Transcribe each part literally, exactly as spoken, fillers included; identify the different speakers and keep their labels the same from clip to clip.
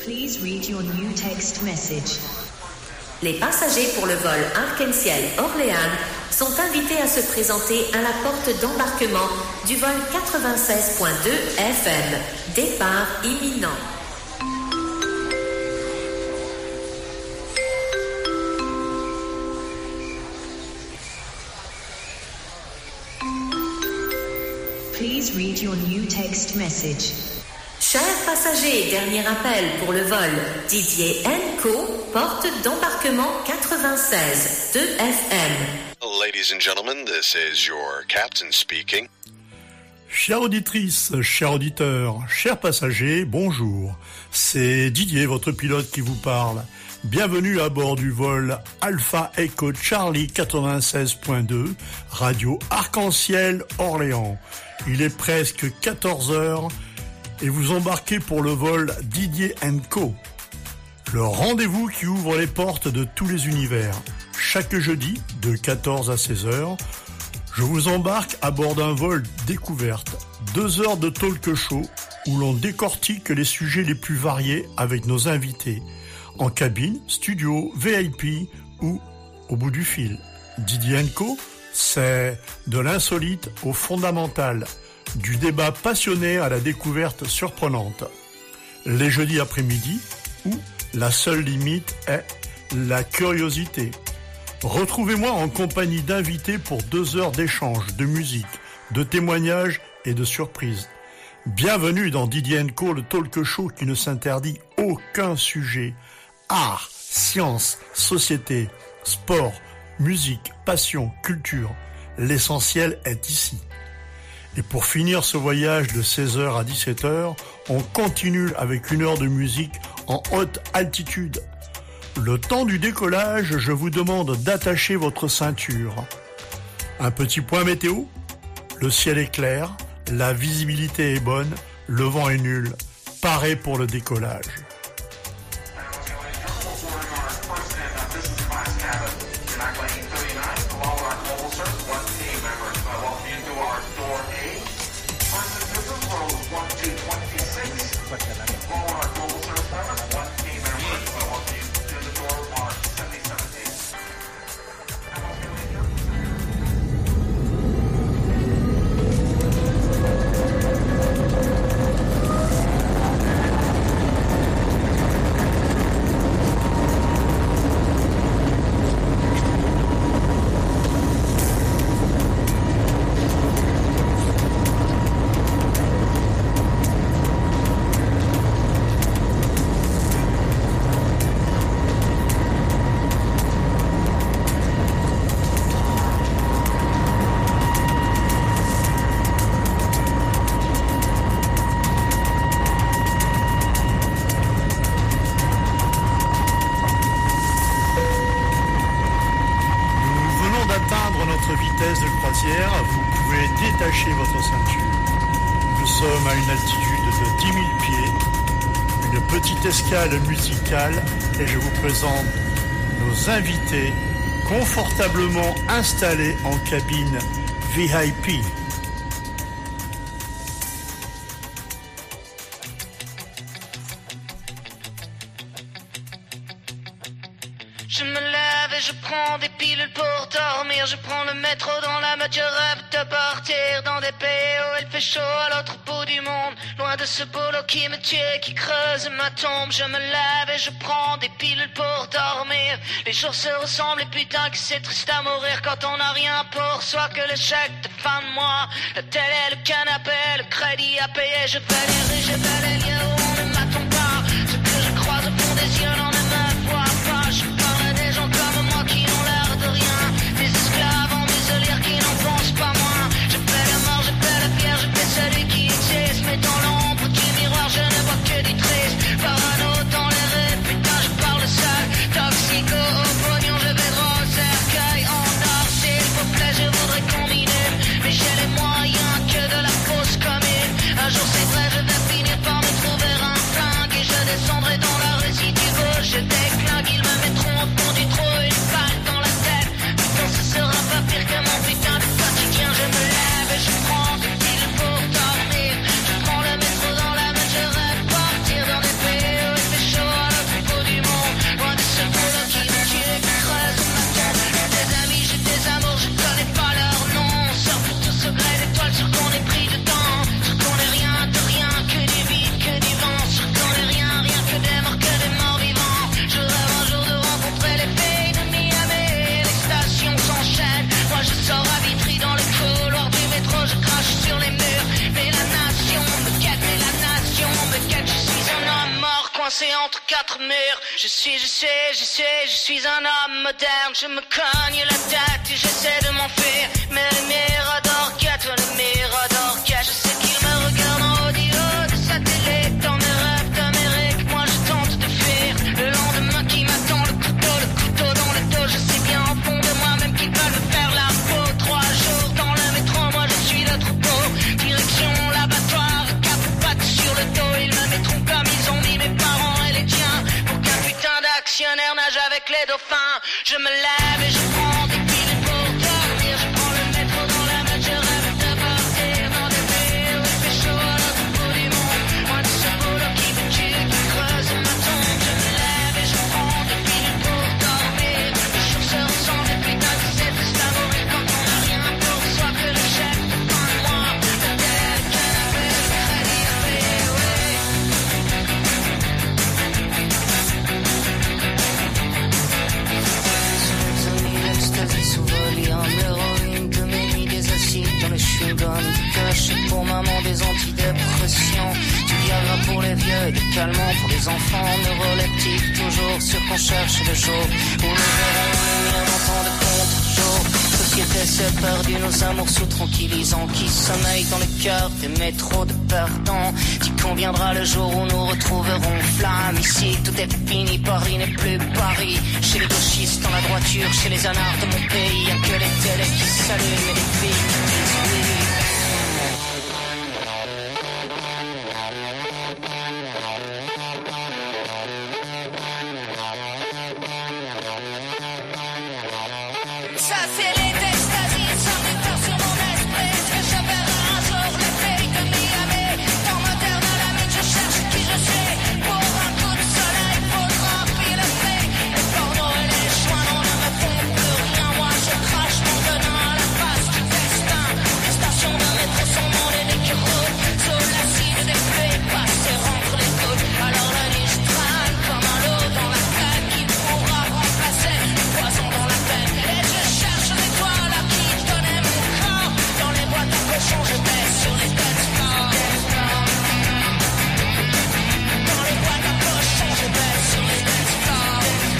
Speaker 1: Please read your new text message.
Speaker 2: Les passagers pour le vol Arc-en-Ciel-Orléans sont invités à se présenter à la porte d'embarquement du vol quatre-vingt-seize point deux F M. Départ imminent.
Speaker 1: Please read your new text message.
Speaker 2: Chers passagers, dernier appel pour le vol Didier and Co, porte d'embarquement quatre-vingt-seize deux F M.
Speaker 3: Ladies and gentlemen, this is your captain speaking.
Speaker 4: Chère auditrice, chers auditeurs, chers passagers, bonjour. C'est Didier, votre pilote, qui vous parle. Bienvenue à bord du vol Alpha Echo Charlie quatre-vingt-seize point deux, radio Arc-en-Ciel Orléans. Il est presque quatorze heures et vous embarquez pour le vol Didier and Co. Le rendez-vous qui ouvre les portes de tous les univers. Chaque jeudi, de quatorze à seize heures, je vous embarque à bord d'un vol découverte. Deux heures de talk show où l'on décortique les sujets les plus variés avec nos invités. En cabine, studio, V I P ou au bout du fil. Didier and Co, c'est de l'insolite au fondamental, du débat passionné à la découverte surprenante. Les jeudis après-midi, où la seule limite est la curiosité. Retrouvez-moi en compagnie d'invités pour deux heures d'échange, de musique, de témoignages et de surprises. Bienvenue dans Didier and Co, le talk show qui ne s'interdit aucun sujet. Art, science, société, sport, musique, passion, culture. L'essentiel est ici. Et pour finir ce voyage de seize heures à dix-sept heures, on continue avec une heure de musique en haute altitude. Le temps du décollage, je vous demande d'attacher votre ceinture. Un petit point météo. Le ciel est clair, la visibilité est bonne, le vent est nul. Paré pour le décollage. Vous pouvez détacher votre ceinture. Nous sommes à une altitude de dix mille pieds, une petite escale musicale et je vous présente nos invités confortablement installés en cabine V I P.
Speaker 5: Je me lève et je prends des pilules pour dormir. Je prends le métro dans la mode, je rêve de partir dans des pays où il fait chaud à l'autre bout du monde. Loin de ce boulot qui me tue, qui creuse ma tombe. Je me lève et je prends des pilules pour dormir. Les jours se ressemblent et putain que c'est triste à mourir quand on n'a rien pour soi que le chèque de fin de mois. La télé, le canapé, le crédit à payer. Je vais les rues, je vais les lieux où on ne m'attend pas. Ce que je croise au fond des yeux n'en ne me voit pas. Je parle des gens comme moi qui n'ont l'air de rien. Des esclaves en muselière qui n'en pensent pas moins. Je fais la mort, je fais la pierre, je fais celui qui existe. Mais dans l'ombre du miroir je ne vois que du triste. Parano dans les rues, putain je parle seul. Toxico au pognon, je vais droit au cercueil. En or s'il vous plaît je voudrais qu'on m'inhume. Mais j'ai les moyens que de la fausse commune. Un jour c'est vrai je vais finir par me trouver un flingue. Et je descendrai dans la rue si tu veux. coincé entre quatre murs. Je suis, je sais, je sais, je suis un homme moderne. Je me cogne la tête et j'essaie de m'enfuir. Mais les miradors quêtent, les miradors quêtent. Je sais qu'ils me regardent en audio de satellite. Dans mes rêves d'Amérique, moi je tente de fuir. Le lendemain qui m'attend, le couteau, le couteau dans le dos. Je sais bien au fond de moi-même qu'ils veulent me faire la peau. Trois jours dans le métro, moi je suis le troupeau. Direction l'abattoir, cap sur le dos, ils me mettront comme ils ont mis mes parents et les tiens. Pour qu'un putain d'actionnaire nage avec les dauphins. Je me lève et je prends des piles pour dormir. Je prends le métro dans la note, je rêve de partir dans des pays où il fait chaud à l'autre bout du monde. Moi de ce boulot qui me tue, qui creuse ma tombe. Je me lève et je prends des piles pour dormir. Les jours se ressemblent et putain que c'est triste à mourir quand on n'a rien pour soi que le chèque de fin de mois. Derrière le canapé, le crédit à payer, ouais. L'ecstasy sous Valium, l'héroïne de mes nuits, des acides dans le chewing-gum, du cachet pour maman, des antidépressants, du Viagra pour les vieux, des calmants pour les enfants, neuroleptiques toujours ceux qu'on cherche le jour, où nous verrons les miens en temps de contre-jour. Société c'est perdu, nos amours sous tranquillisants qui sommeillent dans le cœur des métros de perdants. Dit qu'on viendra le jour où nous retrouverons flamme. Ici tout est fini, Paris n'est plus Paris. Chez les gauchistes dans la droiture, chez les anards de mon pays, y'a que les télés qui s'allument et les filles qui disent oui. Ça c'est les d'ecstasy, sans méthode sur mon esprit. Est-ce que je verrai un jour le pays de Miami? Dans ma terre dans la mine, je cherche qui je suis. Pour un coup de soleil, faudra payer le prix. Les pornos et les joints, non, ne me font plus rien. Moi je crache mon venin à la face du destin. Les stations de métro sont mondées qui roulent sur l'acide des pluies, passées rentre les gouttes. Alors la nuit je traîne comme un lot dans la crème qui pourra remplacer le poison dans la peine. Et je cherche l'étoile à qui donner mon corps. Dans les boîtes à cochons, je baisse sur les têtes morts. Dans les boîtes à cochons, je baisse sur les têtes morts.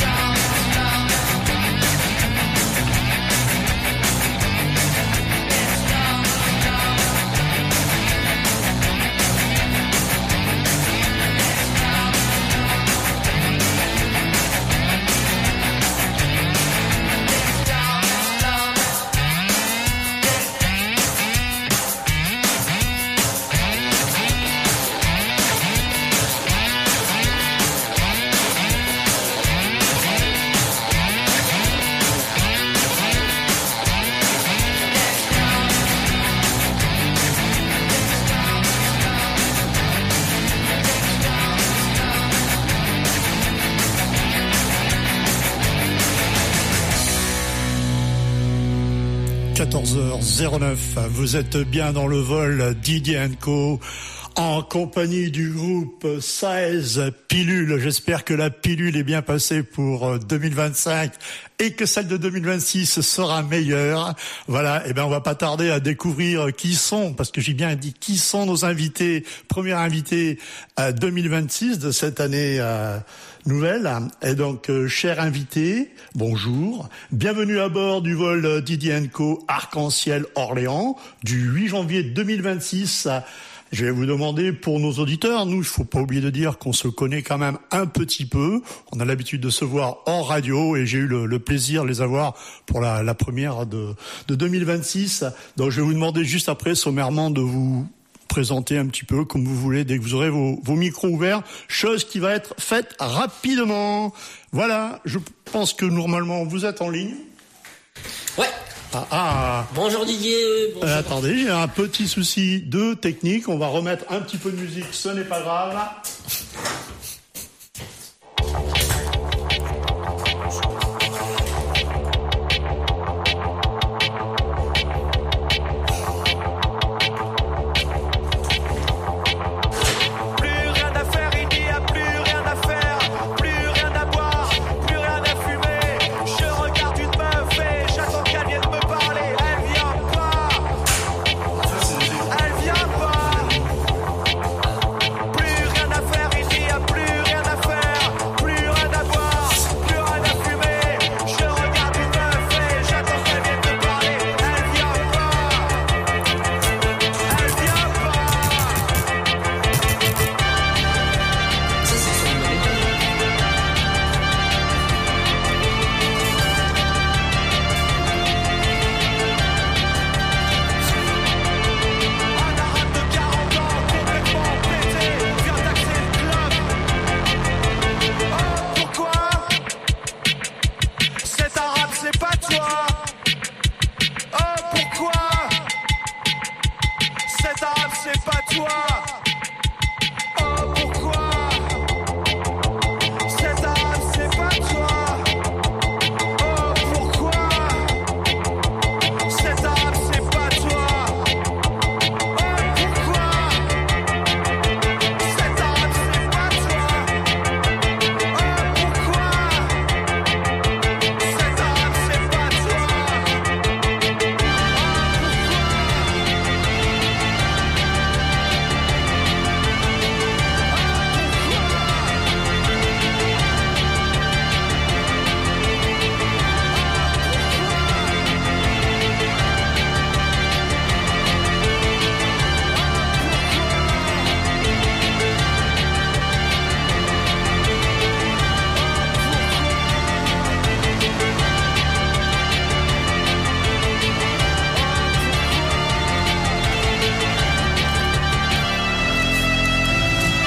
Speaker 4: quatorze heures zéro neuf, vous êtes bien dans le vol Didier and Co en compagnie du groupe seize Pilule. J'espère que la pilule est bien passée pour deux mille vingt-cinq et que celle de deux mille vingt-six sera meilleure. Voilà, et ben on va pas tarder à découvrir qui sont, parce que j'ai bien dit qui sont nos invités, premier invité à deux mille vingt-six de cette année euh, nouvelle. Et donc, euh, cher invité, bonjour, bienvenue à bord du vol Didier and Co Arc-en-Ciel Orléans du huit janvier deux mille vingt-six. Je vais vous demander, pour nos auditeurs, nous, il faut pas oublier de dire qu'on se connaît quand même un petit peu. On a l'habitude de se voir hors radio et j'ai eu le, le plaisir de les avoir pour la, la première de, de deux mille vingt-six. Donc, je vais vous demander juste après, sommairement, de vous présenter un petit peu comme vous voulez dès que vous aurez vos, vos micros ouverts, chose qui va être faite rapidement. Voilà, je pense que normalement, vous êtes en ligne.
Speaker 6: Ouais.
Speaker 4: Ah, ah.
Speaker 6: Bonjour Didier. Bonjour.
Speaker 4: Euh, attendez, j'ai un petit souci de technique. On va remettre un petit peu de musique, ce n'est pas grave.
Speaker 7: Plus rien à faire,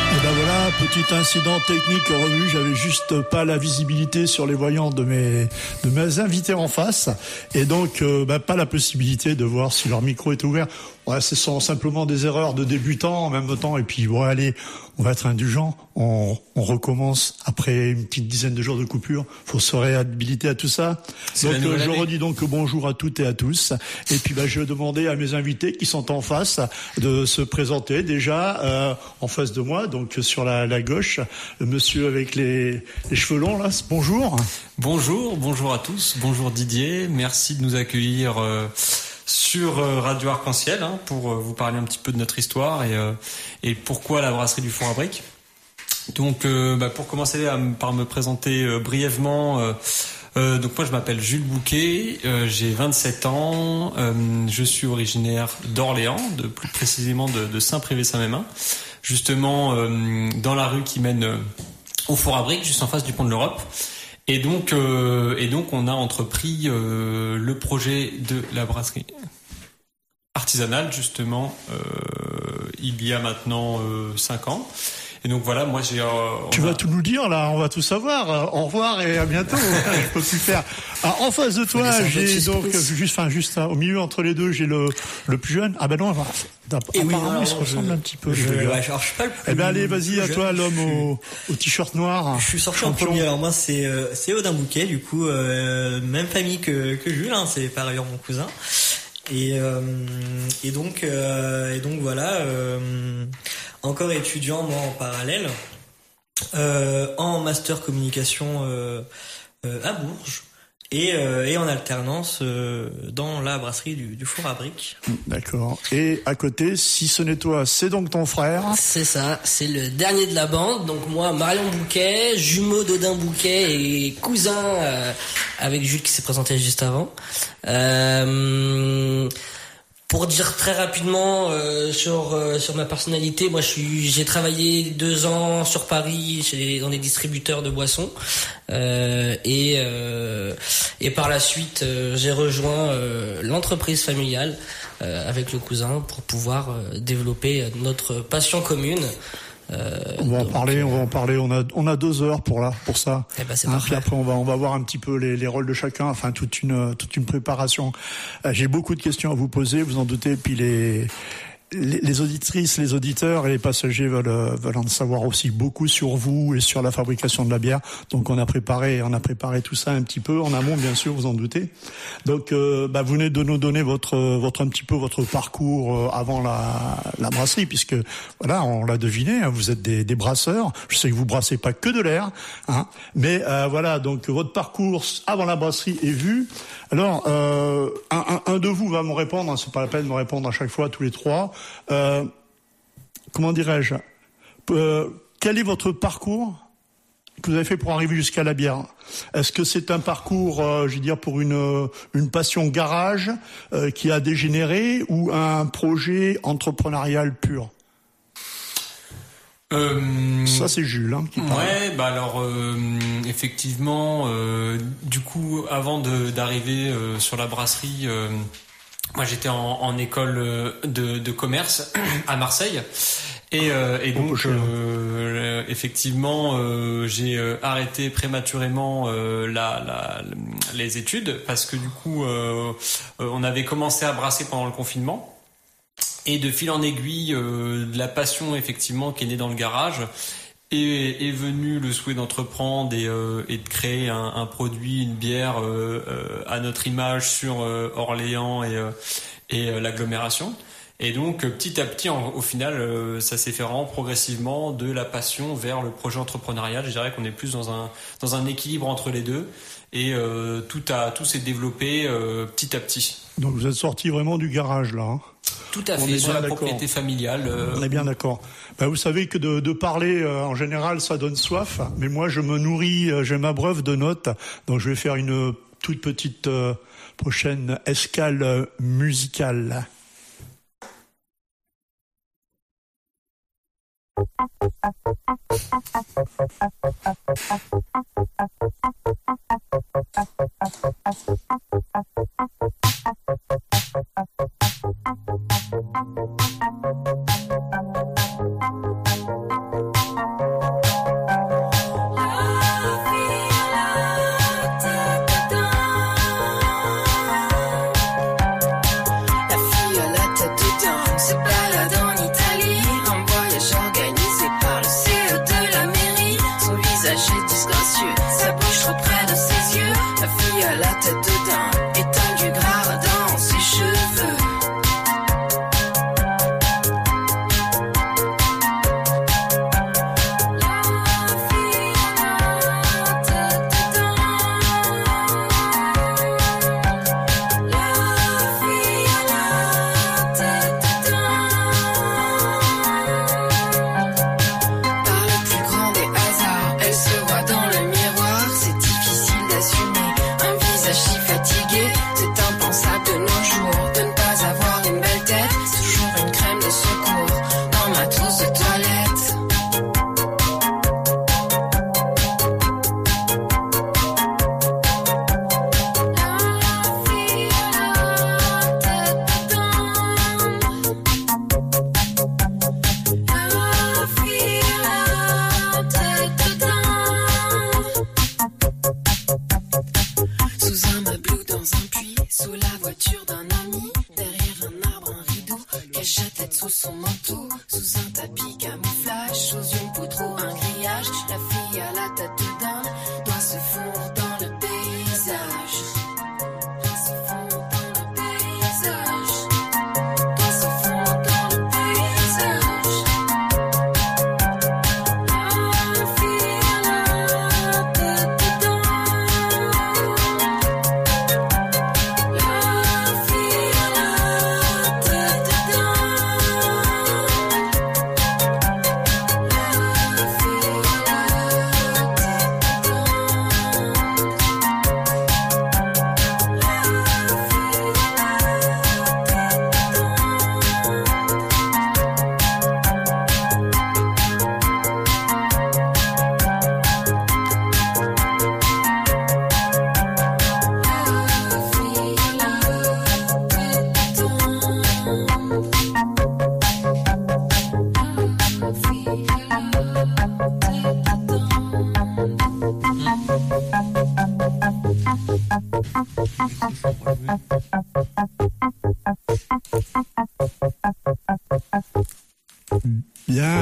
Speaker 4: Et ben voilà, petit incident technique revenu, j'avais juste pas la visibilité sur les voyants de mes de mes invités en face, et donc euh, ben, pas la possibilité de voir si leur micro est ouvert. Ouais, ce sont simplement des erreurs de débutants en même temps, et puis bon allez, on va être indulgent, on, on recommence après une petite dizaine de jours de coupure, faut se réhabiliter à tout ça.
Speaker 7: C'est
Speaker 4: donc euh, je
Speaker 7: année.
Speaker 4: redis donc bonjour à toutes et à tous, et puis ben, je vais demander à mes invités qui sont en face de se présenter déjà euh, en face de moi, donc sur la, la gauche, le monsieur avec les, les cheveux longs là, bonjour.
Speaker 7: Bonjour, bonjour à tous, bonjour Didier, merci de nous accueillir euh, sur euh, Radio Arc-en-Ciel hein, pour euh, vous parler un petit peu de notre histoire et, euh, et pourquoi la brasserie du Four à Briques. Donc euh, bah, pour commencer à, par me présenter euh, brièvement, euh, euh, donc moi je m'appelle Jules Bouquet, euh, j'ai vingt-sept ans, euh, je suis originaire d'Orléans, de plus précisément de, de Saint-Privé-Saint-Mémin, justement euh, dans la rue qui mène euh, au Four à Briques, juste en face du pont de l'Europe. Et donc, euh, et donc, on a entrepris euh, le projet de la brasserie artisanale, justement, euh, il y a maintenant euh, cinq ans. Et donc voilà, moi j'ai. Euh,
Speaker 4: tu
Speaker 7: a...
Speaker 4: vas tout nous dire là, on va tout savoir. Euh, au revoir et à bientôt. Je peux plus faire. Alors, en face de toi, j'ai donc juste, enfin juste au milieu entre les deux, j'ai le le plus jeune. Ah ben non,
Speaker 8: Et oui,
Speaker 4: apparemment
Speaker 8: non,
Speaker 4: il se
Speaker 8: je,
Speaker 4: ressemble un petit peu.
Speaker 8: Je, ouais, alors, je suis pas le plus.
Speaker 4: Eh ben allez, vas-y à toi, l'homme au, au t-shirt noir.
Speaker 8: Je suis sorti en premier. Alors moi c'est euh, c'est Odin Bouquet, du coup euh, même famille que que Jules, hein, c'est par ailleurs mon cousin. Et euh, et donc euh, et donc voilà. Euh, encore étudiant moi en parallèle euh, en master communication euh, euh, à Bourges et euh, et en alternance euh, dans la brasserie du, du Four à Briques.
Speaker 4: D'accord. Et à côté, si ce n'est toi, c'est donc ton frère.
Speaker 6: C'est ça, c'est le dernier de la bande. Donc moi, Marion Bouquet, jumeau d'Odin Bouquet et cousin euh, avec Jules qui s'est présenté juste avant. Euh, Pour dire très rapidement euh, sur euh, sur ma personnalité, moi je suis j'ai travaillé deux ans sur Paris chez dans des distributeurs de boissons euh, et euh, et par la suite euh, j'ai rejoint euh, l'entreprise familiale euh, avec le cousin pour pouvoir euh, développer notre passion commune. Euh,
Speaker 4: on va en
Speaker 6: donc,
Speaker 4: parler,
Speaker 6: euh,
Speaker 4: on va en parler. On a, on a deux heures pour là, pour ça.
Speaker 6: Eh ben, c'est
Speaker 4: hein,
Speaker 6: parfait.
Speaker 4: puis après, on va, on va voir un petit peu les, les rôles de chacun. Enfin, toute une, toute une préparation. Euh, j'ai beaucoup de questions à vous poser, vous en doutez. Puis les, les, les auditrices, les auditeurs et les passagers veulent, veulent en savoir aussi beaucoup sur vous et sur la fabrication de la bière. Donc, on a préparé, on a préparé tout ça un petit peu en amont, bien sûr, vous en doutez. Donc, euh, bah, vous venez de nous donner votre, votre un petit peu votre parcours avant la, la brasserie, puisque voilà, on l'a deviné, hein, vous êtes des, des brasseurs. Je sais que vous brassez pas que de l'air, hein, mais euh, voilà, donc votre parcours avant la brasserie est vu. Alors, euh, un, un, un de vous va me répondre, hein, c'est pas la peine de me répondre à chaque fois, tous les trois. Euh, comment dirais-je euh, Quel est votre parcours que vous avez fait pour arriver jusqu'à la bière? Est-ce que c'est un parcours, euh, je veux dire, pour une une passion garage euh, qui a dégénéré ou un projet entrepreneurial pur?
Speaker 7: Euh,
Speaker 4: Ça c'est Jules hein, qui parle.
Speaker 7: Ouais, bah alors euh, effectivement, euh, du coup, avant de, d'arriver euh, sur la brasserie, euh, moi j'étais en, en école de, de commerce à Marseille. Et, euh, et donc, euh, effectivement, euh, j'ai arrêté prématurément euh, la, la, les études parce que du coup, euh, on avait commencé à brasser pendant le confinement. Et de fil en aiguille, euh, de la passion effectivement qui est née dans le garage, est, est venu le souhait d'entreprendre et, euh, et de créer un, un produit, une bière euh, euh, à notre image sur euh, Orléans et, euh, et euh, l'agglomération. Et donc petit à petit, en, au final, euh, ça s'est fait vraiment progressivement de la passion vers le projet entrepreneurial. Je dirais qu'on est plus dans un dans un équilibre entre les deux. Et euh, tout a tout s'est développé euh, petit à petit.
Speaker 4: Donc vous êtes sorti vraiment du garage là. Hein.
Speaker 7: Tout à
Speaker 4: On
Speaker 7: fait,
Speaker 4: est
Speaker 7: sur
Speaker 4: bien
Speaker 7: la
Speaker 4: d'accord.
Speaker 7: propriété familiale. Euh...
Speaker 4: On est bien d'accord. Ben, vous savez que de, de parler, euh, en général, ça donne soif. Mais moi, je me nourris, euh, j'ai ma breuve de notes. Donc je vais faire une toute petite euh, prochaine escale euh, musicale.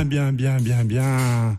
Speaker 4: bien, bien, bien, bien.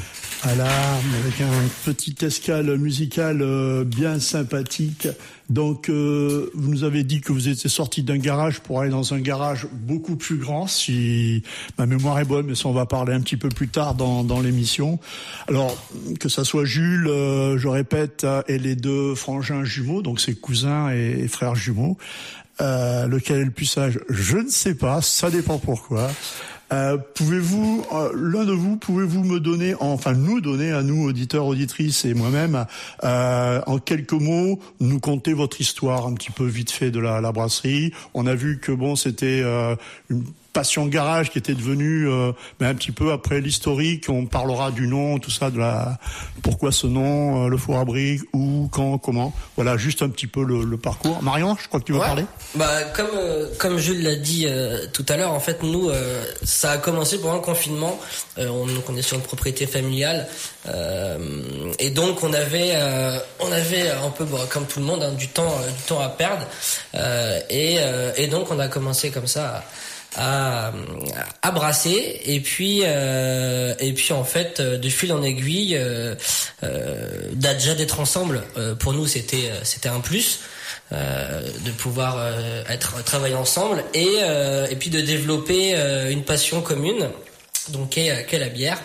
Speaker 4: Alarme, avec un petit escale musical euh, bien sympathique. Donc, euh, vous nous avez dit que vous étiez sorti d'un garage pour aller dans un garage beaucoup plus grand, si ma mémoire est bonne, mais ça on va parler un petit peu plus tard dans, dans l'émission. Alors, que ça soit Jules, euh, je répète, et les deux frangins jumeaux, donc ses cousins et, et frères jumeaux. Euh, lequel est le plus sage? Je ne sais pas, ça dépend pourquoi. Euh, pouvez-vous, euh, l'un de vous, pouvez-vous me donner, enfin nous donner à nous, auditeurs, auditrices et moi-même, euh, en quelques mots, nous conter votre histoire un petit peu vite fait de la, la brasserie. On a vu que bon, c'était euh, une passion garage qui était devenue, euh, mais un petit peu après l'historique. On parlera du nom, tout ça, de la, pourquoi ce nom, euh, le four à briques, où, quand, comment. Voilà, juste un petit peu le, le parcours. Marion, je crois que tu veux
Speaker 6: ouais.
Speaker 4: parler.
Speaker 6: Bah comme euh, comme Jules l'a dit euh, tout à l'heure, en fait nous euh, ça a commencé pendant le confinement. Euh, on, donc on est sur une propriété familiale euh, et donc on avait euh, on avait un peu bon, comme tout le monde hein, du temps euh, du temps à perdre euh, et euh, et donc on a commencé comme ça à, à, à brasser et puis euh, et puis en fait de fil en aiguille euh, euh, déjà d'être ensemble euh, pour nous c'était c'était un plus. Euh, de pouvoir euh, être travailler ensemble et euh, et puis de développer euh, une passion commune donc qu'est, qu'est la bière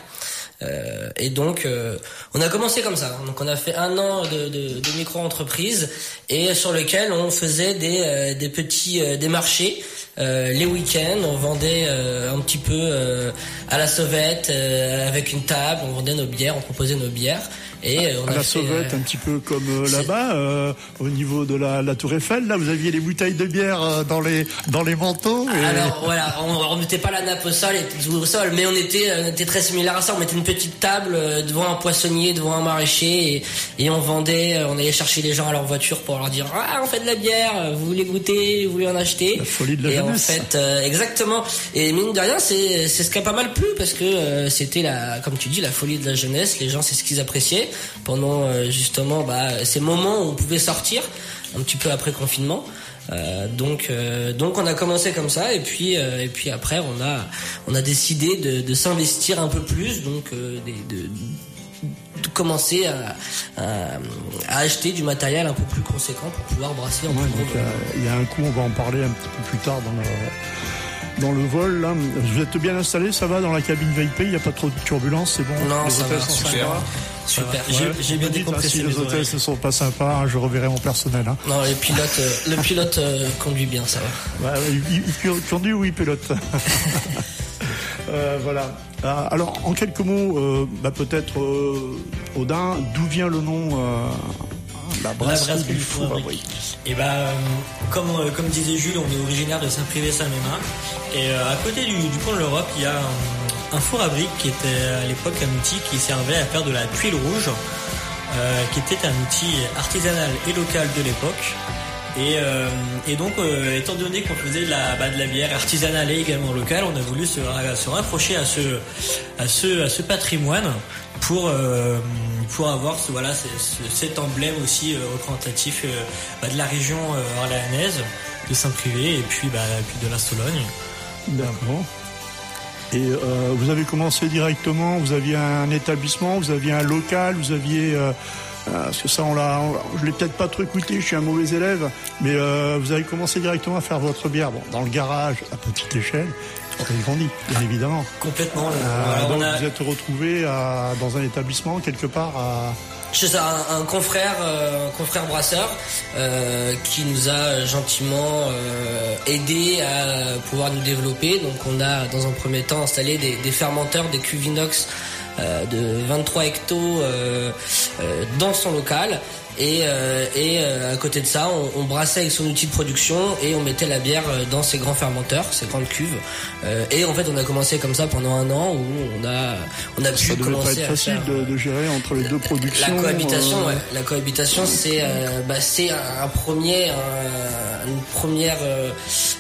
Speaker 6: euh, et donc euh, on a commencé comme ça donc on a fait un an de, de, de micro-entreprise et sur lequel on faisait des euh, des petits euh, des marchés euh, les week-ends on vendait euh, un petit peu euh, à la sauvette euh, avec une table on vendait nos bières on proposait nos bières. Et on
Speaker 4: à
Speaker 6: a
Speaker 4: la
Speaker 6: fait,
Speaker 4: sauvette,
Speaker 6: euh,
Speaker 4: un petit peu comme euh, là-bas, euh, au niveau de la, la Tour Eiffel. Là, vous aviez les bouteilles de bière euh, dans les dans les manteaux. Et...
Speaker 6: Alors voilà, on, on mettait pas la nappe au sol, et, au sol, mais on était on était très similaire à ça. On mettait une petite table euh, devant un poissonnier, devant un maraîcher, et, et on vendait. On allait chercher les gens à leur voiture pour leur dire ah on fait de la bière, vous voulez goûter, vous voulez en acheter.
Speaker 4: La folie de la
Speaker 6: et
Speaker 4: jeunesse.
Speaker 6: en fait euh, exactement. Et mine de rien, c'est c'est ce qui a pas mal plu parce que euh, c'était la comme tu dis la folie de la jeunesse. Les gens c'est ce qu'ils appréciaient pendant justement bah, ces moments où on pouvait sortir un petit peu après confinement euh, donc euh, donc on a commencé comme ça et puis euh, et puis après on a on a décidé de, de s'investir un peu plus donc euh, de, de, de commencer à, à, à acheter du matériel un peu plus conséquent pour pouvoir brasser en
Speaker 4: ouais,
Speaker 6: plus gros.
Speaker 4: Il y a un coup on va en parler un petit peu plus tard dans le dans le vol là. Vous êtes bien installé, ça va dans la cabine V I P, il n'y a pas trop de turbulence, c'est bon.
Speaker 6: Non,
Speaker 4: les
Speaker 6: ça
Speaker 4: hôtels
Speaker 6: va,
Speaker 4: sont
Speaker 6: super.
Speaker 4: sympas.
Speaker 6: Super.
Speaker 4: Ouais.
Speaker 6: J'ai, j'ai bien
Speaker 4: Dites,
Speaker 6: décompressé
Speaker 4: hein, si
Speaker 6: mes
Speaker 4: les hôtels
Speaker 6: oreilles.
Speaker 4: ne sont pas sympas, hein, je reverrai mon personnel. Hein.
Speaker 6: Non, les pilotes, euh, le pilote euh, conduit bien, ça va.
Speaker 4: Ouais, il, il, il conduit ou il pilote. euh, voilà. Euh, alors, en quelques mots, euh, bah, peut-être euh, Audin, d'où vient le nom euh, la brasserie,
Speaker 8: la brasserie
Speaker 4: du four à briques?
Speaker 8: Et bah, euh, comme euh, comme disait Jules, on est originaire de Saint-Privé-Saint-Mémin. Et euh, à côté du, du pont de l'Europe, il y a un, un four à briques qui était à l'époque un outil qui servait à faire de la tuile rouge, euh, qui était un outil artisanal et local de l'époque. Et, euh, et donc, euh, étant donné qu'on faisait de la, bah, de la bière artisanale et également locale, on a voulu se, se rapprocher à ce, à ce, à ce patrimoine pour, euh, pour avoir ce, voilà, ce, ce, cet emblème aussi euh, représentatif euh, bah, de la région euh, orléanaise, de Saint-Privé et puis, bah, et puis de la Sologne.
Speaker 4: D'accord. Et euh, vous avez commencé directement, vous aviez un établissement, vous aviez un local, vous aviez... Euh, parce que ça, on l'a, on, je l'ai peut-être pas trop écouté, je suis un mauvais élève, mais euh, vous avez commencé directement à faire votre bière, bon, dans le garage, à petite échelle, vous avez grandi, bien évidemment.
Speaker 8: Complètement.
Speaker 4: Euh,
Speaker 8: Alors,
Speaker 4: donc
Speaker 8: on a...
Speaker 4: vous êtes retrouvé à, dans un établissement, quelque part, à...
Speaker 6: Chez un, un confrère, euh, un confrère brasseur, euh, qui nous a gentiment euh, aidé à pouvoir nous développer. Donc on a dans un premier temps installé des, des fermenteurs, des cuves inox euh, de vingt-trois hectos euh, euh, dans son local. Et, euh, et euh, à côté de ça, on, on brassait avec son outil de production et on mettait la bière dans ces grands fermenteurs, ces grandes cuves. Euh, et en fait, on a commencé comme ça pendant un an où on a on a pu
Speaker 4: ça devait
Speaker 6: commencer
Speaker 4: pas être
Speaker 6: à
Speaker 4: facile
Speaker 6: faire,
Speaker 4: de, de gérer entre les deux productions.
Speaker 6: La cohabitation,
Speaker 4: euh...
Speaker 6: ouais. La cohabitation, c'est euh, bah, c'est un, un premier, un, une première, euh,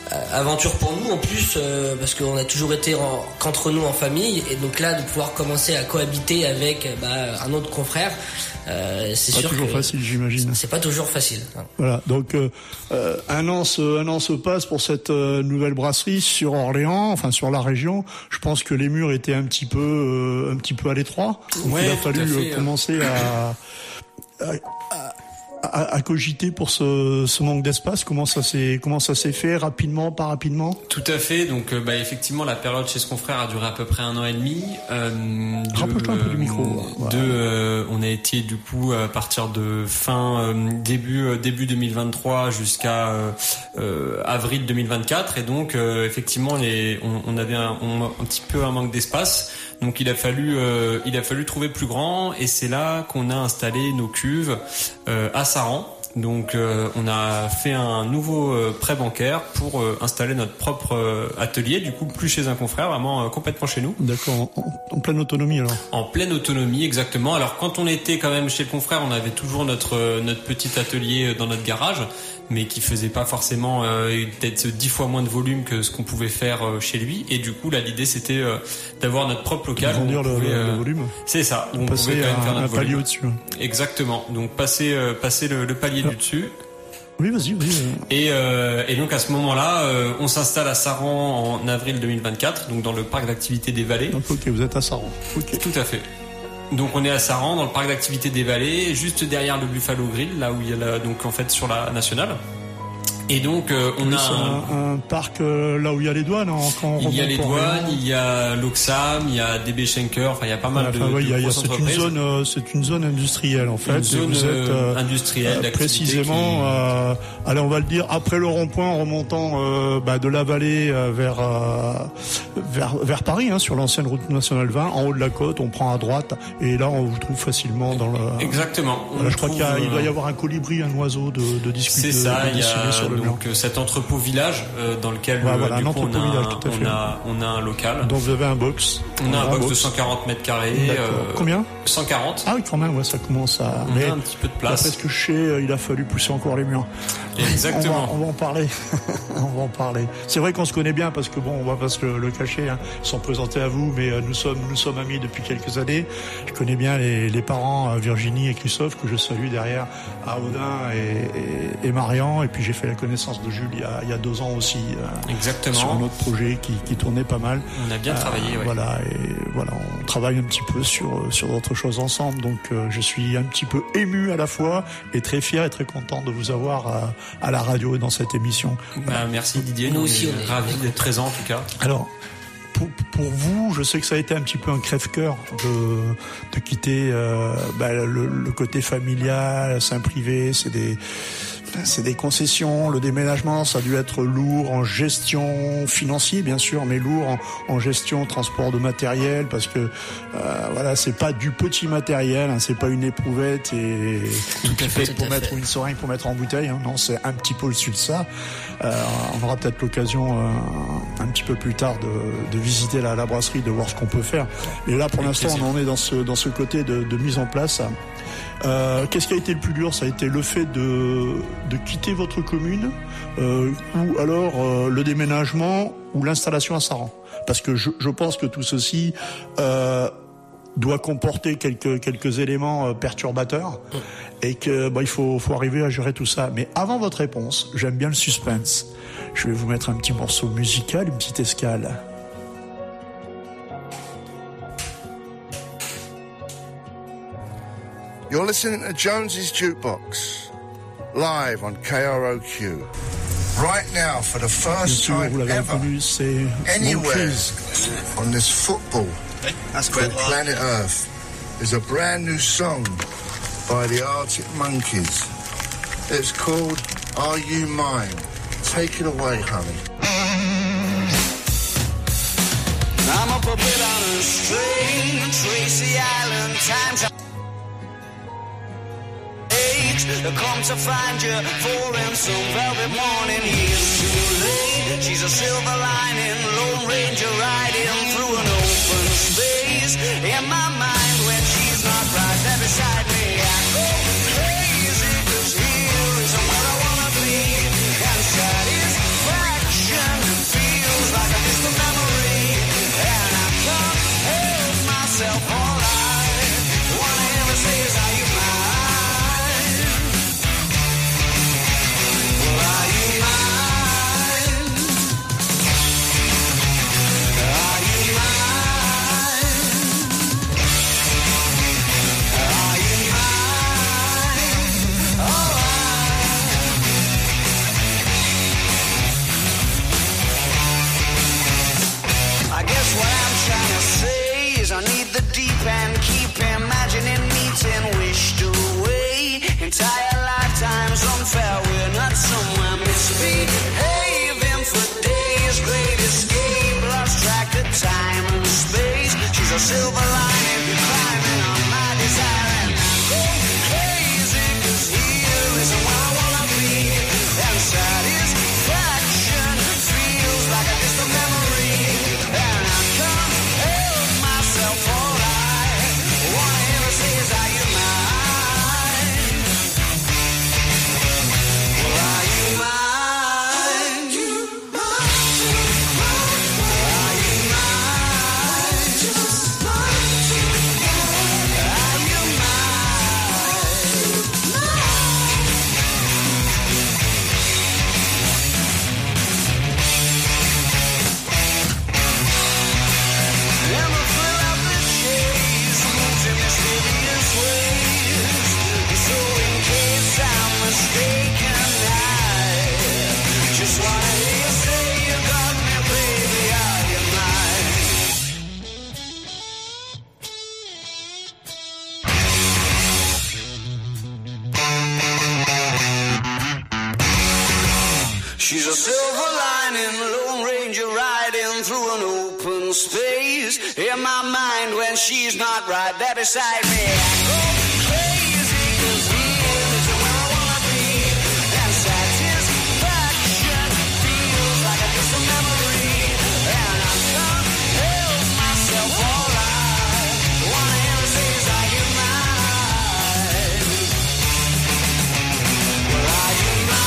Speaker 6: aventure pour nous en plus euh, parce qu'on a toujours été en, qu'entre nous en famille et donc là de pouvoir commencer à cohabiter avec bah, un autre confrère. Euh, c'est
Speaker 4: pas
Speaker 6: sûr
Speaker 4: toujours
Speaker 6: que
Speaker 4: facile, j'imagine.
Speaker 6: C'est pas toujours facile. Hein.
Speaker 4: Voilà, donc euh, euh, un an se un an se passe pour cette euh, nouvelle brasserie sur Orléans, enfin sur la région. Je pense que les murs étaient un petit peu euh, un petit peu à l'étroit. Donc
Speaker 7: ouais,
Speaker 4: il a fallu
Speaker 7: fait,
Speaker 4: euh, commencer à, à, à à cogiter pour ce, ce manque d'espace. Comment ça s'est comment ça s'est fait rapidement, pas rapidement?
Speaker 7: Tout à fait. Donc euh, bah effectivement la période chez ce confrère a duré à peu près un an et demi. Euh,
Speaker 4: Rapproche-toi un peu du micro.
Speaker 7: Voilà. De, euh, on a été du coup à partir de fin euh, début euh, début deux mille vingt-trois jusqu'à euh, euh, avril deux mille vingt-quatre et donc euh, effectivement les, on, on avait un, on, un petit peu un manque d'espace. Donc il a fallu euh, il a fallu trouver plus grand et c'est là qu'on a installé nos cuves euh, à Saran. Donc euh, on a fait un nouveau euh, prêt bancaire pour euh, installer notre propre euh, atelier, du coup plus chez un confrère, vraiment euh, complètement chez nous.
Speaker 4: D'accord, en, en pleine autonomie alors.
Speaker 7: En pleine autonomie, exactement. Alors quand on était quand même chez le confrère, on avait toujours notre euh, notre petit atelier dans notre garage, mais qui faisait pas forcément euh, peut-être dix fois moins de volume que ce qu'on pouvait faire euh, chez lui. Et du coup là l'idée c'était euh, d'avoir notre propre local.
Speaker 4: Grandir le,
Speaker 7: pouvait, euh,
Speaker 4: le volume.
Speaker 7: C'est ça. On
Speaker 4: passer
Speaker 7: pouvait quand même
Speaker 4: un,
Speaker 7: faire notre
Speaker 4: un palier
Speaker 7: volume.
Speaker 4: au-dessus.
Speaker 7: Exactement. Donc passer euh, passer le, le palier du dessus.
Speaker 4: Oui, vas-y, vas-y.
Speaker 7: Et, euh, et donc à ce moment-là, euh, on s'installe à Saran en avril deux mille vingt-quatre, donc dans le parc d'activités des Vallées.
Speaker 4: Donc ok, vous êtes à Saran. Okay.
Speaker 7: Tout à fait. Donc on est à Saran, dans le parc d'activités des Vallées, juste derrière le Buffalo Grill, là où il y a la, donc en fait sur la nationale. Et donc euh, on
Speaker 4: oui,
Speaker 7: a
Speaker 4: un, un parc euh, là où il y a les douanes. Hein, quand on
Speaker 7: il y a les douanes,
Speaker 4: Orléans.
Speaker 7: il y a l'Oxam, il y a D B Schenker, enfin il y a pas mal
Speaker 4: enfin,
Speaker 7: de,
Speaker 4: ouais,
Speaker 7: de
Speaker 4: y a, y a,
Speaker 7: grosses
Speaker 4: c'est une
Speaker 7: entreprises.
Speaker 4: zone, euh, c'est une zone industrielle en fait.
Speaker 7: Une zone
Speaker 4: vous êtes, euh,
Speaker 7: industrielle
Speaker 4: euh, précisément.
Speaker 7: Qui...
Speaker 4: Euh, allez, on va le dire après le rond-point, en remontant euh, bah, de la vallée euh, vers euh, vers vers Paris, hein, sur l'ancienne route nationale vingt, en haut de la côte, on prend à droite et là on vous trouve facilement dans le.
Speaker 7: Exactement.
Speaker 4: Voilà, je crois
Speaker 7: trouve,
Speaker 4: qu'il y a, il doit y
Speaker 7: euh,
Speaker 4: avoir un colibri, un oiseau de de discuter.
Speaker 7: C'est ça.
Speaker 4: De, de
Speaker 7: il y a
Speaker 4: sur le
Speaker 7: donc
Speaker 4: mur.
Speaker 7: cet entrepôt village euh, dans lequel
Speaker 4: ouais,
Speaker 7: euh,
Speaker 4: voilà,
Speaker 7: du
Speaker 4: un
Speaker 7: coup, on, a,
Speaker 4: village, tout à fait.
Speaker 7: on a on a un local.
Speaker 4: Donc vous avez un box.
Speaker 7: On a un
Speaker 4: un
Speaker 7: box,
Speaker 4: box
Speaker 7: de cent quarante mètres carrés. Euh,
Speaker 4: Combien?
Speaker 7: cent quarante.
Speaker 4: Ah oui, quand même, ouais, ça commence à.
Speaker 7: On
Speaker 4: mais
Speaker 7: a un petit peu de place.
Speaker 4: Parce que je sais, il a fallu pousser encore les murs.
Speaker 7: Exactement.
Speaker 4: On va, on va en parler. on va en parler. C'est vrai qu'on se connaît bien parce que bon, on va pas se le, le cacher, hein, sans présenter à vous, mais euh, nous sommes nous sommes amis depuis quelques années. Je connais bien les, les parents, euh, Virginie et Christophe, que je salue derrière, à Audin et, et, et Marian. Et puis j'ai fait la connaissance de Jules il y a, il y a deux ans aussi. Euh,
Speaker 7: Exactement.
Speaker 4: Sur un autre projet qui, qui tournait pas mal.
Speaker 7: On a bien euh, travaillé. Ouais.
Speaker 4: Voilà, et voilà, on travaille un petit peu sur sur d'autres choses ensemble. Donc euh, je suis un petit peu ému à la fois et très fier et très content de vous avoir à, à la radio et dans cette émission.
Speaker 7: Bah, merci Didier, nous, nous aussi on est ravis d'être présents en tout cas.
Speaker 4: Alors pour, pour vous, je sais que ça a été un petit peu un crève-cœur de, de quitter euh, bah, le, le côté familial, sein privé, c'est des c'est des concessions, le déménagement, ça a dû être lourd en gestion financière, bien sûr, mais lourd en, en gestion transport de matériel, parce que euh, voilà, c'est pas du petit matériel, hein, c'est pas une éprouvette et
Speaker 7: tout à fait
Speaker 4: pour mettre ou une seringue pour mettre en bouteille, hein, non, c'est un petit peu au-dessus de ça. Euh, on aura peut-être l'occasion euh, un petit peu plus tard de, de visiter la, la brasserie, de voir ce qu'on peut faire. Et là, pour l'instant, on en est dans ce dans ce côté de, de mise en place. Euh, qu'est-ce qui a été le plus dur? Ça a été le fait de, de quitter votre commune, euh, ou alors euh, le déménagement ou l'installation à Saran. Parce que je, je pense que tout ceci euh, doit comporter quelques quelques éléments euh, perturbateurs et que bah, il faut faut arriver à gérer tout ça. Mais avant votre réponse, j'aime bien le suspense. Je vais vous mettre un petit morceau musical, une petite escale.
Speaker 9: You're listening to Jones's Jukebox, live on K R O Q. Right now, for the first
Speaker 4: sûr,
Speaker 9: time ever,
Speaker 4: reconnu,
Speaker 9: anywhere on this football That's called Planet Earth, is a brand new song by the Arctic Monkeys. It's called Are You Mine? Take it away, honey.
Speaker 10: I'm a puppet on a string, Tracy Island, time's I come to find you for in some velvet morning. Years too late. She's a silver lining, Lone Ranger riding through an open space. In my mind when she's not right there beside me, I go crazy, 'cause here is what I wanna be. And satisfaction She's a silver lining, Lone Ranger riding through an open space. In my mind when she's not right there beside me, I go crazy 'cause here is where I wanna be. And satisfaction feels like a distant memory. And I can't help myself, all I wanna hear is things like you mine. Well, are you mine?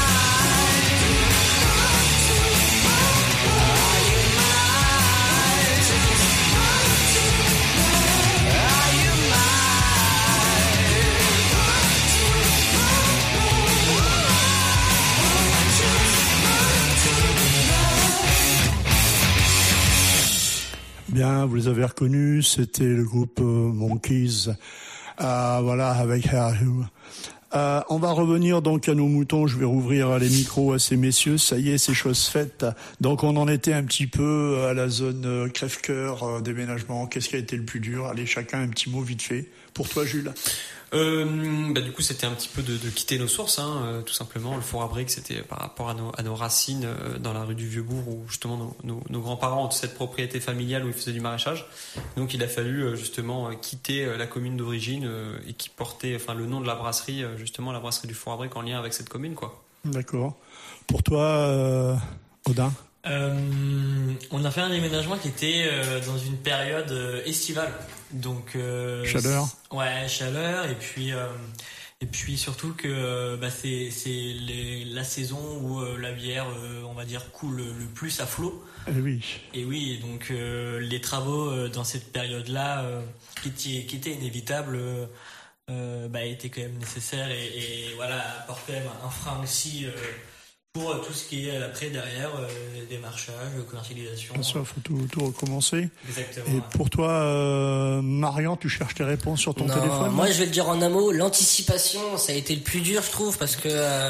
Speaker 4: Bien, vous les avez reconnus, c'était le groupe euh, Monkeys, euh, voilà, avec Hair Who. Euh, on va revenir donc à nos moutons, je vais rouvrir les micros à ces messieurs, ça y est, c'est chose faite. Donc on en était un petit peu à la zone euh, crève-cœur, euh, déménagement, qu'est-ce qui a été le plus dur? Allez, chacun un petit mot vite fait. Pour toi, Jules?
Speaker 7: Euh, bah du coup c'était un petit peu de, de quitter nos sources, hein, euh, tout simplement. Le four à briques, c'était par rapport à nos, à nos racines euh, dans la rue du Vieux-Bourg, où justement nos, nos, nos grands-parents ont cette propriété familiale où ils faisaient du maraîchage. Donc il a fallu euh, justement euh, quitter euh, la commune d'origine euh, et qui portait, enfin, le nom de la brasserie, euh, justement la brasserie du four à briques, en lien avec cette commune, quoi.
Speaker 4: D'accord. Pour toi, euh, Odin?
Speaker 8: Euh, on a fait un déménagement qui était euh, dans une période euh, estivale, donc euh,
Speaker 4: chaleur.
Speaker 8: Ouais, chaleur, et puis euh, et puis surtout que euh, bah, c'est c'est les, la saison où euh, la bière, euh, on va dire, coule le plus à flot.
Speaker 4: Et oui.
Speaker 8: Et oui, donc euh, les travaux euh, dans cette période-là, euh, qui étaient qui étaient inévitables, euh, euh, bah, étaient quand même nécessaires et, et voilà, apportaient un frein aussi. Euh, Pour tout ce qui est après, derrière, euh, démarchage, commercialisation.
Speaker 4: Bien sûr, il faut tout, tout recommencer.
Speaker 8: Exactement.
Speaker 4: Et
Speaker 8: ouais.
Speaker 4: pour toi, euh, Marian, tu cherches tes réponses sur ton
Speaker 6: non,
Speaker 4: téléphone?
Speaker 6: Moi, je vais le dire en un mot, l'anticipation, ça a été le plus dur, je trouve, parce que euh,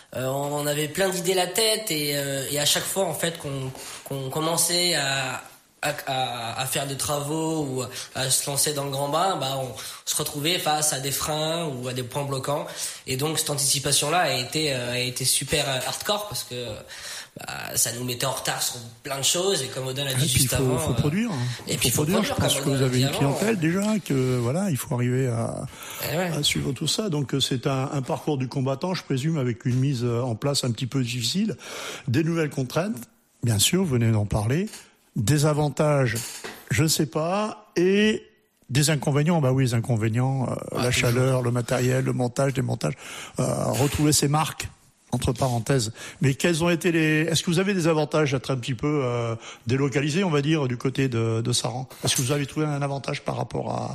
Speaker 6: on avait plein d'idées la tête et, euh, et à chaque fois, en fait, qu'on, qu'on commençait à... À, à, à faire des travaux ou à se lancer dans le grand bain, bah on se retrouvait face à des freins ou à des points bloquants. Et donc cette anticipation-là a été a été super hardcore parce que bah, ça nous mettait en retard sur plein de choses. Et comme Odin l'a dit
Speaker 4: et
Speaker 6: juste
Speaker 4: puis,
Speaker 6: avant,
Speaker 4: il faut produire.
Speaker 6: Et
Speaker 4: il
Speaker 6: puis il
Speaker 4: faut
Speaker 6: faut
Speaker 4: produire.
Speaker 6: produire.
Speaker 4: Je pense que vous avez une clientèle déjà, que voilà, il faut arriver à,
Speaker 6: ouais.
Speaker 4: à suivre tout ça. Donc c'est un, un parcours du combattant, je présume, avec une mise en place un petit peu difficile, des nouvelles contraintes. Bien sûr, vous venez d'en parler. Des avantages, je ne sais pas, et des inconvénients. Bah oui, les inconvénients, euh, ah, la chaleur, toujours. Le matériel, le montage, démontage, euh, retrouver ses marques, entre parenthèses. Mais quels ont été les... Est-ce que vous avez des avantages d'être un petit peu euh, délocalisé, on va dire, du côté de, de Saran? Est-ce que vous avez trouvé un avantage par rapport à...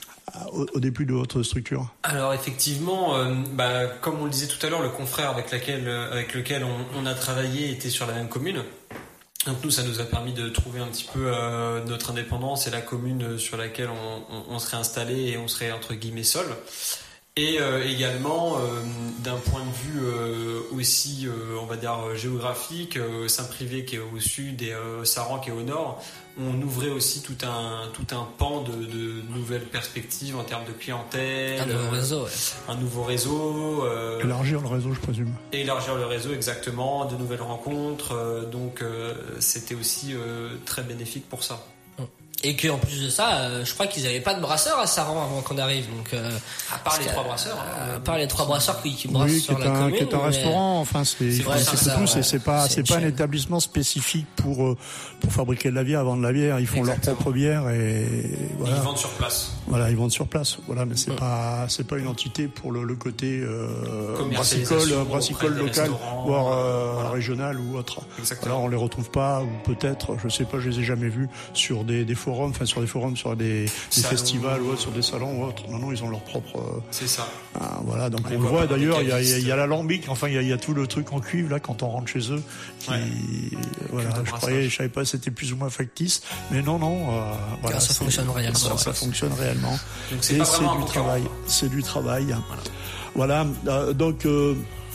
Speaker 4: Au, au début de votre structure?
Speaker 7: Alors effectivement, euh, bah, comme on le disait tout à l'heure, le confrère avec, laquelle, avec lequel on, on a travaillé était sur la même commune. Donc nous, ça nous a permis de trouver un petit peu euh, notre indépendance et la commune sur laquelle on, on, on serait installé et on serait entre guillemets seul. Et euh, également, euh, d'un point de vue euh, aussi, euh, on va dire géographique, euh, Saint-Privé qui est au sud et euh, Saran qui est au nord, on ouvrait aussi tout un tout un pan de, de nouvelles perspectives en termes de clientèle,
Speaker 6: un nouveau réseau, ouais.
Speaker 7: un nouveau réseau, euh,
Speaker 4: élargir le réseau, je présume.
Speaker 7: Élargir le réseau, exactement, de nouvelles rencontres. Euh, donc, euh, c'était aussi euh, très bénéfique pour ça.
Speaker 6: Et qu'en plus de ça, euh, je crois qu'ils n'avaient pas de brasseur à Saran avant qu'on arrive. Donc, euh,
Speaker 7: à part les trois brasseurs.
Speaker 6: Hein, à part les trois brasseurs qui, qui brassent
Speaker 4: oui,
Speaker 6: sur
Speaker 4: qui
Speaker 6: la
Speaker 4: un,
Speaker 6: commune.
Speaker 4: Qui est un restaurant, enfin, c'est,
Speaker 6: c'est, vrai,
Speaker 4: c'est,
Speaker 6: c'est,
Speaker 4: tout,
Speaker 6: ouais.
Speaker 4: c'est, c'est pas,
Speaker 6: c'est,
Speaker 4: c'est pas un établissement spécifique pour, euh, pour fabriquer de la bière, vendre de la bière. Ils font Exactement. Leur propre bière et voilà.
Speaker 7: Ils vendent sur place.
Speaker 4: Voilà, ils vendent sur place. Voilà, mais c'est mmh. pas, c'est pas une entité pour le, le côté, euh, brassicole, brassicole local, voire, euh, voilà. régional ou autre.
Speaker 7: Exactement.
Speaker 4: Alors, on les retrouve pas, ou peut-être, je sais pas, je les ai jamais vus sur des, des forums, enfin, sur des forums, sur des, des festivals ou autre, sur des salons ou autre. Non, non, ils ont leur propre. Euh,
Speaker 7: c'est ça.
Speaker 4: Euh, voilà, donc on, on le voit d'ailleurs, il y a, il y a l'alambic, enfin il y a, il y a tout le truc en cuivre là quand on rentre chez eux. Qui, ouais. Voilà, je croyais, je savais pas, c'était plus ou moins factice, mais non, non. Euh, voilà,
Speaker 6: ça fonctionne réellement.
Speaker 4: Ça, ça fonctionne réellement.
Speaker 7: Donc c'est
Speaker 4: Et
Speaker 7: pas
Speaker 4: c'est
Speaker 7: vraiment
Speaker 4: du travail. C'est du travail. Voilà. voilà euh, donc. Euh,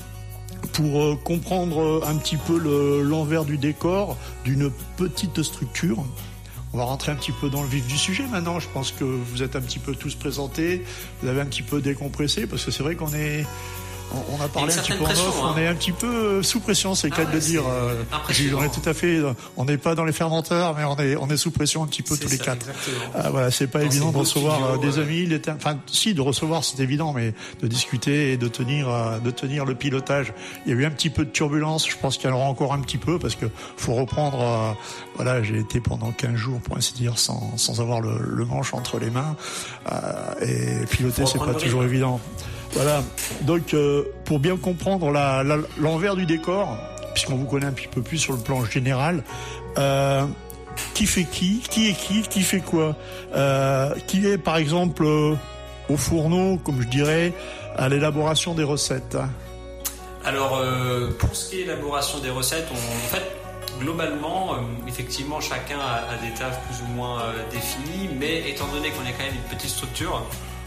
Speaker 4: pour euh, comprendre un petit peu le, l'envers du décor d'une petite structure. On va rentrer un petit peu dans le vif du sujet maintenant. Je pense que vous êtes un petit peu tous présentés, vous avez un petit peu décompressé, parce que c'est vrai qu'on est On a parlé un petit peu en
Speaker 7: pression,
Speaker 4: off,
Speaker 7: hein.
Speaker 4: on est un petit peu sous pression, c'est le
Speaker 7: Ah
Speaker 4: cas
Speaker 7: ouais,
Speaker 4: de le dire. Euh, Gilles, on est tout à fait, on n'est pas dans les fermenteurs, mais on est, on est sous pression un petit peu tous les
Speaker 7: ça,
Speaker 4: quatre.
Speaker 7: Exactement.
Speaker 4: Euh, voilà, c'est pas
Speaker 7: Dans
Speaker 4: évident
Speaker 7: ces
Speaker 4: de
Speaker 7: beaux
Speaker 4: recevoir
Speaker 7: studios,
Speaker 4: euh, des
Speaker 7: ouais.
Speaker 4: amis, les ter- enfin, si, de recevoir c'est évident, mais de discuter et de tenir, euh, de tenir le pilotage. Il y a eu un petit peu de turbulence, je pense qu'il y en aura encore un petit peu, parce que faut reprendre, euh, voilà, j'ai été pendant quinze jours, pour ainsi dire, sans, sans avoir le, le manche entre les mains, euh, et piloter
Speaker 7: Faut
Speaker 4: c'est
Speaker 7: reprendre
Speaker 4: pas
Speaker 7: le
Speaker 4: toujours
Speaker 7: rythme.
Speaker 4: évident. Voilà. Donc, euh, pour bien comprendre la, la, l'envers du décor, puisqu'on vous connaît un petit peu plus sur le plan général, euh, qui fait qui, qui est qui, qui fait quoi, euh, qui est par exemple euh, au fourneau, comme je dirais, à l'élaboration des recettes.
Speaker 7: Alors, euh, pour ce qui est élaboration des recettes, on, en fait, globalement, euh, effectivement, chacun a, a des tâches plus ou moins euh, définies, mais étant donné qu'on est quand même une petite structure,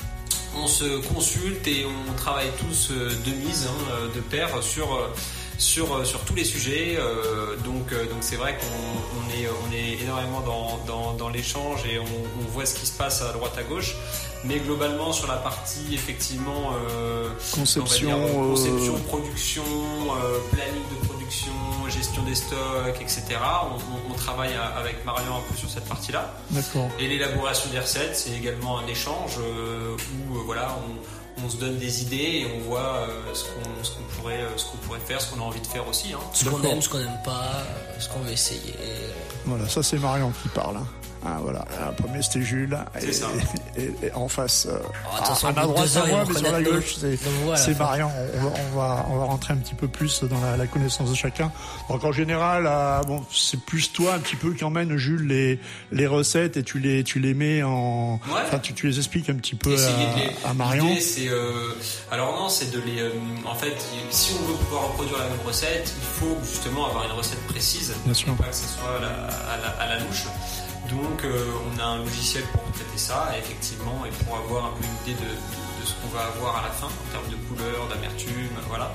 Speaker 7: on se consulte et on travaille tous euh, de mise, hein, euh, de pair, sur, euh, sur, euh, sur tous les sujets. Euh, donc, euh, donc c'est vrai qu'on on est, on est énormément dans, dans, dans l'échange et on, on voit ce qui se passe à droite à gauche. Mais globalement, sur la partie effectivement euh,
Speaker 4: Conception,
Speaker 7: on va dire,
Speaker 4: euh,
Speaker 7: conception, production, euh, planning de production, gestion des stocks, et cetera. On, on, on travaille à- avec Marion un peu sur cette partie-là.
Speaker 4: D'accord.
Speaker 7: Et l'élaboration des recettes, c'est également un échange euh, où euh, voilà, on, on se donne des idées et on voit euh, ce qu'on ce qu'on pourrait euh, ce qu'on pourrait faire, ce qu'on a envie de faire aussi. Hein.
Speaker 6: Ce qu'on
Speaker 4: D'accord.
Speaker 6: aime, ce qu'on n'aime pas, euh, ce qu'on veut essayer.
Speaker 4: Voilà, ça c'est Marion qui parle. hein. Ah, voilà, le premier c'était Jules,
Speaker 7: C'est
Speaker 4: et,
Speaker 7: ça.
Speaker 4: et, et- et en face, euh,
Speaker 6: Oh, attention,
Speaker 4: à
Speaker 6: au
Speaker 4: ma
Speaker 6: bout de
Speaker 4: droite
Speaker 6: deux
Speaker 4: à
Speaker 6: heures,
Speaker 4: moi,
Speaker 6: ils vont
Speaker 4: mais sur la
Speaker 6: reconnaître
Speaker 4: gauche, c'est,
Speaker 6: Donc voilà.
Speaker 4: c'est Marion. On va, on, va, on va rentrer un petit peu plus dans la, la connaissance de chacun. Donc en général, euh, bon, c'est plus toi un petit peu qui emmène, Jules, les, les recettes et tu les, tu les mets en...
Speaker 7: Ouais.
Speaker 4: Enfin, tu, tu les expliques un petit peu
Speaker 7: Essayer
Speaker 4: à,
Speaker 7: de les-
Speaker 4: à Marion.
Speaker 7: L'idée, c'est euh, alors non, c'est de les. euh, en fait, si on veut pouvoir reproduire la même recette, il faut justement avoir une recette précise.
Speaker 4: Bien sûr.
Speaker 7: Pas que ce soit à la, à la, à la louche. Donc, euh, on a un logiciel pour traiter ça, et effectivement, et pour avoir un peu une idée de, de, de ce qu'on va avoir à la fin en termes de couleur, d'amertume, voilà.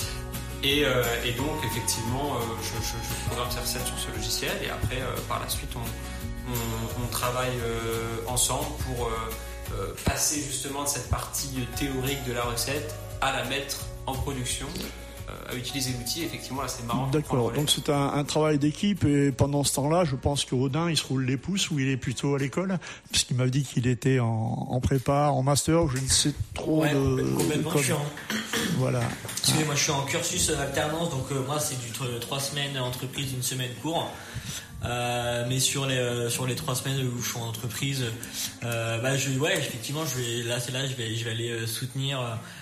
Speaker 7: Et, euh, et donc, effectivement, euh, je, je, je programme ces recettes sur ce logiciel, et après, euh, par la suite, on, on, on travaille euh, ensemble pour euh, euh, passer justement de cette partie théorique de la recette à la mettre en production, euh, à utiliser l'outil. Effectivement, là, c'est marrant.
Speaker 4: D'accord, donc c'est un, un travail d'équipe, et pendant ce temps-là, je pense que Odin, il se roule les pouces, ou il est plutôt à l'école, puisqu'il m'a dit qu'il était en, en prépa, en master, ou je ne sais trop
Speaker 8: Ouais,
Speaker 4: de...
Speaker 8: complètement,
Speaker 4: de
Speaker 8: je suis en,
Speaker 4: Voilà.
Speaker 8: excusez, moi je suis en cursus alternance, donc euh, moi c'est du tr- trois semaines entreprise, une semaine cours. Euh, mais sur les euh, sur les trois semaines où je suis en entreprise, euh, bah je ouais effectivement je vais là c'est là je vais je vais aller euh, soutenir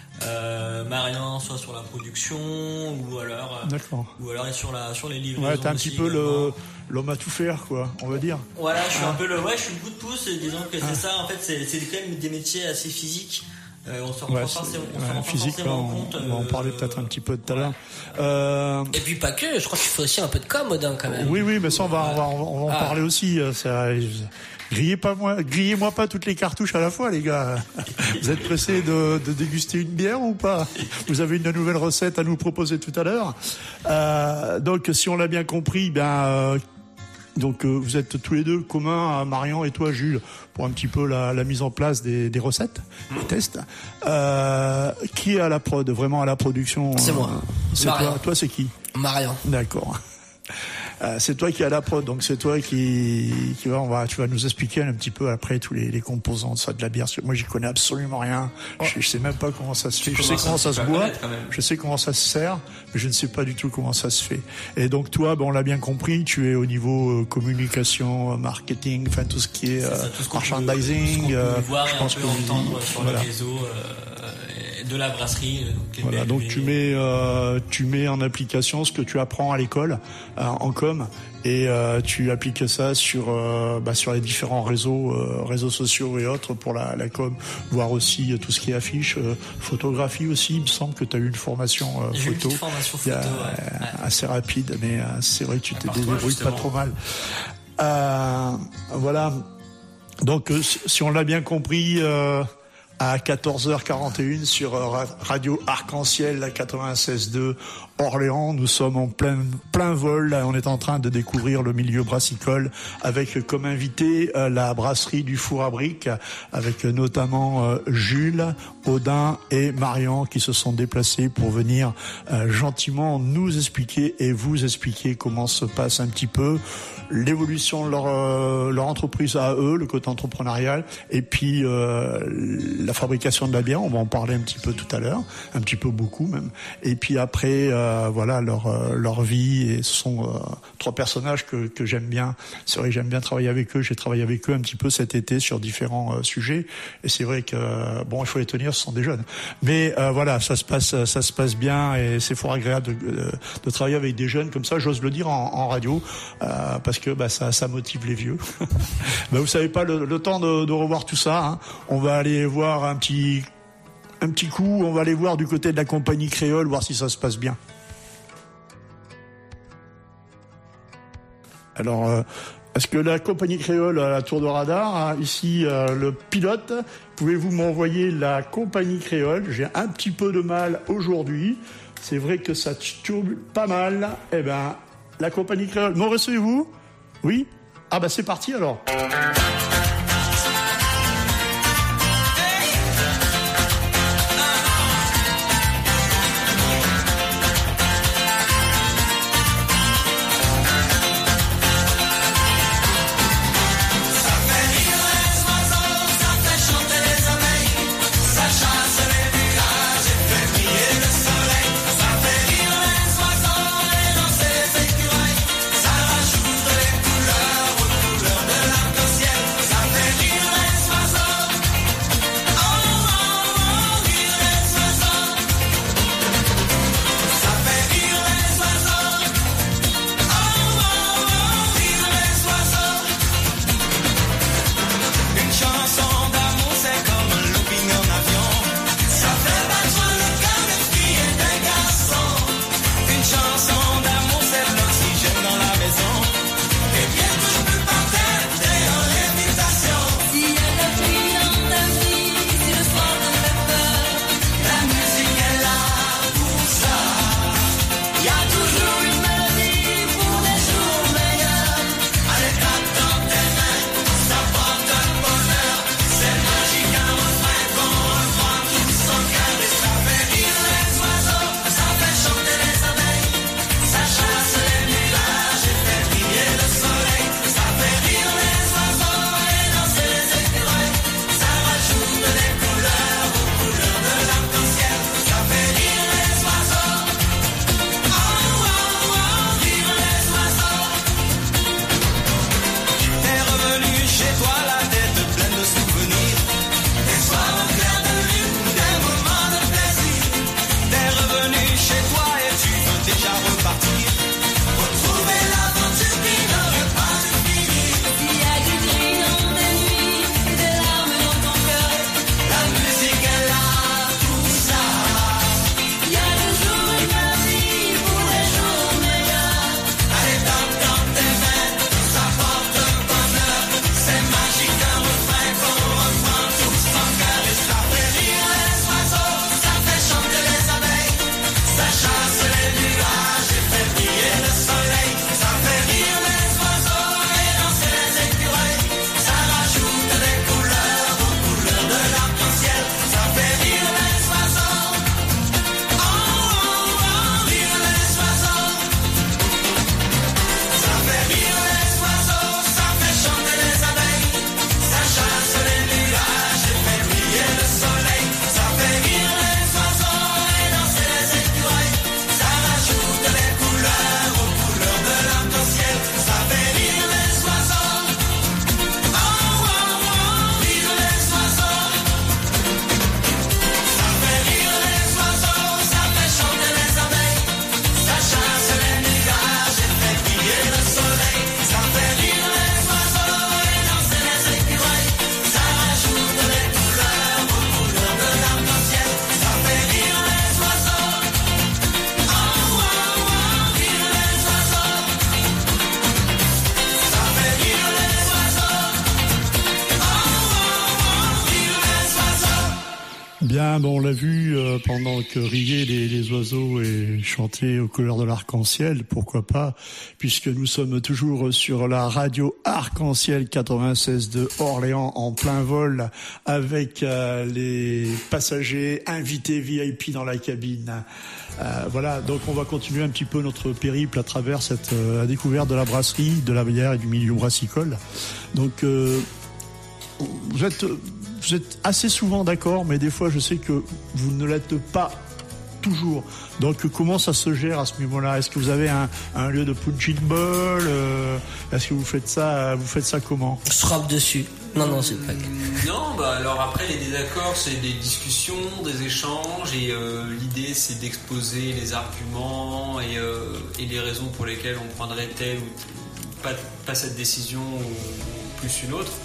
Speaker 8: euh, Marion soit sur la production ou alors euh,
Speaker 4: D'accord.
Speaker 8: ou alors sur la sur les livraisons.
Speaker 4: Ouais, t'es un
Speaker 8: aussi
Speaker 4: petit peu
Speaker 8: également.
Speaker 4: le, l'homme à tout faire, quoi, on va dire.
Speaker 8: Voilà, je suis
Speaker 4: Ah.
Speaker 8: un peu le ouais, je suis le coup de pouce. et Disons que c'est
Speaker 4: Ah.
Speaker 8: ça. En fait, c'est c'est quand même des métiers assez physiques. Euh, on s'en rend
Speaker 4: Ouais,
Speaker 8: pas
Speaker 4: c'est-
Speaker 8: forcément, on
Speaker 4: ouais,
Speaker 8: s'en rend pas
Speaker 4: physique, là,
Speaker 8: forcément
Speaker 4: on,
Speaker 8: compte.
Speaker 4: on va en
Speaker 8: euh,
Speaker 4: parler peut-être un petit peu tout à l'heure. Euh,
Speaker 6: Et puis pas que, je crois qu'il faut aussi un peu de com, Odin, quand même.
Speaker 4: oui, oui, mais ça, on va, on va, on va en
Speaker 6: Ah.
Speaker 4: parler aussi. euh, Ça, grillez pas moi, grillez-moi pas toutes les cartouches à la fois, les gars. Vous êtes pressés de, de déguster une bière ou pas? Vous avez une nouvelle recette à nous proposer tout à l'heure. Euh, donc, si on l'a bien compris, ben, euh, donc euh, vous êtes tous les deux communs, à Marion et toi, Jules, pour un petit peu la, la mise en place des, des recettes, des tests. Euh, qui est à la prod, vraiment à la production?
Speaker 6: C'est
Speaker 4: euh,
Speaker 6: moi.
Speaker 4: C'est
Speaker 6: Marion.
Speaker 4: toi. Toi, c'est qui?
Speaker 6: Marion.
Speaker 4: D'accord. Euh, c'est toi qui es à la prod, donc c'est toi qui, qui va, on va, tu vas nous expliquer un petit peu après tous les, les composants de ça, de la bière. Parce que moi, j'y connais absolument rien. Je, je sais même pas comment ça se fait. Je sais comment ça se boit. Je sais comment ça se sert, mais je ne sais pas du tout comment ça se fait. Et donc toi, ben, on l'a bien compris, tu es au niveau euh, communication, euh, marketing, enfin tout ce qui est,
Speaker 8: c'est
Speaker 4: euh,
Speaker 8: ça, tout ce qu'on peut-
Speaker 4: merchandising.
Speaker 8: tout ce qu'on peut
Speaker 4: euh,
Speaker 8: voir
Speaker 4: je
Speaker 8: et
Speaker 4: pense
Speaker 8: un
Speaker 4: que
Speaker 8: peu
Speaker 4: vous-
Speaker 8: entendre sur
Speaker 4: voilà.
Speaker 8: les réseaux euh, de la brasserie. Donc les
Speaker 4: Voilà,
Speaker 8: B L V.
Speaker 4: donc tu mets, euh, tu mets en application ce que tu apprends à l'école euh, en com, et euh, tu appliques ça sur, euh, bah, sur les différents réseaux, euh, réseaux sociaux et autres pour la, la com, voir aussi euh, tout ce qui est affiche, euh, photographie aussi. Il me semble que tu as eu une formation euh,
Speaker 8: J'ai eu une
Speaker 4: photo,
Speaker 8: petite formation
Speaker 4: Il y a,
Speaker 8: photo, ouais.
Speaker 4: euh,
Speaker 8: Ouais.
Speaker 4: assez rapide, mais euh, c'est vrai que tu t'es
Speaker 7: par toi,
Speaker 4: débrouillé pas
Speaker 7: justement.
Speaker 4: trop mal. Euh, voilà. Donc, euh, si si on l'a bien compris. Euh, à quatorze heures quarante et une sur Radio Arc-en-Ciel quatre-vingt-seize deux Orléans. Nous sommes en plein, plein vol. On est en train de découvrir le milieu brassicole avec comme invité la brasserie du Four à Briques, avec notamment Jules, Audin et Marian qui se sont déplacés pour venir gentiment nous expliquer et vous expliquer comment se passe un petit peu l'évolution de leur, euh, leur entreprise à eux, le côté entrepreneurial, et puis euh, la fabrication de la bière. On va en parler un petit peu tout à l'heure, un petit peu beaucoup même. Et puis après, euh, voilà leur euh, leur vie. Et ce sont euh, trois personnages que que j'aime bien. C'est vrai que j'aime bien travailler avec eux. J'ai travaillé avec eux un petit peu cet été sur différents euh, sujets. Et c'est vrai que euh, bon, il faut les tenir. Ce sont des jeunes, mais euh, voilà, ça se passe ça se passe bien et c'est fort agréable de, de, de travailler avec des jeunes comme ça. J'ose le dire en, en radio euh, parce que bah, ça, ça motive les vieux. bah, vous savez pas le, le temps de, de revoir tout ça. Hein. On va aller voir un petit, un petit coup. On va aller voir du côté de la compagnie créole, voir si ça se passe bien. Alors, euh, est-ce que la compagnie créole a la tour de radar hein, ici, euh, le pilote, pouvez-vous m'envoyer la compagnie créole? J'ai un petit peu de mal aujourd'hui. C'est vrai que ça tourne pas mal. Eh ben, la compagnie créole, m'en recevez-vous? Oui? Ah bah c'est parti alors.
Speaker 10: Ça rajoute les couleurs aux couleurs de l'arc-en-ciel.
Speaker 4: Bien, bon, on l'a vu euh, pendant que riaient les, les oiseaux et chantaient aux couleurs de l'arc-en-ciel, pourquoi pas, puisque nous sommes toujours sur la radio Arc-en-ciel quatre-vingt-seize de Orléans en plein vol avec euh, les passagers invités V I P dans la cabine. Euh, voilà, donc on va continuer un petit peu notre périple à travers cette euh, la découverte de la brasserie, de la bière et du milieu brassicole. Donc euh, vous êtes Vous êtes assez souvent d'accord, mais des fois, je sais que vous ne l'êtes pas toujours. Donc, comment ça se gère à ce niveau-là? Est-ce que vous avez un, un lieu de punching ball? euh, Est-ce que vous faites ça, vous faites ça comment?
Speaker 6: Je se rappe dessus. Non, non, c'est pas.
Speaker 7: Non, bah alors après les désaccords, c'est des discussions, des échanges, et euh, l'idée c'est d'exposer les arguments et, euh, et les raisons pour lesquelles on prendrait telle ou pas, pas cette décision ou plus une autre.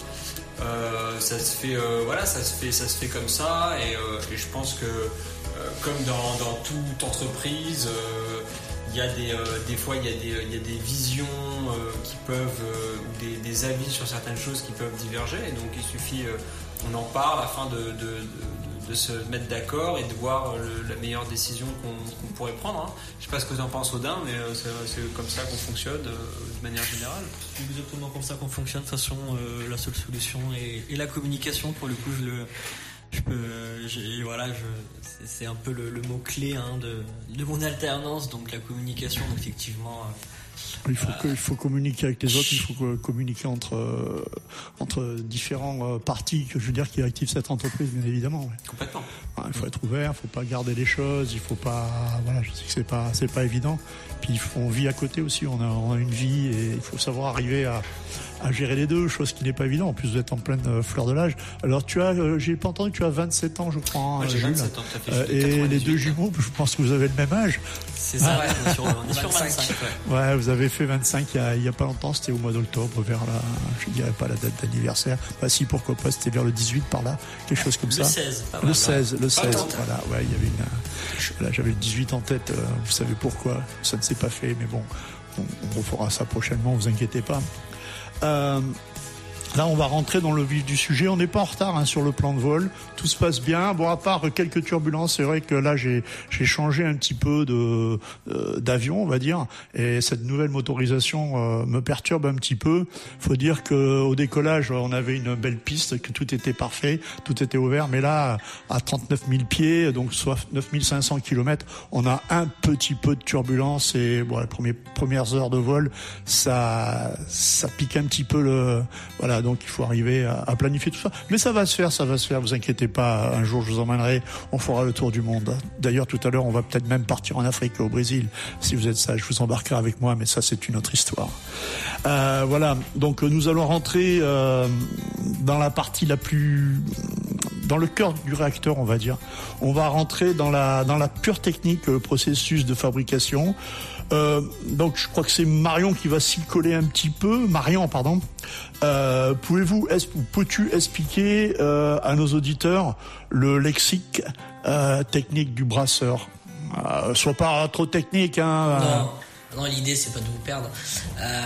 Speaker 7: Euh, ça se fait, euh, voilà, ça se fait, ça se fait comme ça, et, euh, et je pense que, euh, comme dans, dans toute entreprise, il euh, y a des, euh, des fois, il y a des, il y a des visions euh, qui peuvent, euh, des, des avis sur certaines choses qui peuvent diverger, et donc il suffit, euh, on en parle afin de, de, de, de se mettre d'accord et de voir le, la meilleure décision qu'on, qu'on pourrait prendre. Hein. Je sais pas ce que tu en penses, Odin, mais euh, c'est, c'est comme ça qu'on fonctionne euh, de manière générale.
Speaker 8: C'est exactement comme ça qu'on fonctionne. De toute façon, euh, la seule solution est, est la communication. Pour le coup, je le, je peux, j'ai, voilà, je, c'est, c'est un peu le, le mot clé hein, de, de mon alternance. Donc la communication, donc, effectivement. Euh,
Speaker 4: Il faut, que, il faut communiquer avec les autres, il faut communiquer entre, euh, entre différents euh, partis, que je veux dire, qui activent cette entreprise, bien évidemment. Ouais.
Speaker 7: Complètement.
Speaker 4: Ouais, il faut être ouvert, il faut pas garder les choses, il faut pas, voilà, je sais que c'est pas, c'est pas évident. Puis on vit à côté aussi, on a, on a une vie et il faut savoir arriver à, à gérer les deux, chose qui n'est pas évident. En plus, vous êtes en pleine euh, fleur de l'âge. Alors tu as, euh, j'ai pas entendu, tu as vingt-sept ans, je crois. Hein,
Speaker 7: ouais, j'ai
Speaker 4: Jules.
Speaker 7: vingt-sept ans, ça fait
Speaker 4: euh, et les deux jumeaux, je pense que vous avez le même âge.
Speaker 8: C'est ça, ah, ouais, on est sur, on est sur vingt-cinq.
Speaker 4: Ouais. Ouais, vous avez fait vingt-cinq il y a, il y a pas longtemps, c'était au mois d'octobre, vers la, je dirais pas la date d'anniversaire. Bah si, pourquoi pas, c'était vers le dix-huit par là, quelque chose comme
Speaker 8: le
Speaker 4: ça.
Speaker 8: seize, pas
Speaker 4: le
Speaker 8: mal,
Speaker 4: seize, le seize,
Speaker 8: attends,
Speaker 4: voilà, ouais, il y avait une, voilà, j'avais le dix-huit en tête, euh, vous savez pourquoi, ça ne s'est pas fait, mais bon, on, on refera ça prochainement, vous inquiétez pas. Euh, Là, on va rentrer dans le vif du sujet. On n'est pas en retard hein, sur le plan de vol. Tout se passe bien. Bon, à part quelques turbulences, c'est vrai que là, j'ai, j'ai changé un petit peu de euh, d'avion, on va dire. Et cette nouvelle motorisation euh, me perturbe un petit peu. Faut dire que au décollage, on avait une belle piste, que tout était parfait, tout était ouvert. Mais là, à trente-neuf mille pieds, donc soit neuf mille cinq cents kilomètres, on a un petit peu de turbulence. Et bon, les premières premières heures de vol, ça ça pique un petit peu le voilà. Donc il faut arriver à, à planifier tout ça. Mais ça va se faire, ça va se faire, vous inquiétez pas. Un jour je vous emmènerai, on fera le tour du monde. D'ailleurs tout à l'heure on va peut-être même partir en Afrique, au Brésil. Si vous êtes sage, je vous embarquerai avec moi, mais ça c'est une autre histoire. Euh, voilà, donc nous allons rentrer euh, dans la partie la plus... dans le cœur du réacteur, on va dire. On va rentrer dans la, dans la pure technique, le processus de fabrication. Euh, donc je crois que c'est Marion qui va s'y coller un petit peu. Marion, pardon. Euh, pouvez-vous, peux-tu expliquer euh, à nos auditeurs le lexique euh, technique du brasseur? euh, Sois pas trop technique, hein.
Speaker 6: Non, non, l'idée c'est pas de vous perdre. Euh,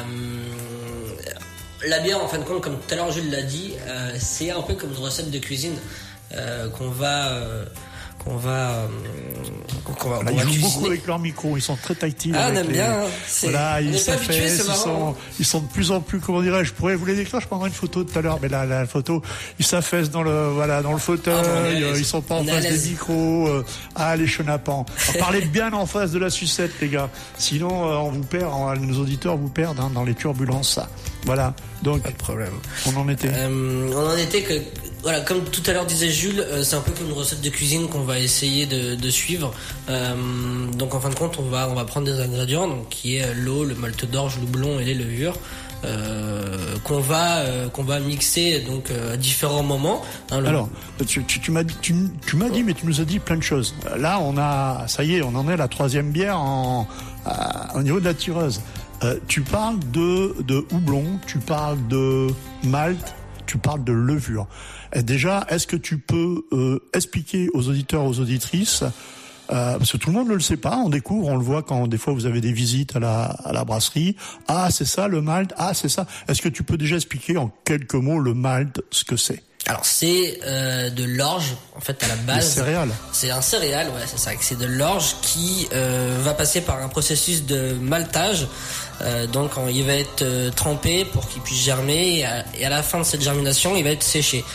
Speaker 6: la bière, en fin de compte, comme tout à l'heure Jules l'a dit, euh, c'est un peu comme une recette de cuisine euh, qu'on va. Euh, qu'on va euh, qu'on va,
Speaker 4: voilà,
Speaker 6: qu'on
Speaker 4: ils
Speaker 6: va
Speaker 4: jouent
Speaker 6: cuisiner.
Speaker 4: beaucoup avec leur micro, ils sont très tactiles.
Speaker 6: Ah, on aime
Speaker 4: les...
Speaker 6: bien. Hein. C'est...
Speaker 4: Voilà,
Speaker 6: on
Speaker 4: ils
Speaker 6: n'est pas habitués,
Speaker 4: s'affaissent,
Speaker 6: c'est
Speaker 4: ils
Speaker 6: marrant.
Speaker 4: sont, ils sont de plus en plus, comment dirais-je, je pourrais vous les décrire, je prendrai une photo tout à l'heure, mais là, la photo, ils s'affaissent dans le, voilà, dans le fauteuil,
Speaker 6: ah, bon,
Speaker 4: ils sont pas en
Speaker 6: on
Speaker 4: face des micros, euh, ah, les chenapans. Parlez bien en face de la sucette, les gars. Sinon, euh, on vous perd, on, nos auditeurs vous perdent, hein, dans les turbulences, ça. Voilà. Donc,
Speaker 6: pas de problème.
Speaker 4: On en était.
Speaker 6: Euh, on en était que, voilà, comme tout à l'heure disait Jules, euh, c'est un peu comme une recette de cuisine qu'on va essayer de, de suivre. Euh, donc en fin de compte, on va on va prendre des ingrédients, donc qui est l'eau, le malt d'orge, le houblon et les levures, euh, qu'on va euh, qu'on va mixer donc euh, à différents moments. Hein, le...
Speaker 4: Alors, tu, tu, tu m'as dit, tu, tu m'as dit, mais tu nous as dit plein de choses. Là, on a, ça y est, on en est à la troisième bière en, à, au niveau de la tireuse. Euh, tu parles de, de houblon, tu parles de malt, tu parles de levure. Et déjà, est-ce que tu peux euh, expliquer aux auditeurs, aux auditrices, euh, parce que tout le monde ne le sait pas, on découvre, on le voit quand des fois vous avez des visites à la, à la brasserie. Ah, c'est ça le malt, ah, c'est ça. Est-ce que tu peux déjà expliquer en quelques mots le malt, ce que c'est ?
Speaker 6: Alors c'est euh, de l'orge en fait à la base.
Speaker 4: Des céréales.
Speaker 6: C'est un céréal, ouais, c'est ça. C'est de l'orge qui euh, va passer par un processus de maltage. Euh, donc il va être euh, trempé pour qu'il puisse germer et à, et à la fin de cette germination, il va être séché.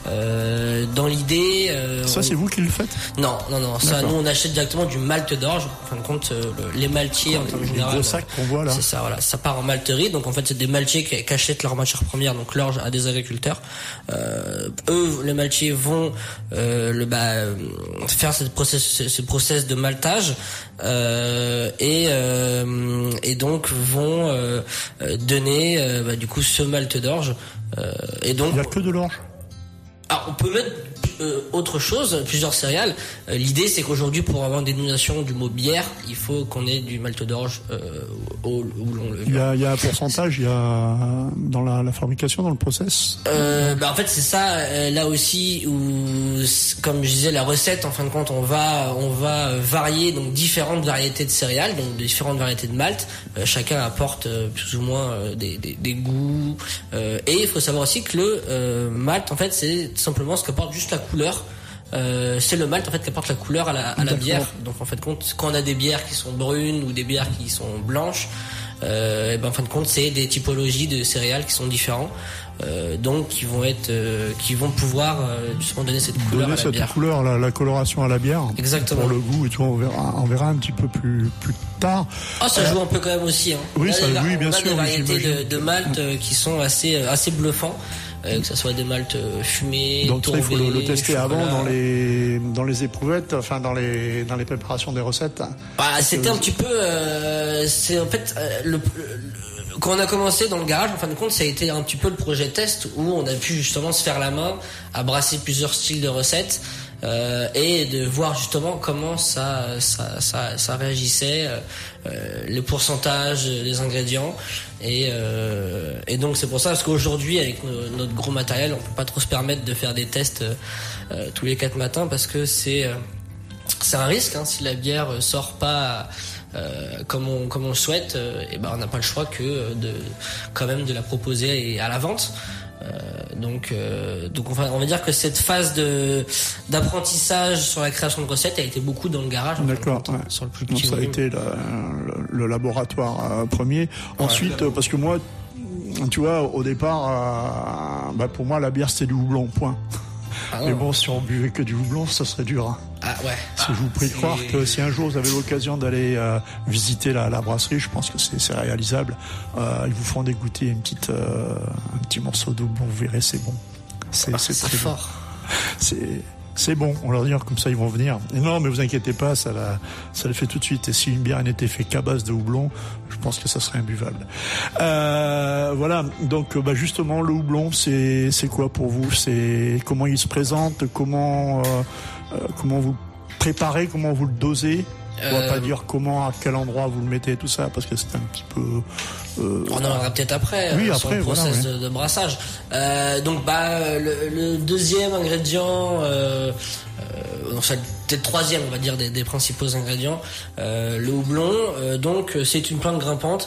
Speaker 6: Euh, dans l'idée, euh,
Speaker 4: ça
Speaker 6: on...
Speaker 4: c'est vous qui le faites?
Speaker 6: Non, non, non. Ça, nous on achète directement du malt d'orge. En fin de compte, euh, le, les maltiers en termes général.
Speaker 4: Les gros sacs qu'on voit là.
Speaker 6: C'est ça, voilà. Ça part en malterie. Donc en fait, c'est des maltiers qui, qui achètent leur matière première, donc l'orge, à des agriculteurs. Euh, eux, les maltiers vont euh, le bah faire ce process, ce process de maltage euh, et euh, et donc vont euh, donner euh, bah, du coup ce malt d'orge. Euh, et donc
Speaker 4: il n'y a que de l'orge.
Speaker 6: Alors on peut mettre euh, autre chose, plusieurs céréales. Euh, l'idée c'est qu'aujourd'hui pour avoir une dénomination du mot bière, il faut qu'on ait du malt d'orge euh, au houblon levure.
Speaker 4: Il y a, il y a un pourcentage, il y a dans la, la fabrication, dans le process.
Speaker 6: Euh, bah en fait c'est ça euh, là aussi où, comme je disais, la recette en fin de compte on va on va varier donc différentes variétés de céréales, donc différentes variétés de malt. Euh, chacun apporte euh, plus ou moins euh, des, des, des goûts euh, et il faut savoir aussi que le euh, malt en fait c'est simplement ce qu'apporte juste la couleur. Euh, c'est le malt en fait qui apporte la couleur à la, à la bière. Donc en fait compte quand on a des bières qui sont brunes ou des bières qui sont blanches, euh, et ben en fin de compte c'est des typologies de céréales qui sont différents, euh, donc qui vont être, euh, qui vont pouvoir euh, justement donner cette couleur
Speaker 4: donner
Speaker 6: à la
Speaker 4: cette
Speaker 6: bière.
Speaker 4: couleur, la, la coloration à la bière.
Speaker 6: Exactement.
Speaker 4: Pour le goût et tout, on verra, on verra un petit peu plus plus tard.
Speaker 6: Ah, ça
Speaker 4: euh,
Speaker 6: joue un peu quand même aussi. Hein.
Speaker 4: Oui,
Speaker 6: on a
Speaker 4: ça,
Speaker 6: des,
Speaker 4: oui, bien
Speaker 6: on a
Speaker 4: sûr.
Speaker 6: des variétés
Speaker 4: oui,
Speaker 6: de, de malt euh, qui sont assez euh, assez bluffants. Euh, que ça soit des maltes fumés,
Speaker 4: donc ça, il faut le, le tester
Speaker 6: chocolat.
Speaker 4: avant dans les dans les éprouvettes, enfin dans les dans les préparations des recettes.
Speaker 6: Bah, c'était un petit peu, euh, c'est en fait euh, le, le, quand on a commencé dans le garage, en fin de compte, ça a été un petit peu le projet test où on a pu justement se faire la main à brasser plusieurs styles de recettes. Euh, et de voir justement comment ça ça ça, ça réagissait, euh, le pourcentage, les ingrédients et euh, et donc c'est pour ça parce qu'aujourd'hui avec no, notre gros matériel on peut pas trop se permettre de faire des tests euh, tous les quatre matins parce que c'est euh, c'est un risque hein, si la bière sort pas euh, comme on comme on le souhaite, euh, et ben on n'a pas le choix que de quand même de la proposer à la vente. Euh, donc, euh, donc on va, on va dire que cette phase de d'apprentissage sur la création de recettes a été beaucoup dans le garage.
Speaker 4: D'accord.
Speaker 6: Enfin,
Speaker 4: Ouais.
Speaker 6: Sur le plus petit
Speaker 4: donc ça a
Speaker 6: volume.
Speaker 4: été la, le, le laboratoire euh, premier. Ensuite,
Speaker 6: Ouais.
Speaker 4: euh, parce que moi, tu vois, au départ, euh, bah pour moi, la bière c'était du houblon, point.
Speaker 6: Ah
Speaker 4: Mais
Speaker 6: non.
Speaker 4: bon, si on buvait que du houblon, ça serait dur. Hein.
Speaker 6: Ah ouais.
Speaker 4: Si je vous prie de croire que si un jour vous avez l'occasion d'aller euh, visiter la, la brasserie, je pense que c'est, c'est réalisable. Euh, ils vous feront dégoûter une petite, euh, un petit morceau de houblon, vous verrez, c'est bon. C'est,
Speaker 6: Ah,
Speaker 4: c'est
Speaker 6: c'est
Speaker 4: très
Speaker 6: fort.
Speaker 4: bon. C'est, c'est bon. On leur dit comme ça, ils vont venir. Et non, mais vous inquiétez pas, ça, la, ça le fait tout de suite. Et si une bière n'était faite qu'à base de houblon, je pense que ça serait imbuvable. Euh, voilà. Donc, bah justement, le houblon, c'est, c'est quoi pour vous? C'est comment il se présente? Comment euh, euh, comment vous le préparez? Comment vous le dosez? On va
Speaker 6: Euh,
Speaker 4: pas dire comment, à quel endroit vous le mettez, tout ça, parce que c'est un petit peu. Euh,
Speaker 6: On en reviendra peut-être après,
Speaker 4: oui,
Speaker 6: euh,
Speaker 4: après,
Speaker 6: sur le
Speaker 4: voilà,
Speaker 6: process
Speaker 4: ouais.
Speaker 6: de, de brassage. Euh, donc bah le, le deuxième ingrédient, euh, euh, enfin peut-être troisième, on va dire des, des principaux ingrédients, euh, le houblon. Euh, donc c'est une plante grimpante.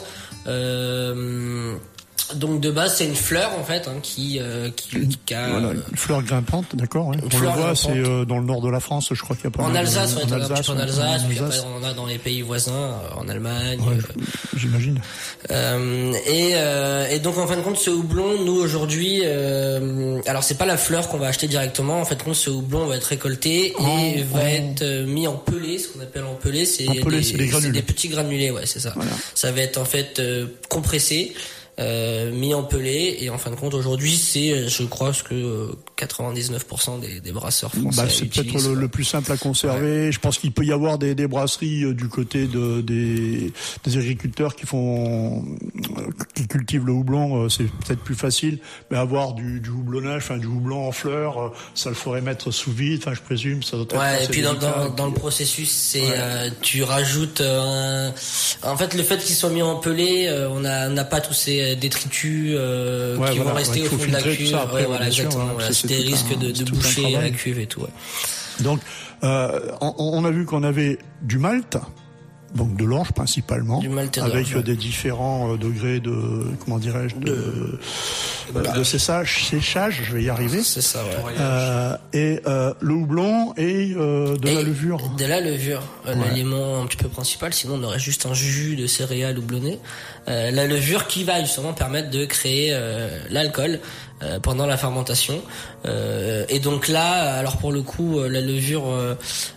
Speaker 6: Euh, donc de base c'est une fleur en fait hein, qui euh, qui, qui a
Speaker 4: Voilà, une fleur grimpante, d'accord. Ouais. On le
Speaker 6: fleur
Speaker 4: voit,
Speaker 6: grimpante.
Speaker 4: c'est euh, dans le nord de la France, je crois qu'il y a pas
Speaker 6: en
Speaker 4: mal de-
Speaker 6: Alsace, ouais,
Speaker 4: en
Speaker 6: t'en as un petit peu en
Speaker 4: ouais,
Speaker 6: Alsace, puis
Speaker 4: Alsace.
Speaker 6: après on en a dans les pays voisins, euh, en Allemagne.
Speaker 4: Ouais,
Speaker 6: euh,
Speaker 4: j'imagine.
Speaker 6: Euh, et, euh, et donc en fin de compte ce houblon nous aujourd'hui euh, alors c'est pas la fleur qu'on va acheter directement en fait compte ce houblon va être récolté
Speaker 4: Oh,
Speaker 6: et va
Speaker 4: oh.
Speaker 6: être euh, mis en pelé, ce qu'on appelle en pelé, c'est
Speaker 4: En pelé,
Speaker 6: des,
Speaker 4: c'est des granules.
Speaker 6: des petits granulés, ouais c'est ça.
Speaker 4: Voilà.
Speaker 6: Ça va être en fait euh, compressé, euh, mis en pelé et en fin de compte aujourd'hui c'est je crois ce que euh, quatre-vingt-dix-neuf pour cent des, des brasseurs français
Speaker 4: Bah, c'est peut-être
Speaker 6: utilisent,
Speaker 4: le,
Speaker 6: quoi.
Speaker 4: le plus simple à conserver. Je pense qu'il peut y avoir des, des brasseries euh, du côté de, des, des agriculteurs qui font, euh, qui cultivent le houblon, euh, c'est peut-être plus facile. Mais avoir du, du houblonnage, enfin du houblon en fleurs, euh, ça le ferait mettre sous vide. Enfin, je présume, ça doit être.
Speaker 6: Ouais,
Speaker 4: assez
Speaker 6: et puis dans,
Speaker 4: délicat.
Speaker 6: dans, dans le processus, c'est
Speaker 4: Ouais.
Speaker 6: euh, tu rajoutes euh, un... En fait, le fait qu'ils soient mis en pelé, euh, on a on n'a pas tous ces détritus euh,
Speaker 4: Ouais,
Speaker 6: qui
Speaker 4: voilà,
Speaker 6: vont rester
Speaker 4: ouais,
Speaker 6: au
Speaker 4: il faut
Speaker 6: fond de la
Speaker 4: filtrer tout
Speaker 6: cuve.
Speaker 4: ça après,
Speaker 6: Ouais,
Speaker 4: ouais,
Speaker 6: voilà,
Speaker 4: bien sûr,
Speaker 6: exactement.
Speaker 4: ouais,
Speaker 6: Voilà,
Speaker 4: c'est-
Speaker 6: c'est
Speaker 4: c'est
Speaker 6: des
Speaker 4: tout
Speaker 6: risques
Speaker 4: un-
Speaker 6: de,
Speaker 4: c'est
Speaker 6: de
Speaker 4: tout un
Speaker 6: boucher la
Speaker 4: travail.
Speaker 6: cuve et tout. Ouais.
Speaker 4: Donc, euh, on, on a vu qu'on avait du malt, donc de l'orge principalement,
Speaker 6: du malt
Speaker 4: avec
Speaker 6: d'orge, ouais.
Speaker 4: des différents degrés de, comment dirais-je, de, de, voilà, de séchage, séchage, je vais y arriver.
Speaker 6: C'est ça, ouais.
Speaker 4: Euh, et euh, le houblon et euh, de
Speaker 6: et
Speaker 4: la levure.
Speaker 6: De la levure, euh,
Speaker 4: Ouais.
Speaker 6: l'aliment un petit peu principal, sinon on aurait juste un jus de céréales houblonnées. Euh, la levure qui va justement permettre de créer euh, l'alcool euh, pendant la fermentation. Euh, et donc là, alors pour le coup, euh, la levure, euh,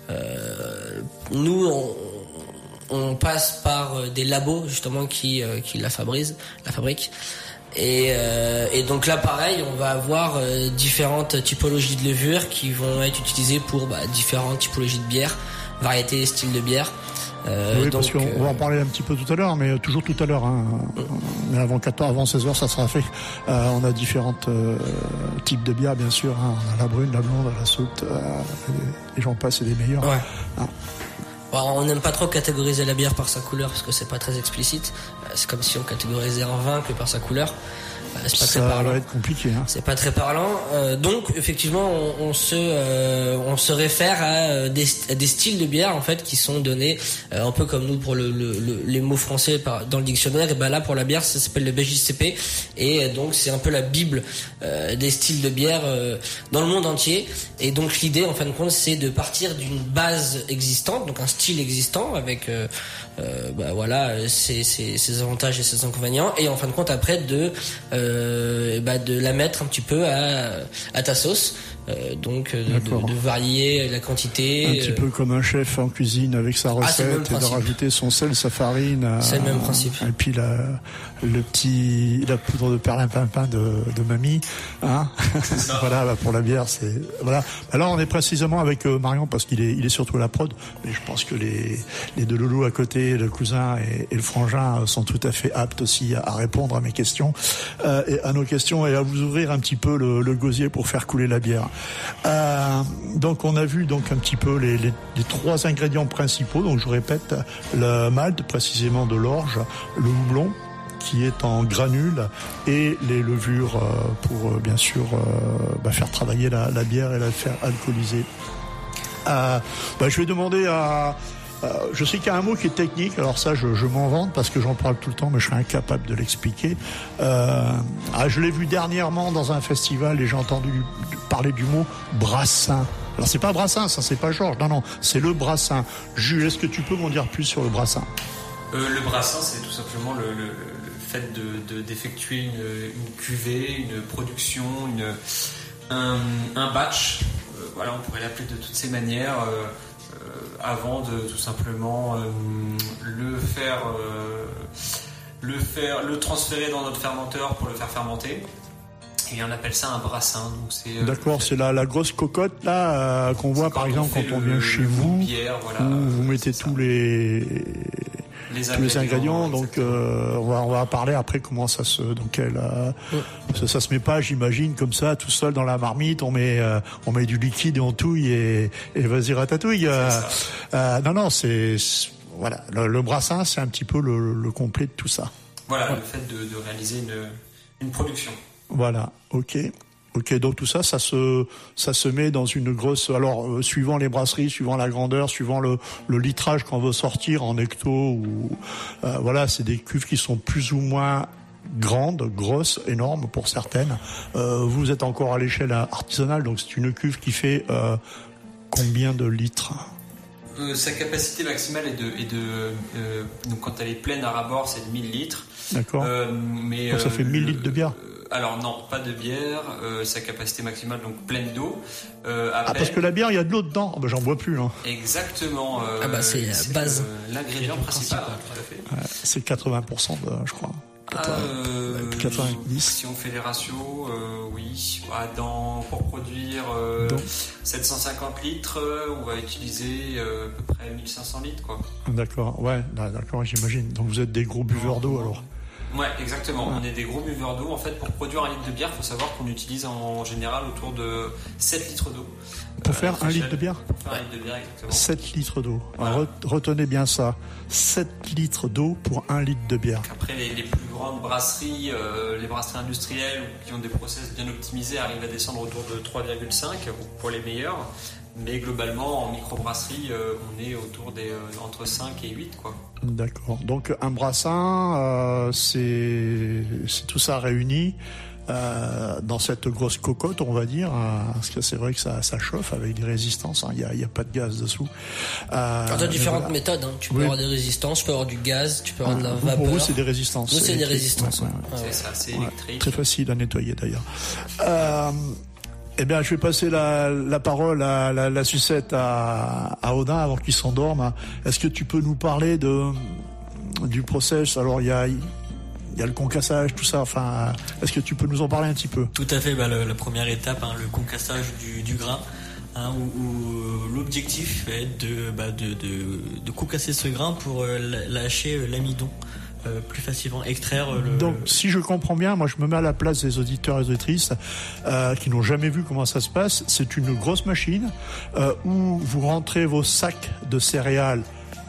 Speaker 6: euh, nous, on, on passe par des labos justement qui, euh, qui la fabriquent, la fabriquent. Et, euh, et donc là, pareil, on va avoir euh, différentes typologies de levure qui vont être utilisées pour bah, différentes typologies de bière, variétés et styles de bière. Euh,
Speaker 4: oui,
Speaker 6: donc,
Speaker 4: parce qu'on
Speaker 6: euh,
Speaker 4: va en parler un petit peu tout à l'heure, mais toujours tout à l'heure. Hein. Mais avant quatorze, avant seize heures, ça sera fait. Euh, on a différents euh, types de bières, bien sûr. Hein. On a la brune, la blonde, la saute, euh, et j'en passe, c'est les meilleurs.
Speaker 6: Ouais.
Speaker 4: Hein.
Speaker 6: Alors, on n'aime pas trop catégoriser la bière par sa couleur parce que c'est pas très explicite. Euh, C'est comme si on catégorisait un vin que par sa couleur. Euh, C'est pas
Speaker 4: Ça
Speaker 6: très parlant.
Speaker 4: va être compliqué. Hein.
Speaker 6: C'est pas très parlant. Euh, donc effectivement, on, on se euh, on se réfère à, euh, des, à des styles de bière en fait qui sont donnés euh, un peu comme nous pour le, le, le, les mots français par, dans le dictionnaire. Et ben là pour la bière, ça s'appelle le B J C P et euh, donc c'est un peu la bible euh, des styles de bière euh, dans le monde entier. Et donc l'idée en fin de compte, c'est de partir d'une base existante, donc un style existant avec euh, euh, bah voilà ses, ses, ses avantages et ses inconvénients, et en fin de compte après de euh, bah de la mettre un petit peu à, à ta sauce, euh, donc de, de, de varier la quantité.
Speaker 4: Un petit peu comme un chef en cuisine avec sa recette,
Speaker 6: ah,
Speaker 4: et de rajouter son sel, sa farine.
Speaker 6: C'est le même principe.
Speaker 4: Et puis la, le petit, la poudre de perlimpinpin de, de mamie, hein. Voilà, bah pour la bière, c'est voilà. Alors on est précisément avec euh, Marion parce qu'il est, il est surtout à la prod, mais je pense que les, les deux loulous à côté, le cousin et, et le frangin sont tout à fait aptes aussi à, à répondre à mes questions, euh, et à nos questions et à vous ouvrir un petit peu le, le gosier pour faire couler la bière. Euh, donc on a vu donc un petit peu les, les, les trois ingrédients principaux. Donc je vous répète, le malt, précisément de l'orge, le houblon qui est en granules et les levures euh, pour euh, bien sûr euh, bah, faire travailler la, la bière et la faire alcooliser. Euh, bah, je vais demander à Euh, je sais qu'il y a un mot qui est technique, alors ça je, je m'en vante parce que j'en parle tout le temps, mais je suis incapable de l'expliquer. Euh, ah, je l'ai vu dernièrement dans un festival et j'ai entendu parler du mot brassin. Alors c'est pas brassin, ça c'est pas Georges, non non, c'est le brassin. Jules, est-ce que tu peux m'en dire plus sur le brassin?
Speaker 7: euh, Le brassin, c'est tout simplement le, le, le fait de, de, d'effectuer une, une cuvée, une production, une, un, un batch. Euh, voilà, on pourrait l'appeler de toutes ces manières. Euh, avant de tout simplement euh, le faire euh, le faire le transférer dans notre fermenteur pour le faire fermenter, et on appelle ça un brassin. Donc c'est euh,
Speaker 4: d'accord, c'est la, la grosse cocotte là euh, qu'on voit par exemple quand on vient
Speaker 7: le,
Speaker 4: chez
Speaker 7: le
Speaker 4: vous
Speaker 7: bière, voilà,
Speaker 4: où vous mettez tous les
Speaker 7: les
Speaker 4: tous les ingrédients,
Speaker 7: ingrédients,
Speaker 4: donc euh, on va on va parler après comment ça se donc elle euh, ouais. ça, ça se met pas, j'imagine, comme ça tout seul dans la marmite, on met euh, on met du liquide et on touille et, et vas-y ratatouille. Euh, euh, non non c'est, c'est voilà le, le brassin c'est un petit peu le, le complet de tout ça.
Speaker 7: Voilà,
Speaker 4: ouais.
Speaker 7: Le fait de, de réaliser une une production.
Speaker 4: Voilà, ok. Ok, donc tout ça, ça se, ça se met dans une grosse. Alors, euh, suivant les brasseries, suivant la grandeur, suivant le, le litrage qu'on veut sortir en hecto, ou euh, voilà, c'est des cuves qui sont plus ou moins grandes, grosses, énormes pour certaines. Euh, vous êtes encore à l'échelle artisanale, donc c'est une cuve qui fait euh, combien de litres?
Speaker 7: Euh, sa capacité maximale est de, est de euh, donc quand elle est pleine à ras-bord, c'est de mille litres.
Speaker 4: D'accord.
Speaker 7: Euh, mais
Speaker 4: donc ça fait mille litres de bière.
Speaker 7: Alors non, pas de bière, euh, sa capacité maximale donc pleine d'eau. Euh,
Speaker 4: ah parce que la bière, il y a de l'eau dedans. Oh, ben, j'en bois plus. Hein.
Speaker 7: Exactement. Euh,
Speaker 6: ah bah c'est la base.
Speaker 7: Euh, l'ingrédient principal. principal. Tout à fait.
Speaker 4: Ouais, c'est quatre-vingts pour cent de, je crois.
Speaker 7: Euh,
Speaker 4: quatre-vingt-dix.
Speaker 7: Si on fait les ratios, euh, oui. Ah, dans, pour produire euh, sept cent cinquante litres, on va utiliser euh, à peu près mille cinq cents litres, quoi.
Speaker 4: D'accord, ouais, d'accord, j'imagine. Donc vous êtes des gros buveurs d'eau alors.
Speaker 7: Ouais, exactement. Ouais. On est des gros buveurs d'eau. En fait, pour produire un litre de bière, il faut savoir qu'on utilise en général autour de sept litres d'eau.
Speaker 4: Pour euh, faire un litre de bière
Speaker 7: Pour faire ouais. un litre de bière, exactement.
Speaker 4: sept litres d'eau.
Speaker 7: Voilà.
Speaker 4: Alors, retenez bien ça. sept litres d'eau pour un litre de bière.
Speaker 7: Après, les, les plus grandes brasseries, euh, les brasseries industrielles qui ont des process bien optimisés arrivent à descendre autour de trois virgule cinq pour les meilleurs. Mais globalement, en microbrasserie, euh, on est autour des euh, entre cinq et huit, quoi.
Speaker 4: D'accord. Donc un brassin, euh, c'est, c'est tout ça réuni euh, dans cette grosse cocotte, on va dire. Euh, parce que c'est vrai que ça, ça chauffe avec des résistances. Il hein, n'y a, a pas de gaz dessous. Euh,
Speaker 6: Alors, tu as différentes
Speaker 4: voilà.
Speaker 6: méthodes. Hein. Tu peux
Speaker 4: oui.
Speaker 6: avoir des résistances, tu peux avoir du gaz, tu peux avoir
Speaker 4: Ah,
Speaker 6: de la
Speaker 4: vous,
Speaker 6: vapeur.
Speaker 4: pour vous, c'est des résistances.
Speaker 6: Nous, c'est, c'est des
Speaker 4: électrique.
Speaker 6: résistances.
Speaker 4: Ouais,
Speaker 6: Ouais,
Speaker 4: ouais.
Speaker 6: ouais.
Speaker 7: C'est ça, c'est
Speaker 4: Ouais,
Speaker 7: électrique.
Speaker 4: très facile à nettoyer d'ailleurs. Euh, eh bien, je vais passer la, la parole à la, la sucette à, à Odin avant qu'il s'endorme. Est-ce que tu peux nous parler de du process? Alors, il y a, il y a le concassage, tout ça. Enfin, est-ce que tu peux nous en parler un petit peu?
Speaker 8: Tout à fait. Bah, le, la première étape, hein, le concassage du, du grain, hein, où, où l'objectif est de, bah, de, de, de concasser ce grain pour euh, lâcher euh, l'amidon. Euh, plus facilement extraire le...
Speaker 4: Donc si je comprends bien, moi je me mets à la place des auditeurs et auditrices euh, qui n'ont jamais vu comment ça se passe. C'est une grosse machine euh, où vous rentrez vos sacs de céréales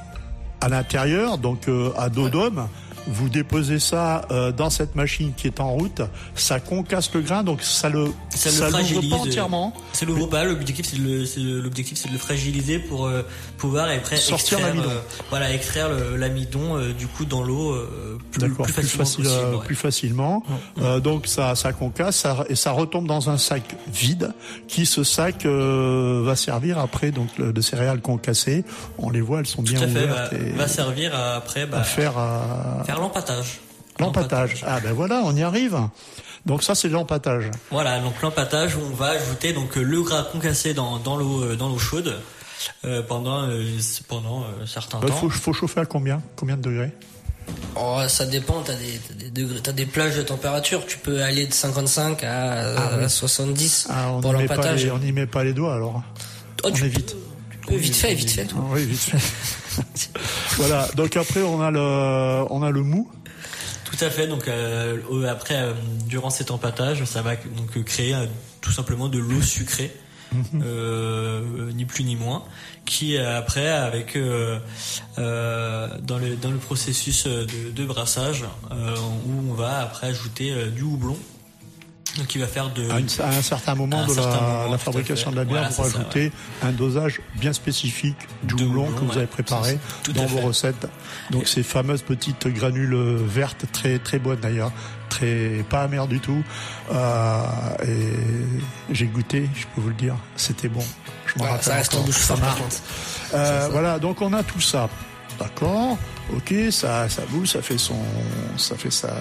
Speaker 4: à l'intérieur, donc euh, à dos d'homme. Vous déposez ça euh, dans cette machine qui est en route, ça concasse le grain, donc ça le
Speaker 8: ça,
Speaker 4: ça
Speaker 8: le fragilise
Speaker 4: l'ouvre pas entièrement.
Speaker 8: Ça l'ouvre pas. L'objectif c'est de le, c'est de, l'objectif c'est de le fragiliser pour euh, pouvoir après
Speaker 4: sortir
Speaker 8: extraire,
Speaker 4: l'amidon.
Speaker 8: Euh, voilà, extraire le, l'amidon euh, du coup dans l'eau euh, plus,
Speaker 4: D'accord,
Speaker 8: plus facilement
Speaker 4: plus, facile,
Speaker 8: possible,
Speaker 4: euh,
Speaker 8: ouais.
Speaker 4: plus facilement. Mmh. Euh, donc ça, ça concasse ça, et ça retombe dans un sac vide qui, ce sac, euh, va servir après donc le, de céréales concassées. On les voit, elles sont
Speaker 8: Tout
Speaker 4: bien
Speaker 8: à fait,
Speaker 4: ouvertes.
Speaker 8: Va,
Speaker 4: et
Speaker 8: va servir à, après bah,
Speaker 4: à faire à...
Speaker 8: faire l'empâtage.
Speaker 4: L'empâtage. Ah ben voilà, on y arrive. Donc ça c'est l'empâtage.
Speaker 8: Voilà, donc l'empâtage où on va ajouter donc le gras concassé dans dans l'eau dans l'eau chaude euh, pendant euh, pendant euh, certains
Speaker 4: Il
Speaker 8: temps.
Speaker 4: faut faut chauffer à combien Combien de degrés?
Speaker 6: Oh, ça dépend, t'as des, t'as des degrés, t'as des plages de température. Tu peux aller de cinquante-cinq à,
Speaker 4: ah, oui.
Speaker 6: à soixante-dix
Speaker 4: ah, on
Speaker 6: pour l'empâtage.
Speaker 4: Les, on n'y met pas les doigts alors.
Speaker 6: Oh,
Speaker 4: on
Speaker 6: tu
Speaker 4: évite.
Speaker 6: Peux, vite fait, vite fait.
Speaker 4: Ah, oui, vite fait. Voilà. Donc après on a le on a le mou.
Speaker 8: Tout à fait. Donc euh, après, euh, durant cet empâtage, ça va donc créer euh, tout simplement de l'eau sucrée, mm-hmm. euh, ni plus ni moins, qui après, avec euh, euh, dans le dans le processus de, de brassage, euh, où on va après ajouter euh, du houblon. Donc il va faire de
Speaker 4: à, une, à un certain moment
Speaker 8: un
Speaker 4: de
Speaker 8: certain
Speaker 4: la,
Speaker 8: moment,
Speaker 4: la fabrication de la bière,
Speaker 8: voilà,
Speaker 4: pour ajouter
Speaker 8: ça, ouais.
Speaker 4: un dosage bien spécifique du
Speaker 8: de
Speaker 4: houblon
Speaker 8: houblon,
Speaker 4: que vous
Speaker 8: ouais,
Speaker 4: avez préparé dans vos
Speaker 8: fait.
Speaker 4: recettes. Donc et ces fameuses petites granules vertes, très très bonnes d'ailleurs, très pas amères du tout. Euh, et j'ai goûté, je peux vous le dire, c'était bon. Je m'en
Speaker 6: ouais,
Speaker 4: rappelle.
Speaker 6: Ça reste en bouche
Speaker 4: ça
Speaker 6: par contre.
Speaker 4: Euh, voilà, donc on a tout ça. D'accord, ok, ça, ça boule, ça fait son, ça fait sa,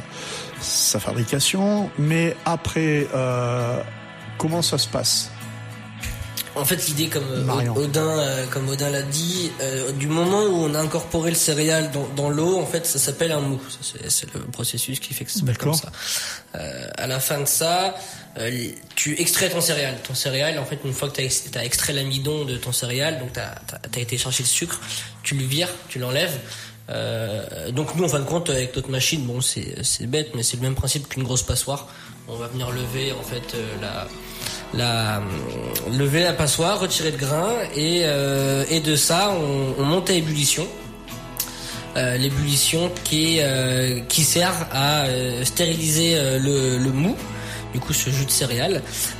Speaker 4: sa fabrication. Mais après, euh, comment ça se passe?
Speaker 6: En fait, l'idée, comme
Speaker 4: Marion.
Speaker 6: Odin, euh, comme Odin l'a dit, euh, du moment où on a incorporé le céréal dans, dans l'eau, en fait, ça s'appelle un mou. Ça, c'est, c'est le processus qui fait que ça s'appelle comme ça. Euh, à la fin de ça, euh, tu extrais ton céréal. Ton céréal, en fait, une fois que tu as extrait l'amidon de ton céréal, donc tu as été chercher le sucre, tu le vires, tu l'enlèves. Euh, donc nous, en fin de compte, avec notre machine, bon, c'est, c'est bête, mais c'est le même principe qu'une grosse passoire. On va venir lever, en fait, euh, la... La, lever la passoire, retirer le grain et, euh, et de ça on, on monte à ébullition. Euh, l'ébullition qui, est, euh, qui sert à euh, stériliser euh, le, le mou, du coup ce jus de céréales.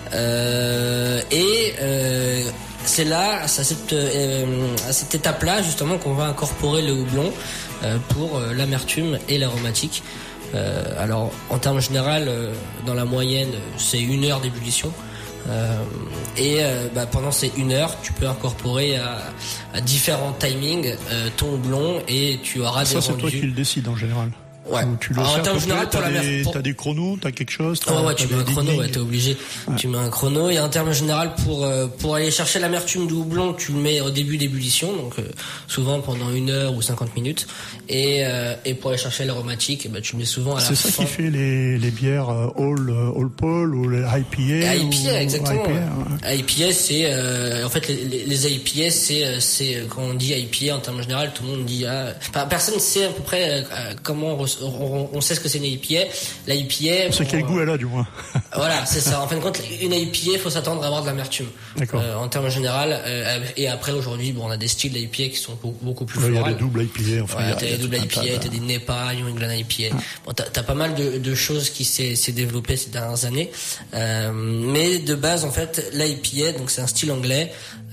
Speaker 6: Euh, et euh, c'est là, à cette, euh, à cette étape-là justement qu'on va incorporer le houblon euh, pour euh, l'amertume et l'aromatique. Euh, alors en termes général, euh, dans la moyenne, c'est une heure d'ébullition. Euh, et euh, bah, pendant ces une heure, tu peux incorporer à, à différents timings euh, ton houblon et tu auras
Speaker 4: ça,
Speaker 6: des
Speaker 4: c'est
Speaker 6: rendus.
Speaker 4: toi qui le décides en général.
Speaker 6: Ouais.
Speaker 4: Tu le
Speaker 6: Alors,
Speaker 4: sais
Speaker 6: en termes général, pour
Speaker 4: t'as
Speaker 6: la
Speaker 4: des,
Speaker 6: mer...
Speaker 4: t'as des chronos, t'as quelque chose.
Speaker 6: Oh ouais, tu mets un chrono,
Speaker 4: lignes.
Speaker 6: ouais, t'es obligé. Ouais. Tu mets un chrono et en termes général, pour euh, pour aller chercher l'amertume du houblon, tu le mets au début d'ébullition, donc euh, souvent pendant une heure ou cinquante minutes. Et euh, et pour aller chercher l'aromatique, bah, tu le mets souvent à la fin.
Speaker 4: C'est ça qui fait les les bières euh, All All Pole ou les I P A.
Speaker 6: I P A,
Speaker 4: ou...
Speaker 6: exactement.
Speaker 4: I P A, ouais.
Speaker 6: I P A, c'est euh, en fait les, les, les I P A, c'est c'est quand on dit I P A en termes général, tout le monde dit ah, enfin, personne sait à peu près euh, comment on, on sait ce que c'est une I P A. La I P A.
Speaker 4: C'est quel goût elle a, du moins.
Speaker 6: Voilà, c'est ça. En fin de compte, une I P A, faut s'attendre à avoir de l'amertume.
Speaker 4: D'accord.
Speaker 6: Euh, en termes général. Euh, et après, aujourd'hui, bon, on a des styles d'I P A qui sont beaucoup, beaucoup plus
Speaker 4: ouais,
Speaker 6: florales.
Speaker 4: Il y a des doubles I P A, enfin.
Speaker 6: Voilà, t'as
Speaker 4: des
Speaker 6: doubles I P A, t'as des N E P A, New England I P A. Ah. Bon, t'as, t'as pas mal de, de choses qui s'est, s'est développé ces dernières années. Euh, mais de base, en fait, l'I P A, donc c'est un style anglais.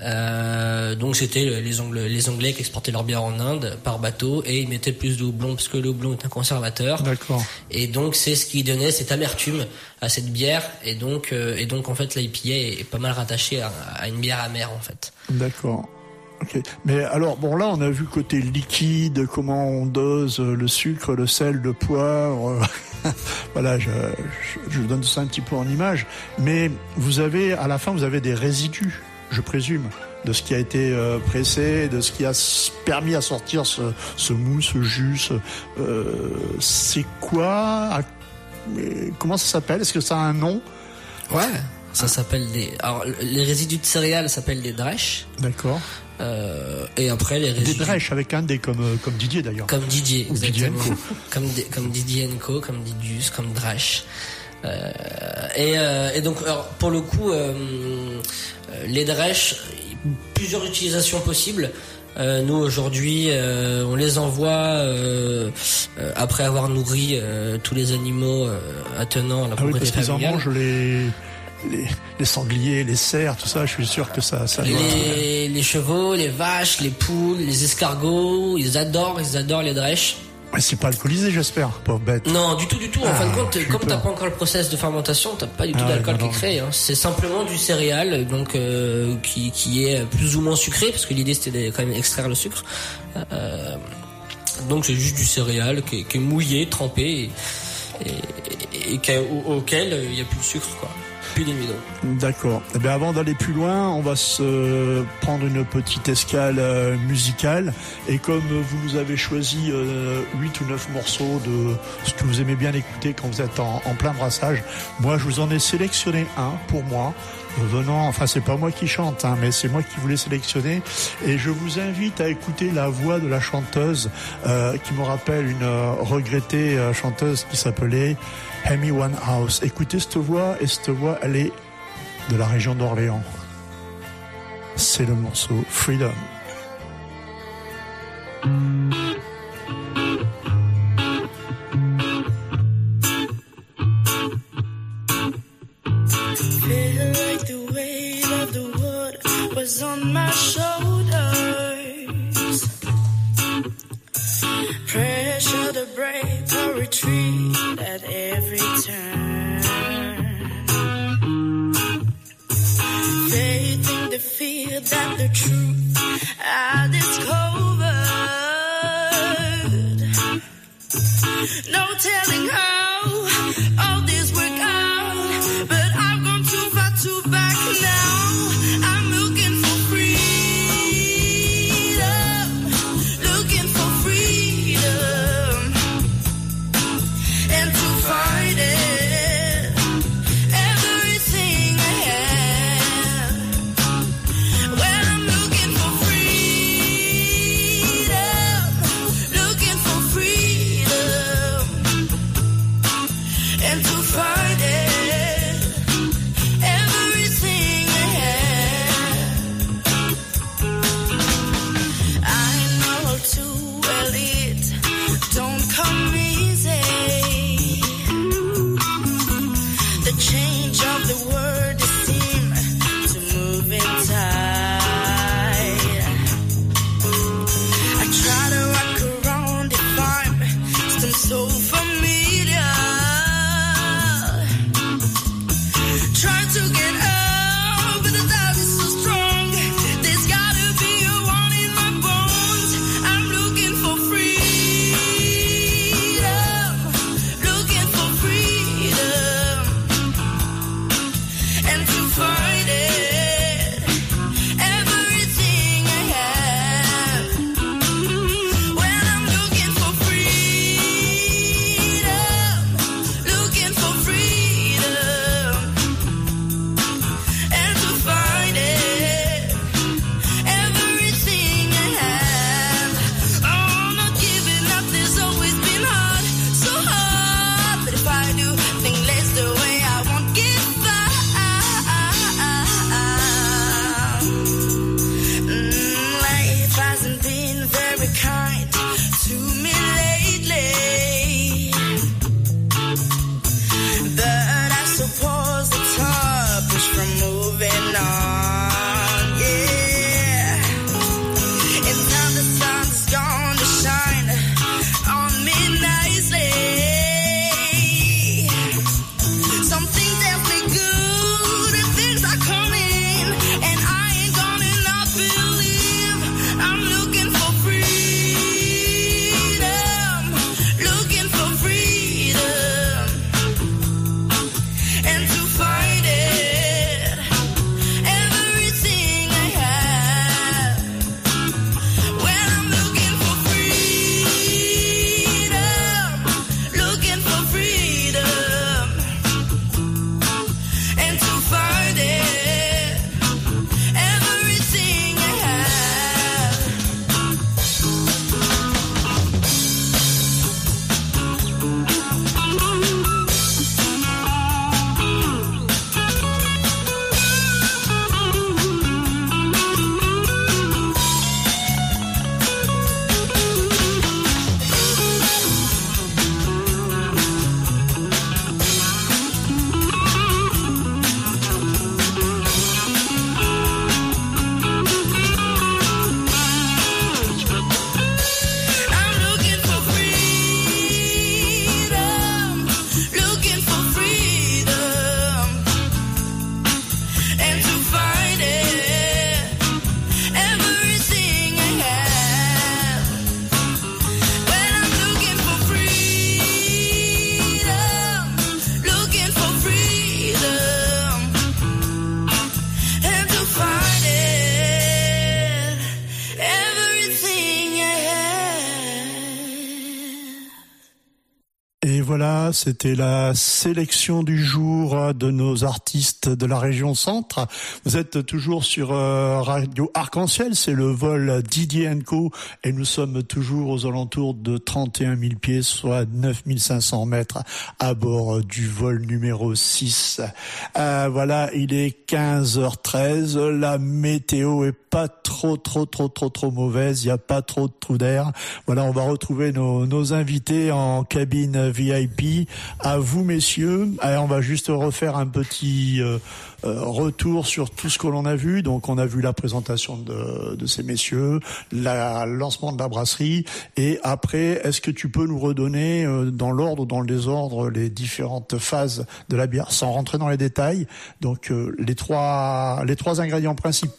Speaker 6: Euh, donc c'était les Anglais, les Anglais qui exportaient leur bière en Inde par bateau et ils mettaient plus de houblon parce que le houblon est un conservateur.
Speaker 4: D'accord.
Speaker 6: Et donc c'est ce qui donnait cette amertume à cette bière et donc euh, et donc en fait l'I P A est, est pas mal rattaché à, à une bière amère en fait.
Speaker 4: D'accord. Ok. Mais alors bon là on a vu côté liquide comment on dose le sucre, le sel, le poivre. Voilà, je, je, je donne ça un petit peu en image. Mais vous avez à la fin vous avez des résidus, je présume, de ce qui a été euh, pressé, de ce qui a permis à sortir ce, ce mou, ce jus. Ce, euh, c'est quoi à, comment ça s'appelle? Est-ce que ça a un nom?
Speaker 6: Ouais, ça s'appelle des. Alors les résidus de céréales s'appellent des drèches.
Speaker 4: D'accord.
Speaker 6: Euh, et après les résidus.
Speaker 4: Des drèches avec un D comme comme Didier d'ailleurs.
Speaker 6: Comme Didier,
Speaker 4: ou
Speaker 6: exactement.
Speaker 4: Didier
Speaker 6: comme comme Didier and Co, comme Didius, comme Drèche. Euh, et, euh, et donc alors, pour le coup, euh, les drèches, plusieurs utilisations possibles. Euh, nous aujourd'hui, euh, on les envoie euh, euh, après avoir nourri euh, tous les animaux euh, attenant à la
Speaker 4: ah
Speaker 6: propriété
Speaker 4: oui, parce
Speaker 6: familiale.
Speaker 4: qu'ils en mangent les, les les sangliers, les cerfs, tout ça. Je suis sûr que ça. ça doit...
Speaker 6: les, les chevaux, les vaches, les poules, les escargots, ils adorent, ils adorent les drèches.
Speaker 4: Mais c'est pas alcoolisé, j'espère, pauvre bête.
Speaker 6: Non, du tout, du tout. En
Speaker 4: ah,
Speaker 6: fin de compte, comme
Speaker 4: peur.
Speaker 6: t'as pas encore le process de fermentation, t'as pas du tout
Speaker 4: ah,
Speaker 6: d'alcool
Speaker 4: ouais,
Speaker 6: qui est créé. Hein. C'est simplement du céréal, donc euh, qui qui est plus ou moins sucré, parce que l'idée c'était de quand même extraire le sucre. Euh, donc c'est juste du céréal qui est, qui est mouillé, trempé, et, et, et, et au, auquel il y a plus de sucre, quoi. Plus d'amidon.
Speaker 4: D'accord. Eh bien, avant d'aller plus loin, on va se prendre une petite escale euh, musicale. Et comme vous nous avez choisi euh, huit ou neuf morceaux de ce que vous aimez bien écouter quand vous êtes en, en plein brassage, moi, je vous en ai sélectionné un pour moi. Venant, enfin c'est pas moi qui chante, hein, mais c'est moi qui voulais sélectionner, et je vous invite à écouter la voix de la chanteuse euh, qui me rappelle une euh, regrettée euh, chanteuse qui s'appelait Amy Winehouse. Écoutez cette voix, et cette voix elle est de la région d'Orléans. C'est le morceau Freedom.
Speaker 11: On my shoulders, pressure to break or retreat at every turn, faith in the fear that the truth I discovered, no telling how all this work out, but I've gone too far to back now. I'm looking for
Speaker 10: Free
Speaker 4: voilà, c'était la sélection du jour de nos artistes de la région centre. Vous êtes toujours sur euh, Radio Arc-en-Ciel, c'est le vol Didier and Co et nous sommes toujours aux alentours de trente et un mille pieds, soit neuf mille cinq cents mètres à bord du vol numéro six. Euh, voilà, il est quinze heures treize, la météo est pas trop trop trop trop trop mauvaise, il y a pas trop de trous d'air. Voilà, on va retrouver nos, nos invités en cabine V I P. À vous messieurs. Allez, on va juste refaire un petit euh, euh, retour sur tout ce que l'on a vu. Donc on a vu la présentation de, de ces messieurs, le lancement de la brasserie, et après, est-ce que tu peux nous redonner euh, dans l'ordre ou dans le désordre les différentes phases de la bière sans rentrer dans les détails. Donc euh, les trois les trois ingrédients principaux.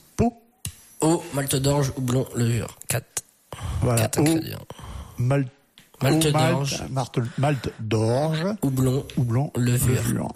Speaker 6: Eau, malt d'orge, houblon, levure. Quatre.
Speaker 4: Voilà.
Speaker 6: Quatre
Speaker 4: Eau,
Speaker 6: ingrédients.
Speaker 4: Malt,
Speaker 6: Malt
Speaker 4: eau,
Speaker 6: d'orge.
Speaker 4: Malt, malt d'orge.
Speaker 6: Houblon.
Speaker 4: Houblon.
Speaker 6: Levure.
Speaker 4: levure.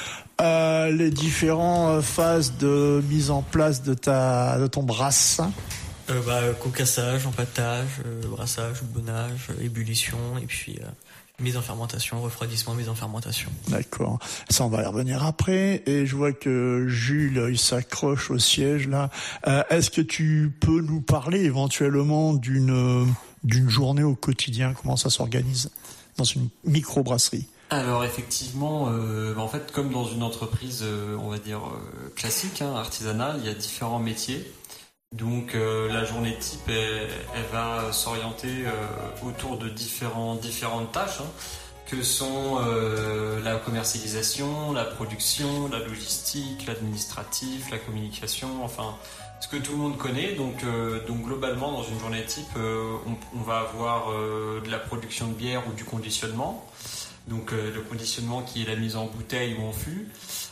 Speaker 4: Euh, les différentes phases de mise en place de ta de ton brassin.
Speaker 8: Euh, bah, concassage, empâtage, euh, brassage, houblonnage, euh, ébullition, et puis euh, mise en fermentation, refroidissement, mise en fermentation.
Speaker 4: D'accord. Ça, on va y revenir après. Et je vois que Jules, il s'accroche au siège là. Euh, est-ce que tu peux nous parler éventuellement d'une d'une journée au quotidien? Comment ça s'organise dans une micro-brasserie?
Speaker 7: Alors effectivement, euh, en fait, comme dans une entreprise, euh, on va dire euh, classique, hein, artisanale, il y a différents métiers. Donc euh, la journée type, elle, elle va s'orienter euh, autour de différents, différentes tâches, hein, que sont euh, la commercialisation, la production, la logistique, l'administratif, la communication, enfin ce que tout le monde connaît. Donc, euh, donc globalement, dans une journée type, euh, on, on va avoir euh, de la production de bière ou du conditionnement. Donc euh, le conditionnement qui est la mise en bouteille ou en fût.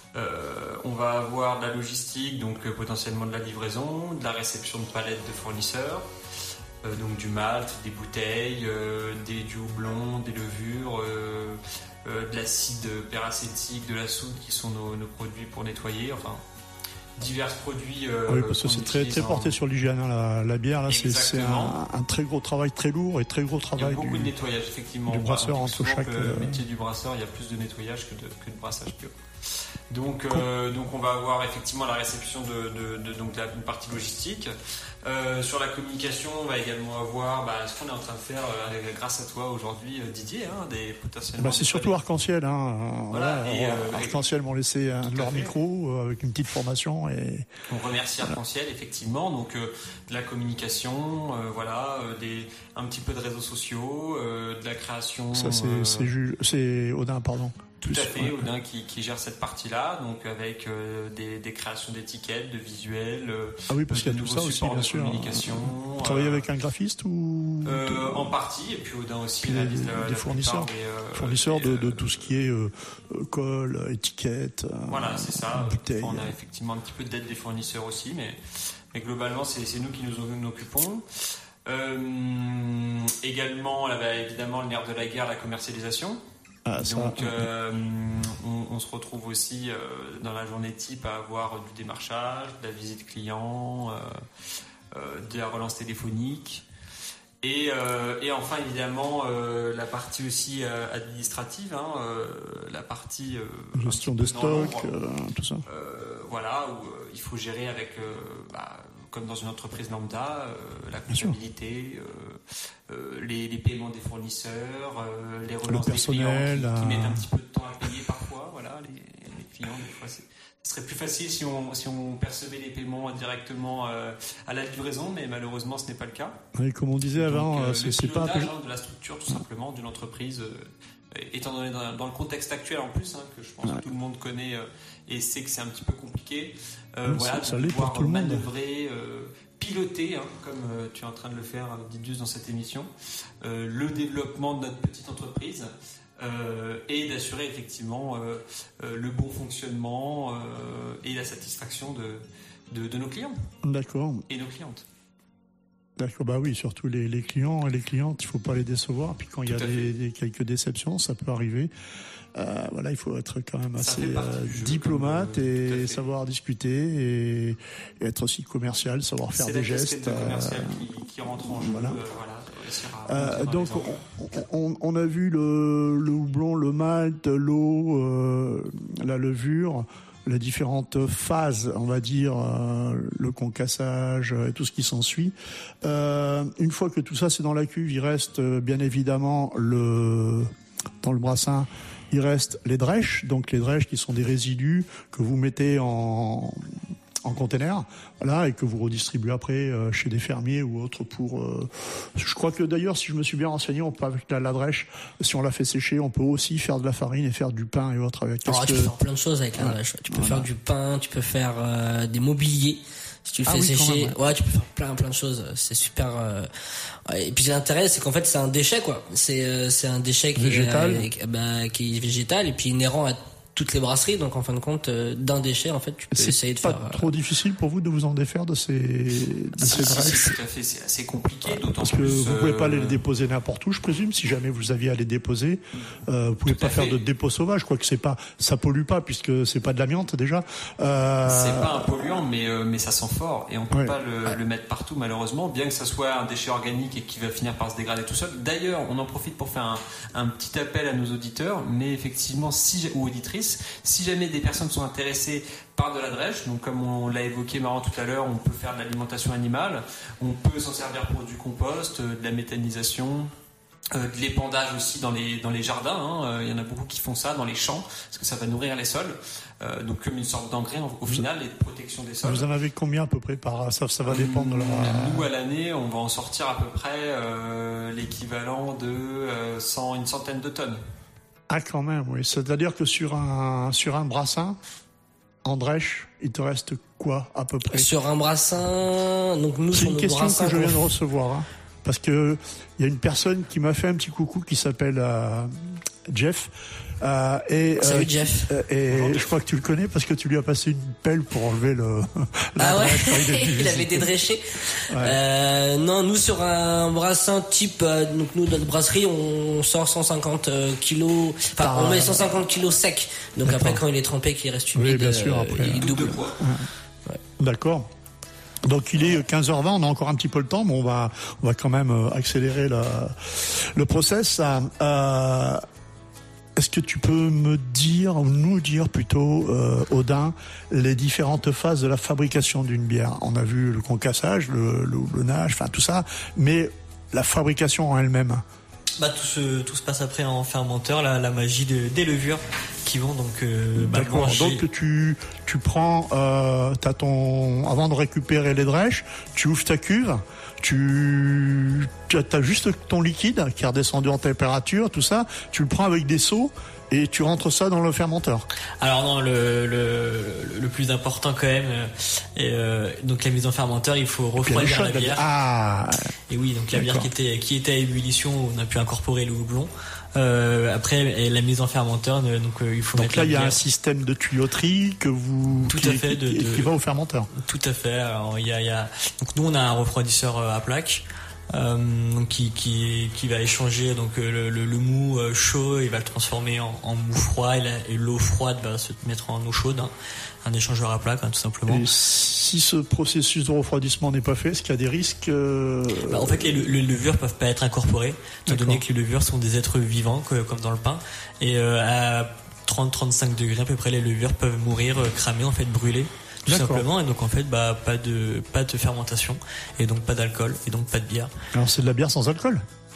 Speaker 7: Euh, on va avoir de la logistique, donc euh, potentiellement de la livraison, de la réception de palettes de fournisseurs, euh, donc du malt, des bouteilles, euh, des, du houblon, des levures, euh, euh, de l'acide peracétique, de la soude qui sont nos, nos produits pour nettoyer, enfin divers produits. Euh,
Speaker 4: oui, parce que c'est très, très porté en... sur l'hygiène, hein, la, la bière, là, c'est, c'est un, un très gros travail, très lourd et très gros travail.
Speaker 7: Il y a beaucoup
Speaker 4: du,
Speaker 7: de nettoyage, effectivement.
Speaker 4: Du brasseur entre chaque.
Speaker 7: Le métier du brasseur, il y a plus de nettoyage que de, que de brassage pur. Donc, euh, donc on va avoir effectivement la réception de, de, de donc la, une partie logistique. Euh, sur la communication, on va également avoir bah, ce qu'on est en train de faire euh, grâce à toi aujourd'hui, euh, Didier, hein, des potentiellement.
Speaker 4: Bah, c'est surtout des... Arc-en-Ciel, hein.
Speaker 7: Voilà.
Speaker 4: voilà
Speaker 7: et, euh,
Speaker 4: Arc-en-Ciel m'ont laissé un de leur micro euh, avec une petite formation et.
Speaker 7: On remercie
Speaker 4: voilà.
Speaker 7: Arc-en-Ciel effectivement. Donc euh, de la communication, euh, voilà, euh, des un petit peu de réseaux sociaux, euh, de la création.
Speaker 4: Ça c'est
Speaker 7: euh...
Speaker 4: c'est, Jules, c'est Odin, pardon.
Speaker 7: Tout
Speaker 4: Plus,
Speaker 7: à fait,
Speaker 4: ouais.
Speaker 7: Odin qui, qui gère cette partie-là, donc avec euh, des, des créations d'étiquettes, de visuels, euh,
Speaker 4: ah oui, parce
Speaker 7: de
Speaker 4: qu'il y a tout ça aussi, bien sûr.
Speaker 7: Communication.
Speaker 4: Vous travaillez
Speaker 7: euh,
Speaker 4: avec un graphiste ou
Speaker 7: euh, en partie, et puis Odin aussi
Speaker 4: puis
Speaker 7: réalise
Speaker 4: des,
Speaker 7: la,
Speaker 4: des
Speaker 7: la
Speaker 4: fournisseurs,
Speaker 7: des, euh,
Speaker 4: fournisseurs
Speaker 7: des,
Speaker 4: de, de
Speaker 7: euh,
Speaker 4: tout ce qui est euh, colle, étiquette.
Speaker 7: Voilà, c'est ça.
Speaker 4: Bouteille.
Speaker 7: On a effectivement un petit peu d'aide des fournisseurs aussi, mais, mais globalement, c'est, c'est nous qui nous en occupons. Euh, également, là, bah, évidemment, le nerf de la guerre, la commercialisation.
Speaker 4: Ah, ça,
Speaker 7: Donc, euh, on, on se retrouve aussi euh, dans la journée type à avoir du démarchage, de la visite client, euh, euh, de la relance téléphonique. Et, euh, et enfin, évidemment, euh, la partie aussi euh, administrative, hein, euh, la partie euh,
Speaker 4: gestion des stocks, euh, tout ça.
Speaker 7: Euh, voilà, où euh, il faut gérer avec, euh, bah, comme dans une entreprise lambda, euh, la comptabilité, euh, euh, les, les paiements des fournisseurs, euh, les relances
Speaker 4: le
Speaker 7: des clients qui,
Speaker 4: euh...
Speaker 7: qui mettent un petit peu de temps à payer parfois. Voilà, les, les clients, des fois, c'est, ce serait plus facile si on, si on percevait les paiements directement euh, à la livraison, mais malheureusement, ce n'est pas le cas.
Speaker 4: Oui, comme on disait
Speaker 7: Donc,
Speaker 4: avant,
Speaker 7: euh,
Speaker 4: c'est,
Speaker 7: le
Speaker 4: c'est pas un peu...
Speaker 7: hein, de la structure, tout simplement, d'une entreprise. Euh, étant donné dans, dans le contexte actuel en plus, hein, que je pense ouais. que tout le monde connaît euh, et sait que c'est un petit peu compliqué, euh,
Speaker 4: oui,
Speaker 7: voilà,
Speaker 4: ça,
Speaker 7: de
Speaker 4: ça
Speaker 7: pouvoir
Speaker 4: pour tout
Speaker 7: manœuvrer, euh, piloter, hein, comme euh, tu es en train de le faire, Didius, dans cette émission, euh, le développement de notre petite entreprise euh, et d'assurer effectivement euh, euh, le bon fonctionnement euh, et la satisfaction de, de, de nos clients.
Speaker 4: D'accord.
Speaker 7: Et nos clientes.
Speaker 4: D'accord, bah oui, surtout les, les clients et les clientes, il faut pas les décevoir. Puis quand il y a des, des, quelques déceptions, ça peut arriver. Euh, voilà, il faut être quand même assez euh, diplomate comme, euh, et savoir discuter et, et être aussi commercial, savoir faire des gestes.
Speaker 7: C'est commercial euh, qui, qui rentre en jeu. Voilà. Euh, voilà,
Speaker 4: euh, donc on, on, on a vu le, le houblon, le malt, l'eau, euh, la levure, les différentes phases, on va dire, euh, le concassage et tout ce qui s'ensuit. Euh, une fois que tout ça c'est dans la cuve, il reste euh, bien évidemment le dans le brassin. Il reste les drèches, donc les drèches qui sont des résidus que vous mettez en, en container, voilà, et que vous redistribuez après euh, chez des fermiers ou autres pour. Euh, je crois que d'ailleurs, si je me suis bien renseigné, on peut avec la, la drèche, si on la fait sécher, on peut aussi faire de la farine et faire du pain et autres avec.
Speaker 6: Alors, tu
Speaker 4: que...
Speaker 6: peux faire plein de choses avec la ouais. drèche. Tu peux voilà. faire du pain, tu peux faire euh, des mobiliers. Si tu le fais ah oui, sécher, même, ouais. ouais, tu peux faire plein plein de choses. C'est super. Euh... Et puis l'intérêt, c'est qu'en fait, c'est un déchet, quoi. C'est euh, c'est un déchet qui
Speaker 4: végétal,
Speaker 6: est, euh, bah, qui est végétal et puis inhérent à toutes les brasseries. Donc en fin de compte, euh, d'un déchet, en fait, tu peux
Speaker 4: c'est
Speaker 6: essayer de
Speaker 4: pas
Speaker 6: faire.
Speaker 4: C'est pas trop euh... difficile pour vous de vous en défaire de ces de ces drèches.
Speaker 7: Tout à fait, c'est assez compliqué, d'autant
Speaker 4: parce que
Speaker 7: plus,
Speaker 4: vous pouvez pas
Speaker 7: euh...
Speaker 4: les déposer n'importe où, je présume. Si jamais vous aviez à les déposer, euh, vous pouvez tout pas faire fait. de dépôt sauvage. Je crois que c'est pas, ça pollue pas puisque c'est pas de l'amiante déjà.
Speaker 7: Euh... C'est pas un polluant, mais euh, mais ça sent fort et on peut
Speaker 4: ouais.
Speaker 7: pas le,
Speaker 6: ouais.
Speaker 7: le mettre partout malheureusement, bien que ça soit un déchet organique et qui va finir par se dégrader tout seul. D'ailleurs, on en profite pour faire un, un petit appel à nos auditeurs, mais effectivement, si ou auditrices, si jamais des personnes sont intéressées par de la drèche, donc comme on l'a évoqué marrant tout à l'heure, on peut faire de l'alimentation animale, on peut s'en servir pour du compost, de la méthanisation, euh, de l'épandage aussi dans les dans les jardins. Hein. Il y en a beaucoup qui font ça dans les champs parce que ça va nourrir les sols. Euh, donc comme une sorte d'engrais au final et de protection des sols.
Speaker 4: Vous en avez combien à peu près par ça, ça va dépendre de la.
Speaker 7: Nous à l'année, on va en sortir à peu près euh, l'équivalent de euh, cent, une centaine de tonnes.
Speaker 4: Ah quand même, oui. C'est-à-dire que sur un sur un brassin en drèche, il te reste quoi à peu près?
Speaker 6: Sur un brassin, donc nous
Speaker 4: c'est
Speaker 6: sur
Speaker 4: une
Speaker 6: nos
Speaker 4: question
Speaker 6: brassins
Speaker 4: que je viens de recevoir, hein, parce que il y a une personne qui m'a fait un petit coucou qui s'appelle euh, Jeff. Euh, et,
Speaker 6: Salut
Speaker 4: euh,
Speaker 6: Jeff.
Speaker 4: Euh, et Bonjour. Je crois que tu le connais parce que tu lui as passé une pelle pour enlever le.
Speaker 6: Ah ouais. Il, il avait dédréché. Ouais. Euh, non, nous sur un brassin type, euh, donc nous notre brasserie, on sort cent cinquante kilos. Enfin, ah, on met cent cinquante kilos sec. Donc d'accord. Après, quand il est trempé, qu'il reste humide,
Speaker 4: oui, bien sûr, après,
Speaker 6: il double.
Speaker 7: Quoi.
Speaker 4: Ouais. D'accord. Donc il est quinze heures vingt, on a encore un petit peu le temps, mais on va on va quand même accélérer la, le process. Euh, Est-ce que tu peux me dire, ou nous dire plutôt, euh, Odin, les différentes phases de la fabrication d'une bière? On a vu le concassage, le, le houblonnage, enfin tout ça, mais la fabrication en elle-même.
Speaker 8: Bah tout se tout se passe après en fermenteur, la, la magie de, des levures qui vont donc. Euh, bah,
Speaker 4: D'accord.
Speaker 8: manger.
Speaker 4: Donc tu tu prends, euh, t'as ton avant de récupérer les drèches, tu ouvres ta cuve. Tu as juste ton liquide qui est redescendu en température, tout ça. Tu le prends avec des seaux et tu rentres ça dans le fermenteur.
Speaker 8: Alors non, le le, le plus important quand même, et euh, donc la mise en fermenteur, il faut refroidir la bière.
Speaker 4: Ah.
Speaker 8: Et oui, donc la bière qui était qui était à ébullition, on a pu incorporer le houblon. Euh, après la mise en fermenteur, donc euh, il faut.
Speaker 4: Donc
Speaker 8: mettre
Speaker 4: là, il y a
Speaker 8: bière.
Speaker 4: un système de tuyauterie que vous
Speaker 8: tout
Speaker 4: qui,
Speaker 8: à fait
Speaker 4: qui,
Speaker 8: de,
Speaker 4: qui,
Speaker 8: de,
Speaker 4: qui va au fermenteur.
Speaker 8: Tout à fait. Alors il y a, il y a donc nous on a un refroidisseur à plaque. Euh, qui, qui, qui va échanger donc le, le, le mou euh, chaud, il va le transformer en, en mou froid et, la, et l'eau froide va se mettre en eau chaude, hein, un échangeur à plaque, hein, tout simplement.
Speaker 4: Et si ce processus de refroidissement n'est pas fait, est-ce qu'il y a des risques euh...
Speaker 8: bah, En fait, les, les levures peuvent pas être incorporées, étant donné que les levures sont des êtres vivants, que, comme dans le pain, et euh, à trente à trente-cinq degrés à peu près, les levures peuvent mourir, euh, cramer, en fait, brûler. Tout D'accord. simplement, et donc en fait bah pas de pas de fermentation et donc pas d'alcool et donc pas de bière.
Speaker 4: Alors c'est de la bière sans alcool.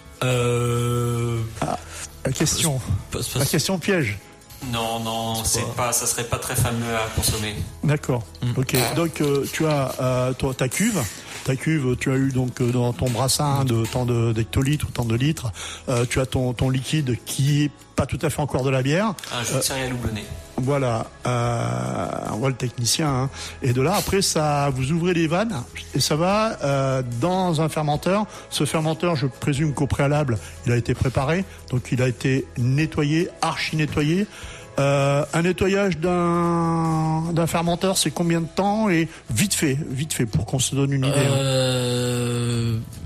Speaker 8: Euh...
Speaker 4: Ah, la question, pas, pas, la question piège.
Speaker 7: Non non, c'est, c'est pas, ça serait pas très fameux à consommer.
Speaker 4: D'accord. Mmh. Ok. Donc euh, tu as euh, toi ta cuve. Ta cuve, tu as eu donc dans ton brassin de tant de d'hectolitres ou tant de litres, euh, tu as ton ton liquide qui est pas tout à fait encore de la bière.
Speaker 7: Un jus de céréales houblonné.
Speaker 4: Voilà, euh, on voit le technicien. Hein. Et de là, après, ça, vous ouvrez les vannes et ça va euh, dans un fermenteur. Ce fermenteur, je présume qu'au préalable, il a été préparé, donc il a été nettoyé, archi nettoyé. Euh, un nettoyage d'un d'un fermenteur, c'est combien de temps? Et vite fait, vite fait, pour qu'on se donne une idée.
Speaker 6: Euh,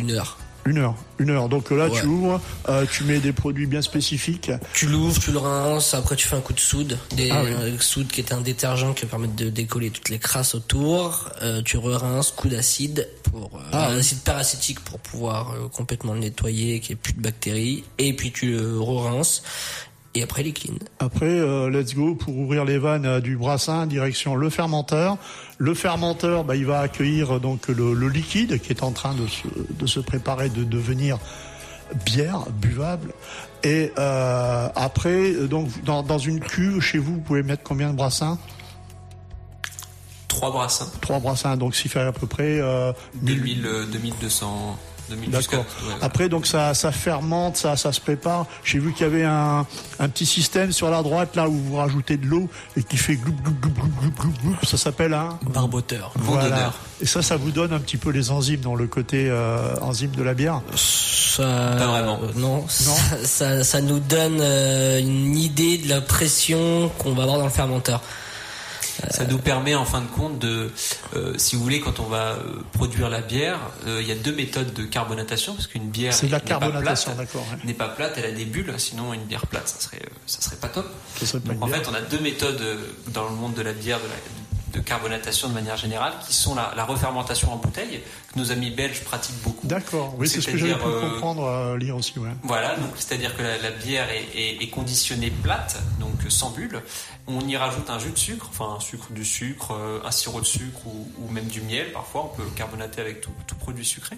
Speaker 6: une heure.
Speaker 4: Une heure, une heure. Donc là,
Speaker 6: Ouais.
Speaker 4: tu ouvres, euh, tu mets des produits bien spécifiques.
Speaker 6: Tu l'ouvres, tu le rinces, après tu fais un coup de soude, des
Speaker 4: Ah oui.
Speaker 6: euh, soude qui est un détergent qui va permettre de décoller toutes les crasses autour. Euh, tu re-rinces, coup d'acide pour euh,
Speaker 4: Ah
Speaker 6: un
Speaker 4: oui.
Speaker 6: acide paracétique pour pouvoir euh, complètement le nettoyer, qu'il n'y ait plus de bactéries. Et puis tu le re-rinces. Et après, les clean.
Speaker 4: Après, euh, let's go pour ouvrir les vannes euh, du brassin, direction le fermenteur. Le fermenteur, bah, il va accueillir euh, donc le, le liquide qui est en train de se, de se préparer, de devenir bière buvable. Et euh, après, euh, donc dans, dans une cuve chez vous, vous pouvez mettre combien de brassins?
Speaker 7: Trois brassins.
Speaker 4: Trois brassins, donc ça fait à peu près euh,
Speaker 7: deux mille, euh, deux mille deux cents. deux mille
Speaker 4: D'accord.
Speaker 7: jusqu'à- ouais, ouais.
Speaker 4: Après, donc ça, ça fermente, ça, ça se prépare. J'ai vu qu'il y avait un, un petit système sur la droite là où vous rajoutez de l'eau et qui fait gloup gloup gloup gloup gloup gloup gloup. Ça s'appelle un
Speaker 6: barboteur.
Speaker 4: Voilà. Et ça, ça vous donne un petit peu les enzymes dans le côté euh, enzyme de la bière.
Speaker 6: Ça,
Speaker 7: Pas vraiment.
Speaker 6: euh, non, Ça, ça, ça nous donne euh, une idée de la pression qu'on va avoir dans le fermenteur.
Speaker 7: Ça nous permet en fin de compte de, euh, si vous voulez, quand on va euh, produire la bière, euh, il y a deux méthodes de carbonatation, parce qu'une bière
Speaker 4: C'est de la
Speaker 7: n'est pas
Speaker 4: carbonatation,
Speaker 7: plate,
Speaker 4: d'accord, ouais.
Speaker 7: n'est pas plate, elle a des bulles, sinon une bière plate, ça serait, euh, ça serait pas top.
Speaker 4: Ça serait pas
Speaker 7: Donc
Speaker 4: une
Speaker 7: en
Speaker 4: bière.
Speaker 7: fait, on a deux méthodes euh, dans le monde de la bière, de, la, de carbonatation de manière générale, qui sont la, la refermentation en bouteille, que nos amis belges pratiquent beaucoup.
Speaker 4: D'accord. Oui, c'est ce que j'avais pu
Speaker 7: C'est-à-dire, euh,
Speaker 4: comprendre, euh, lire aussi, ouais.
Speaker 7: Voilà, donc c'est-à-dire que la, la bière est, est, est conditionnée plate, donc sans bulle. On y rajoute un jus de sucre, enfin un sucre du sucre, euh, un sirop de sucre ou, ou même du miel. Parfois, on peut carbonater avec tout, tout produit sucré.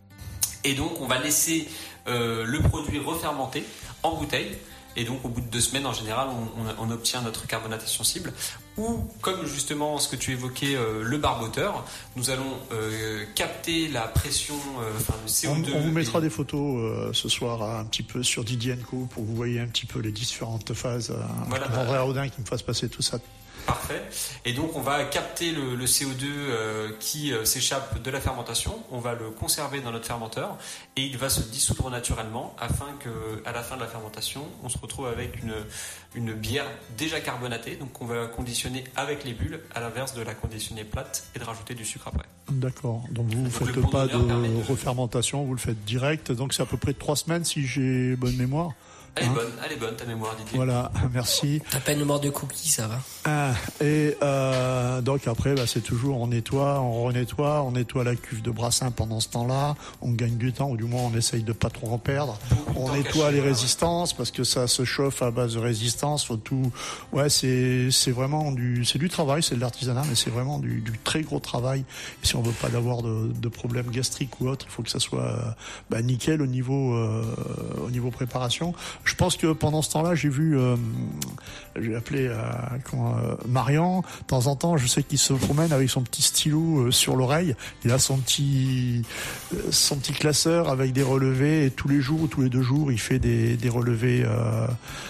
Speaker 7: Et donc, on va laisser euh, le produit refermenter en bouteille. Et donc, au bout de deux semaines, en général, on, on, on obtient notre carbonatation cible. Ou, comme justement ce que tu évoquais, euh, le barboteur, nous allons euh, capter la pression, euh, enfin le C O deux.
Speaker 4: On, on vous mettra des photos euh, ce soir euh, un petit peu sur Didier and Co pour que vous voyez un petit peu les différentes phases. Euh,
Speaker 7: Voilà,
Speaker 4: André
Speaker 7: bah,
Speaker 4: Audin qui me fasse passer tout ça.
Speaker 7: Parfait. Et donc on va capter le, le C O deux euh, qui euh, s'échappe de la fermentation, on va le conserver dans notre fermenteur et il va se dissoudre naturellement afin que à la fin de la fermentation, on se retrouve avec une, une bière déjà carbonatée, donc on va conditionner avec les bulles à l'inverse de la conditionner plate et de rajouter du sucre après.
Speaker 4: D'accord. Donc vous ne
Speaker 7: Donc, le
Speaker 4: faites
Speaker 7: bon
Speaker 4: pas de
Speaker 7: donneur permet de-
Speaker 4: refermentation, vous le faites direct. Donc c'est à peu près trois semaines si j'ai bonne mémoire.
Speaker 7: Elle est
Speaker 4: Hein.
Speaker 7: bonne, elle est bonne ta mémoire Didier.
Speaker 4: Voilà, merci.
Speaker 6: T'as pas une mort de cookies, ça va.
Speaker 4: Ah, et euh, donc après, bah, c'est toujours on nettoie, on renettoie, on nettoie la cuve de brassin pendant ce temps-là. On gagne du temps, ou du moins on essaye de pas trop en perdre. On
Speaker 7: temps
Speaker 4: nettoie
Speaker 7: caché,
Speaker 4: les
Speaker 7: voilà.
Speaker 4: résistances parce que ça se chauffe à base de résistance. Faut tout. Ouais, c'est c'est vraiment du c'est du travail, c'est de l'artisanat, mais c'est vraiment du, du très gros travail. Et si on veut pas d'avoir de, de problèmes gastriques ou autre, il faut que ça soit euh, bah, nickel au niveau euh, au niveau préparation. Je pense que pendant ce temps-là, j'ai vu, euh, j'ai appelé euh, comment, euh, Marian. De temps en temps, je sais qu'il se promène avec son petit stylo euh, sur l'oreille. Il a son petit, euh, son petit classeur avec des relevés. Et tous les jours ou tous les deux jours, il fait des, des relevés. Euh,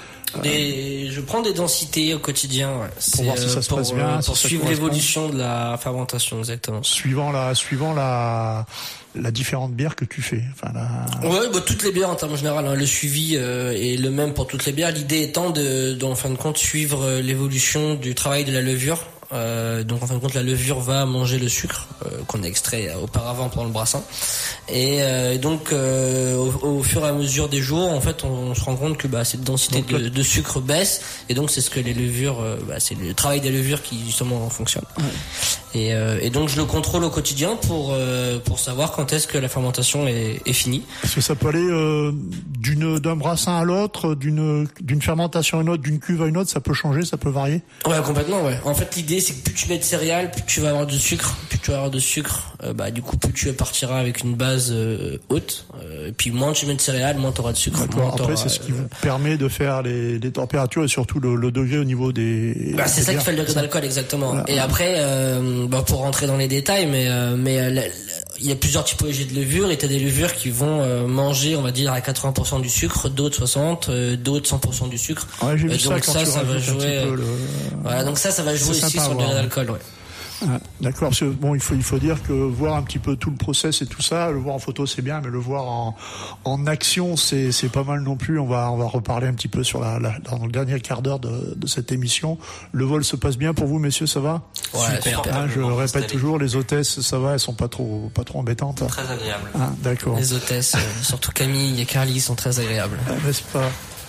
Speaker 6: Des, je prends des densités au quotidien, ouais. C'est,
Speaker 4: voir si ça se
Speaker 6: pour,
Speaker 4: passe bien,
Speaker 6: euh,
Speaker 4: si
Speaker 6: pour
Speaker 4: ça
Speaker 6: suivre
Speaker 4: correspond.
Speaker 6: l'évolution de la fermentation, exactement.
Speaker 4: suivant la, suivant la, la différente bière que tu fais. Enfin, la...
Speaker 6: Ouais, bah, toutes les bières en termes général, hein, le suivi euh, est le même pour toutes les bières. L'idée étant de, de, en fin de compte, suivre euh, l'évolution du travail de la levure. Euh, donc en fin de compte, la levure va manger le sucre euh, qu'on a extrait auparavant pendant le brassin. Et euh, donc, euh, au, au fur et à mesure des jours, en fait, on, on se rend compte que bah, cette densité
Speaker 4: Donc,
Speaker 6: de,
Speaker 4: là-
Speaker 6: de sucre baisse. Et donc, c'est ce que les levures, euh, bah, c'est le travail des levures qui justement fonctionne. Et, euh, et donc, je le contrôle au quotidien pour euh, pour savoir quand est-ce que la fermentation est, est finie.
Speaker 4: Parce que ça peut aller euh, d'une d'un brassin à l'autre, d'une d'une fermentation à une autre, d'une cuve à une autre, ça peut changer, ça peut varier.
Speaker 6: Ouais, complètement, ouais. En fait, l'idée, c'est que plus tu mets de céréales, plus tu vas avoir de sucre. Plus tu vas avoir de sucre, euh, bah, du coup, plus tu partiras avec une base euh, haute. Euh, et puis, moins tu mets de céréales, moins tu auras de sucre.
Speaker 4: D'accord.
Speaker 6: Moins
Speaker 4: Après,
Speaker 6: t'auras,
Speaker 4: c'est ce qui
Speaker 6: euh,
Speaker 4: vous permet de faire les, les températures et surtout le, le degré au niveau des.
Speaker 6: Bah, c'est
Speaker 4: des
Speaker 6: ça qui
Speaker 4: bières.
Speaker 6: fait le degré d'alcool, exactement.
Speaker 4: Voilà.
Speaker 6: Et après, euh, bah, pour rentrer dans les détails, mais euh, mais euh, la- la- il y a plusieurs typologies de levures. Et t'as des levures qui vont euh, manger, on va dire, à quatre-vingts pour cent du sucre, d'autres soixante, euh, d'autres cent pour cent du sucre.
Speaker 4: Ouais, j'ai vu
Speaker 6: Euh,
Speaker 4: ça
Speaker 6: donc
Speaker 4: quand
Speaker 6: ça,
Speaker 4: tu
Speaker 6: ça va
Speaker 4: rajoutes un
Speaker 6: jouer.
Speaker 4: petit peu le.
Speaker 6: Voilà, donc ça, ça va jouer
Speaker 4: C'est
Speaker 6: aussi
Speaker 4: sympa à
Speaker 6: sur le
Speaker 4: voir,
Speaker 6: degré
Speaker 4: ouais.
Speaker 6: d'alcool, ouais.
Speaker 4: Ah, d'accord, parce que bon, il faut il faut dire que voir un petit peu tout le process et tout ça, le voir en photo c'est bien, mais le voir en en action c'est c'est pas mal non plus. On va on va reparler un petit peu sur la, la dans le dernier quart d'heure de, de cette émission. Le vol se passe bien pour vous, messieurs, ça va?
Speaker 6: Ouais, super.
Speaker 4: Hein, je le répète toujours, les hôtesses, ça va, elles sont pas trop pas trop embêtantes.
Speaker 7: Très agréable.
Speaker 4: Ah, d'accord.
Speaker 6: Les hôtesses, euh, surtout Camille et Carly, sont très agréables.
Speaker 4: Ah, n'est-ce pas?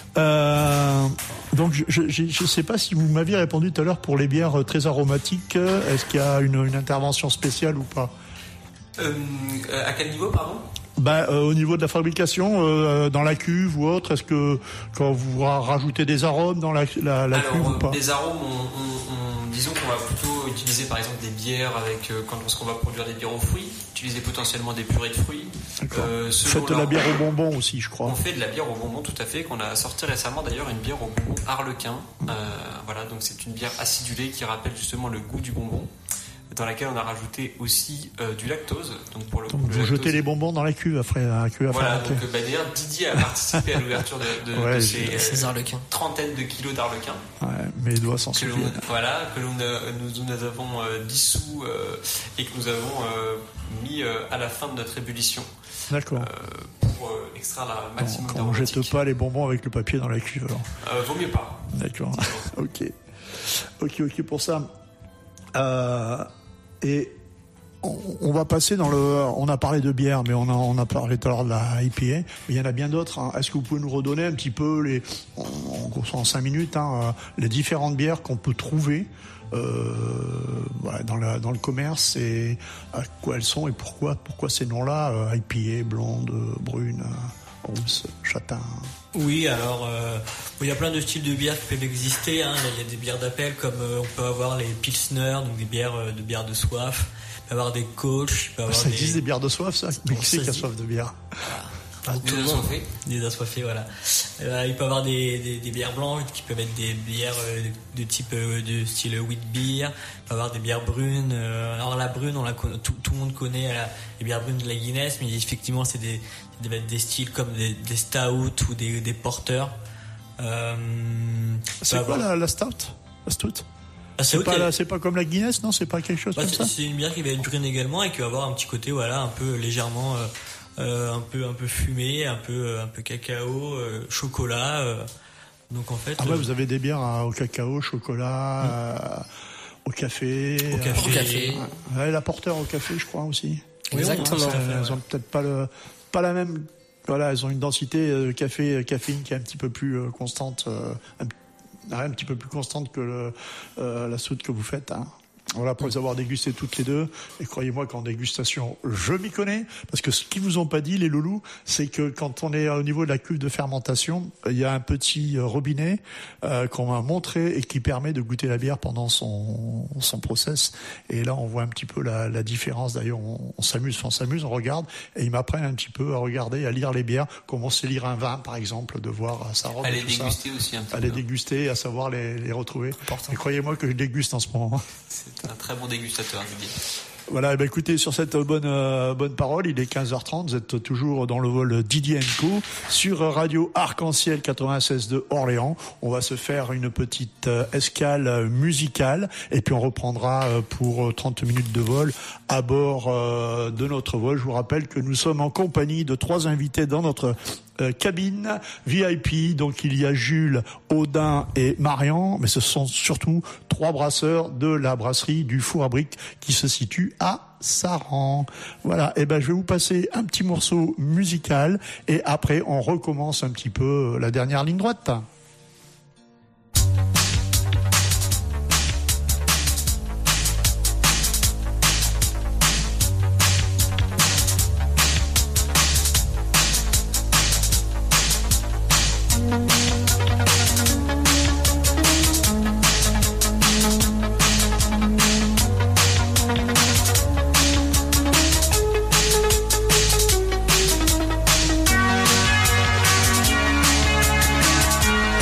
Speaker 4: Euh, donc je, je, je sais pas si vous m'aviez répondu tout à l'heure pour les bières très aromatiques. Est-ce qu'il y a une, une intervention spéciale ou pas?
Speaker 7: Euh, à quel niveau, pardon?
Speaker 4: Bah, euh, au niveau de la fabrication, euh, dans la cuve ou autre, est-ce que quand vous rajoutez des arômes dans la, la, la
Speaker 7: Alors,
Speaker 4: cuve ou pas?
Speaker 7: des arômes, on, on, on, disons qu'on va plutôt utiliser par exemple des bières avec euh, quand on va produire des bières aux fruits, utiliser potentiellement des purées de fruits.
Speaker 4: Euh, Vous faites de la bière au bonbon aussi, je crois.
Speaker 7: On fait de la bière au bonbon, tout à fait, qu'on a sorti récemment d'ailleurs, une bière au bonbon Harlequin. Euh, voilà, donc c'est une bière acidulée qui rappelle justement le goût du bonbon, dans laquelle on a rajouté aussi euh, du lactose. Donc, pour le,
Speaker 4: donc
Speaker 7: le
Speaker 4: vous
Speaker 7: lactose,
Speaker 4: jetez les bonbons dans la cuve après la cuve à
Speaker 7: voilà,
Speaker 4: fermenter.
Speaker 7: donc bah, d'ailleurs Didier a participé à l'ouverture de, de,
Speaker 4: ouais,
Speaker 7: de ces,
Speaker 6: ces harlequins.
Speaker 7: trentaine de kilos d'harlequins.
Speaker 4: Ouais, mes doigts s'en
Speaker 7: que
Speaker 4: suffisent.
Speaker 7: l'on, voilà, que l'on a, nous, nous avons euh, dissous euh, et que nous avons euh, mis euh, à la fin de notre ébullition.
Speaker 4: D'accord.
Speaker 7: Euh, pour euh, extraire la maximum
Speaker 4: donc, on ne jette pas les bonbons avec le papier dans la cuve alors.
Speaker 7: Euh, vaut mieux pas.
Speaker 4: D'accord. ok. Ok, ok pour ça. Euh, et on, on va passer dans le. On a parlé de bière, mais on a, on a parlé tout à l'heure de la I P A. Mais il y en a bien d'autres. Hein. Est-ce que vous pouvez nous redonner un petit peu les, en, en cinq minutes, hein, les différentes bières qu'on peut trouver euh, voilà, dans, la, dans le commerce et à quoi elles sont et pourquoi, pourquoi ces noms-là, euh, I P A, blonde, brune, rousse, châtain.
Speaker 8: Oui, alors euh, il y a plein de styles de bières qui peuvent exister. Hein. Il y a des bières d'appel comme euh, on peut avoir les pilsner, donc des bières euh, de bière de soif. Il peut y avoir des coach. Il peut y avoir
Speaker 4: ça
Speaker 8: des...
Speaker 4: existe des bières de soif, ça. Mais qui c'est qui a soif de bière?
Speaker 8: Ah,
Speaker 7: des assoiffés.
Speaker 8: Des assoiffés, voilà. Euh, il peut y avoir des, des, des bières blanches qui peuvent être des bières euh, de type euh, de style wheat beer. Il peut y avoir des bières brunes. Euh, alors la brune, on la tout, tout le monde connaît la, les bières brunes de la Guinness, mais effectivement c'est des des, des styles comme des, des stout ou des, des porters. Euh,
Speaker 4: c'est quoi avoir... la, la stout? La stout?
Speaker 8: Ah, c'est,
Speaker 4: c'est,
Speaker 8: pas
Speaker 4: la, c'est pas comme la Guinness, non? C'est pas quelque chose
Speaker 8: bah,
Speaker 4: comme
Speaker 8: c'est,
Speaker 4: ça?
Speaker 8: C'est une bière qui va être brune également et qui va avoir un petit côté, voilà, un peu légèrement, euh, euh, un peu, un peu fumé, un peu, un peu cacao, euh, chocolat. Euh, donc en fait.
Speaker 4: Ah ouais,
Speaker 8: euh,
Speaker 4: vous avez des bières à, au cacao, chocolat, mmh. euh, au café.
Speaker 8: Au café.
Speaker 6: Au café.
Speaker 4: Euh, ouais, la porteur au café, je crois aussi.
Speaker 6: Exactement.
Speaker 4: Oui,
Speaker 6: elles
Speaker 4: ouais. Ont peut-être pas le, pas la même. Voilà, elles ont une densité de café, caféine qui est un petit peu plus euh, constante. Euh, un, un petit peu plus constante que le, euh, la soude que vous faites. Hein. Voilà, pour les avoir dégustées toutes les deux. Et croyez-moi qu'en dégustation, je m'y connais. Parce que ce qu'ils vous ont pas dit, les loulous, c'est que quand on est au niveau de la cuve de fermentation, il y a un petit robinet euh, qu'on m'a montré et qui permet de goûter la bière pendant son, son process. Et là, on voit un petit peu la, la différence. D'ailleurs, on, on s'amuse, on s'amuse, on regarde. Et ils m'apprennent un petit peu à regarder, à lire les bières. Comment c'est lire un vin, par exemple, de voir sa robe.
Speaker 7: À les
Speaker 4: tout
Speaker 7: déguster
Speaker 4: ça.
Speaker 7: aussi un petit
Speaker 4: À
Speaker 7: peu.
Speaker 4: les déguster, à savoir les, les retrouver. Et croyez-moi que je déguste en ce moment.
Speaker 7: C'est un très bon dégustateur, Didier.
Speaker 4: Voilà, eh ben écoutez, sur cette bonne euh, bonne parole, il est quinze heures trente, vous êtes toujours dans le vol Didier and Co sur Radio Arc-en-Ciel quatre-vingt-seize de Orléans. On va se faire une petite euh, escale musicale et puis on reprendra euh, pour trente minutes de vol à bord euh, de notre vol. Je vous rappelle que nous sommes en compagnie de trois invités dans notre Euh, cabine V I P, donc il y a Jules, Audin et Marian, mais ce sont surtout trois brasseurs de la brasserie du Four à Briques qui se situe à Saran. Voilà, et ben je vais vous passer un petit morceau musical et après on recommence un petit peu la dernière ligne droite.
Speaker 11: Thank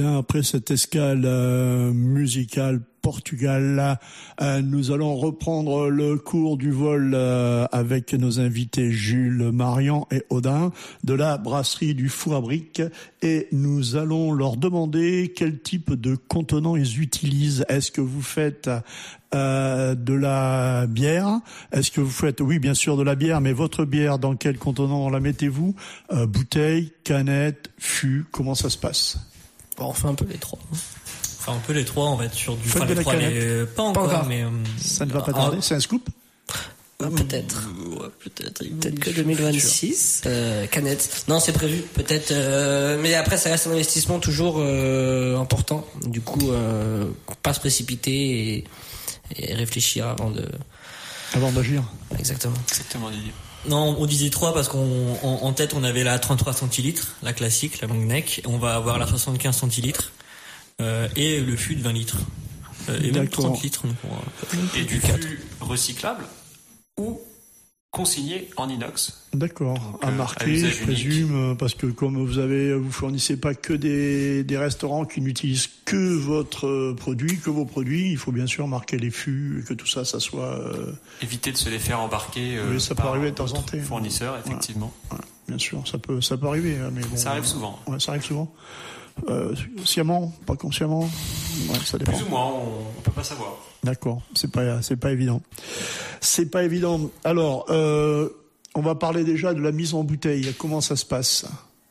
Speaker 4: bien, après cette escale euh, musicale Portugal, euh, nous allons reprendre le cours du vol euh, avec nos invités Jules, Marian et Odin de la brasserie du Four à Briques, et nous allons leur demander quel type de contenant ils utilisent. Est-ce que vous faites euh, de la bière? Est-ce que vous faites, oui bien sûr de la bière, mais votre bière, dans quel contenant la mettez-vous? euh, Bouteille, canette, fût, comment ça se passe?
Speaker 6: Bon, on fait un peu les trois.
Speaker 8: Enfin, un peu les trois, on va être sur du...
Speaker 4: Enfin,
Speaker 8: les
Speaker 4: de la
Speaker 8: trois,
Speaker 4: canette.
Speaker 8: les... Pas encore,
Speaker 6: encore.
Speaker 8: mais... Euh...
Speaker 4: Ça ne va pas tarder,
Speaker 6: Ah.
Speaker 4: c'est un scoop?
Speaker 6: Ah, peut-être.
Speaker 8: Ouais, peut-être.
Speaker 6: Peut-être que deux mille vingt-six. Euh, canette. Non, c'est prévu. Peut-être. Euh, mais après, ça reste un investissement toujours euh, important. Du coup, euh, pas se précipiter et, et réfléchir avant de.
Speaker 4: Avant d'agir.
Speaker 6: Exactement.
Speaker 7: Exactement, Didier.
Speaker 8: Non, on disait trois parce qu'en en tête, on avait la trente-trois centilitres, la classique, la long neck. On va avoir la soixante-quinze centilitres euh, et le fût de vingt litres. Euh, et même
Speaker 4: D'accord.
Speaker 8: trente litres. Donc on,
Speaker 7: Et du fût recyclable ou consigné en inox.
Speaker 4: D'accord,
Speaker 7: Donc,
Speaker 4: à
Speaker 7: euh, à
Speaker 4: marquer,
Speaker 7: usage
Speaker 4: je présume, euh, parce que comme vous avez, vous fournissez pas que des, des restaurants qui n'utilisent que votre euh, produit, que vos produits, il faut bien sûr marquer les fûts, et que tout ça, ça soit... euh,
Speaker 7: Éviter de se les faire embarquer euh,
Speaker 4: Oui, ça peut
Speaker 7: par
Speaker 4: arriver de temps en
Speaker 7: d'autres
Speaker 4: temps.
Speaker 7: fournisseurs, effectivement.
Speaker 4: ouais, bien sûr, ça peut, ça peut arriver, hein, mais bon...
Speaker 7: Ça arrive
Speaker 4: euh,
Speaker 7: souvent.
Speaker 4: Ouais, ça arrive souvent. Euh, sciemment, pas consciemment, ouais, ça dépend.
Speaker 7: Plus ou moins, on, on peut pas savoir.
Speaker 4: D'accord, c'est pas, c'est pas évident. C'est pas évident. Alors, euh, on va parler déjà de la mise en bouteille. Comment ça se passe?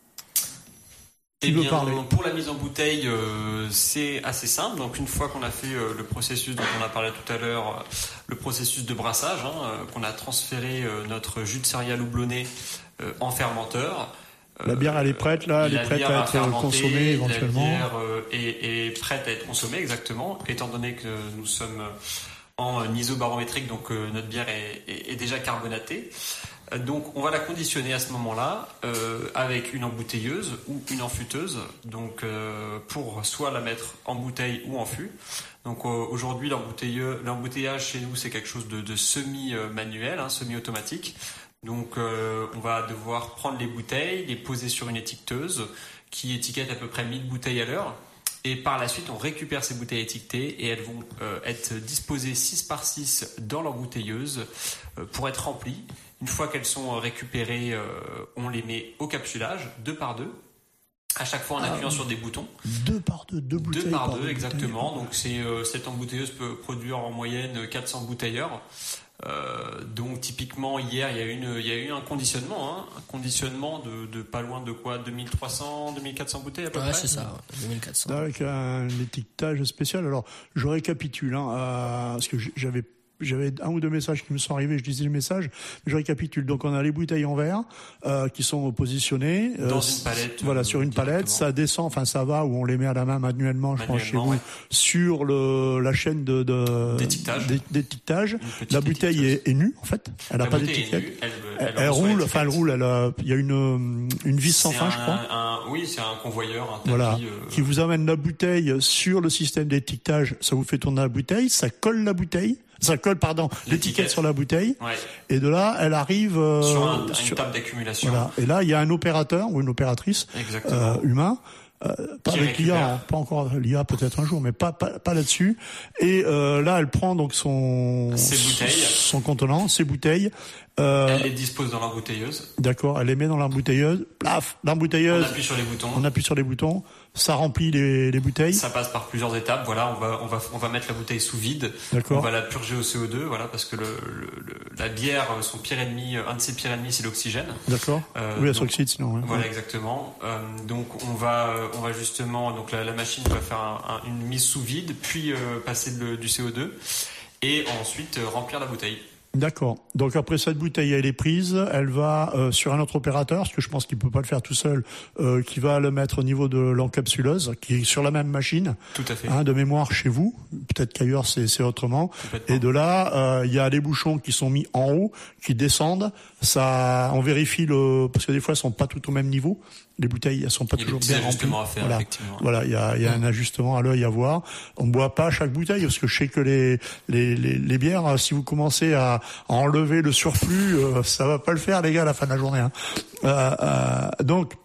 Speaker 4: Qui
Speaker 7: Eh
Speaker 4: veut
Speaker 7: bien,
Speaker 4: parler?
Speaker 7: pour la mise en bouteille, euh, c'est assez simple. Donc, une fois qu'on a fait euh, le processus dont on a parlé tout à l'heure, euh, le processus de brassage, hein, euh, qu'on a transféré euh, notre jus de céréales houblonné euh, en fermenteur. euh,
Speaker 4: La bière, elle est prête, là, elle
Speaker 7: la
Speaker 4: est prête
Speaker 7: bière
Speaker 4: à
Speaker 7: a
Speaker 4: être
Speaker 7: fermenté,
Speaker 4: consommée éventuellement.
Speaker 7: La bière euh, est, est prête à être consommée, exactement, étant donné que nous sommes en euh, isobarométrique, donc euh, notre bière est, est, est déjà carbonatée. Euh, Donc on va la conditionner à ce moment-là euh, avec une embouteilleuse ou une enfuteuse, donc euh, pour soit la mettre en bouteille ou en fût. Donc euh, aujourd'hui l'embouteilleur- l'embouteillage chez nous c'est quelque chose de, de semi-manuel, hein, semi-automatique. Donc euh, on va devoir prendre les bouteilles, les poser sur une étiqueteuse qui étiquette à peu près mille bouteilles à l'heure. Et par la suite, on récupère ces bouteilles étiquetées et elles vont euh, être disposées six par six dans l'embouteilleuse euh, pour être remplies. Une fois qu'elles sont récupérées, euh, on les met au capsulage, deux par deux, à chaque fois en
Speaker 4: Ah,
Speaker 7: appuyant
Speaker 4: oui.
Speaker 7: sur des boutons.
Speaker 4: Deux par deux, deux bouteilles
Speaker 7: Deux par deux,
Speaker 4: bouteille.
Speaker 7: exactement. Donc c'est, euh, cette embouteilleuse peut produire en moyenne quatre cents bouteilles heure. Euh, donc typiquement hier il y a eu une, il y a eu un conditionnement, hein, un conditionnement de, de pas loin de quoi, deux mille trois cents, deux mille quatre cents bouteilles à peu
Speaker 6: Ouais,
Speaker 7: près.
Speaker 6: c'est ça, ouais, deux mille quatre cents.
Speaker 4: Avec un étiquetage spécial. Alors, je récapitule, hein, euh, parce que j'avais j'avais un ou deux messages qui me sont arrivés, je lisais les messages, mais je récapitule. Donc on a les bouteilles en verre euh, qui sont positionnées euh,
Speaker 7: Dans une palette,
Speaker 4: voilà,
Speaker 7: euh,
Speaker 4: sur une palette,
Speaker 7: directement.
Speaker 4: ça descend, enfin ça va, ou on les met à la main manuellement, je pense chez
Speaker 7: Manuellement,
Speaker 4: vous,
Speaker 7: ouais.
Speaker 4: sur le la chaîne de, de
Speaker 7: D'étiquetage.
Speaker 4: d'é- d'étiquetage.
Speaker 7: petite
Speaker 4: La bouteille
Speaker 7: étiqueteuse.
Speaker 4: est, est nue en fait, elle n'a
Speaker 7: La
Speaker 4: pas
Speaker 7: bouteille est
Speaker 4: d'étiquette.
Speaker 7: nue, elle,
Speaker 4: Elle,
Speaker 7: elle
Speaker 4: elle
Speaker 7: reçoit
Speaker 4: roule,
Speaker 7: l'étiquette.
Speaker 4: enfin elle roule, elle a, il y a une une vis sans
Speaker 7: C'est
Speaker 4: fin,
Speaker 7: un-
Speaker 4: je crois.
Speaker 7: un- oui, c'est un convoyeur, un tapis.
Speaker 4: Voilà,
Speaker 7: euh,
Speaker 4: qui vous amène la bouteille sur le système d'étiquetage, ça vous fait tourner la bouteille, ça colle la bouteille, ça colle, pardon, l'étiquette
Speaker 7: L'étiquette.
Speaker 4: sur la bouteille,
Speaker 7: ouais,
Speaker 4: et de là, elle arrive euh,
Speaker 7: sur un- une
Speaker 4: sur-
Speaker 7: table d'accumulation.
Speaker 4: voilà. Et là, il y a un opérateur ou une opératrice
Speaker 7: Exactement.
Speaker 4: euh, humain, euh, pas
Speaker 7: Qui
Speaker 4: avec l'I A,
Speaker 7: récupère.
Speaker 4: hein, pas encore l'I A peut-être un jour, mais pas pas, pas là-dessus. Et euh, là, elle prend donc son
Speaker 7: Ses bouteilles.
Speaker 4: son contenant, ses bouteilles. Euh,
Speaker 7: Elle les dispose dans l'embouteilleuse.
Speaker 4: D'accord, elle les met dans l'embouteilleuse. Plaf,
Speaker 7: On
Speaker 4: l'embouteilleuse.
Speaker 7: appuie sur les boutons.
Speaker 4: On appuie sur les boutons, ça remplit les, les bouteilles.
Speaker 7: Ça passe par plusieurs étapes. Voilà, on va, on va, on va mettre la bouteille sous vide.
Speaker 4: D'accord.
Speaker 7: On va la purger au C O deux. Voilà, parce que le, le, le- la bière, son pire ennemi, un de ses pires ennemis, c'est l'oxygène.
Speaker 4: D'accord.
Speaker 7: Euh,
Speaker 4: oui, elle
Speaker 7: donc,
Speaker 4: s'oxyde sinon. Ouais.
Speaker 7: Voilà, exactement. Euh, donc on va, euh, on va justement, donc la, la machine va faire un- un- une mise sous vide, puis euh, passer le- du C O deux, et ensuite euh, remplir la bouteille.
Speaker 4: D'accord. Donc après cette bouteille, elle est prise, elle va euh, sur un autre opérateur, parce que je pense qu'il peut pas le faire tout seul, euh, qui va le mettre au niveau de l'encapsuleuse, qui est sur la même machine.
Speaker 7: Tout à fait.
Speaker 4: Hein, de mémoire chez vous. Peut-être qu'ailleurs c'est, c'est autrement.
Speaker 7: Complètement.
Speaker 4: Et de là, euh, il y a les bouchons qui sont mis en haut, qui descendent. Ça, on vérifie le, parce que des fois elles sont pas toutes au même niveau. Les bouteilles, elles sont pas
Speaker 7: Il y a des
Speaker 4: toujours
Speaker 7: petits
Speaker 4: bien remplies.
Speaker 7: ajustements à faire,
Speaker 4: Voilà.
Speaker 7: effectivement.
Speaker 4: Voilà, il y a, il y a un ajustement à l'œil à voir. On boit pas chaque bouteille, parce que je sais que les les les, les bières, si vous commencez à, à enlever le surplus, euh, ça va pas le faire, les gars, à la fin de la journée. Hein. Euh, euh, donc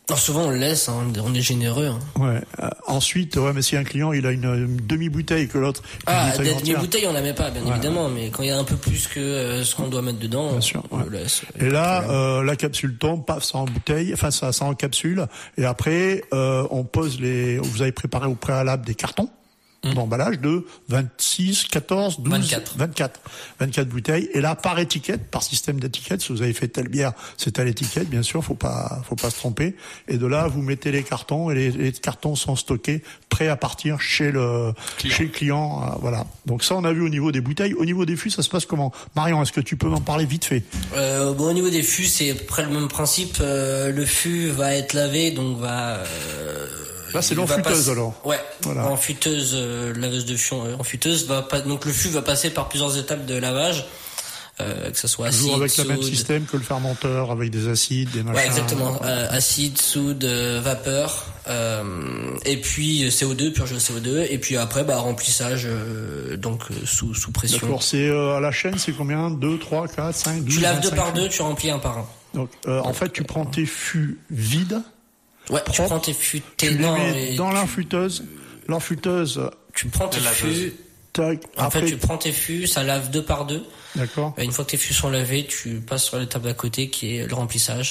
Speaker 6: Alors souvent on le laisse, hein, on est généreux. Hein.
Speaker 4: Ouais. Euh, ensuite, ouais, mais si un client il a une, une demi-bouteille que l'autre.
Speaker 6: Ah, la demi-bouteille on la met pas, bien voilà. évidemment, mais quand il y a un peu plus que euh, ce qu'on doit mettre dedans, bien sûr, on ouais. le laisse.
Speaker 4: Et là, euh, la capsule tombe, paf, ça en bouteille, enfin ça, ça en capsule, et après euh, on pose les. Vous avez préparé au préalable des cartons. D'emballage de vingt-six, quatorze, douze, vingt-quatre. vingt-quatre. vingt-quatre bouteilles. Et là, par étiquette, par système d'étiquette, si vous avez fait telle bière, c'est telle étiquette, bien sûr, faut pas, faut pas se tromper. Et de là, vous mettez les cartons et les, les cartons sont stockés, prêts à partir chez le, client. chez le client, euh, voilà. Donc ça, on a vu au niveau des bouteilles. Au niveau des fûts, ça se passe comment? Marion, est-ce que tu peux m'en parler vite fait?
Speaker 6: Euh, bon, au niveau des fûts, c'est près le même principe. Euh, le fût va être lavé, donc va, euh,
Speaker 4: Là, c'est l'enfuteuse, alors.
Speaker 6: Ouais. Voilà. Enfuteuse, euh, laveuse de fût, euh, enfuteuse va pas, donc le fût va passer par plusieurs étapes de lavage, euh, que ça soit acide,
Speaker 4: toujours avec
Speaker 6: soude.
Speaker 4: le même système que le fermenteur, avec des acides, des machins.
Speaker 6: Ouais, exactement. Euh, acide, soude, euh, vapeur, euh, et puis C O deux, purge de C O deux, et puis après, bah, remplissage, euh, donc, euh, sous, sous pression.
Speaker 4: D'accord. C'est, euh, à la chaîne, c'est combien? deux, trois, quatre, cinq, douze,
Speaker 6: tu laves deux par deux, tu remplis un par un.
Speaker 4: Donc, euh, en fait, tu prends tes fûts vides.
Speaker 6: Ouais, propre, tu prends tes fûts, tes
Speaker 4: tu les mets dans tu... l'infuteuse. L'infuteuse.
Speaker 6: Tu prends tes fûts. Tac. En après... fait, tu prends tes fûts, ça lave deux par deux.
Speaker 4: D'accord.
Speaker 6: Et une fois que tes fûts sont lavés, tu passes sur l'étape d'à côté qui est le remplissage.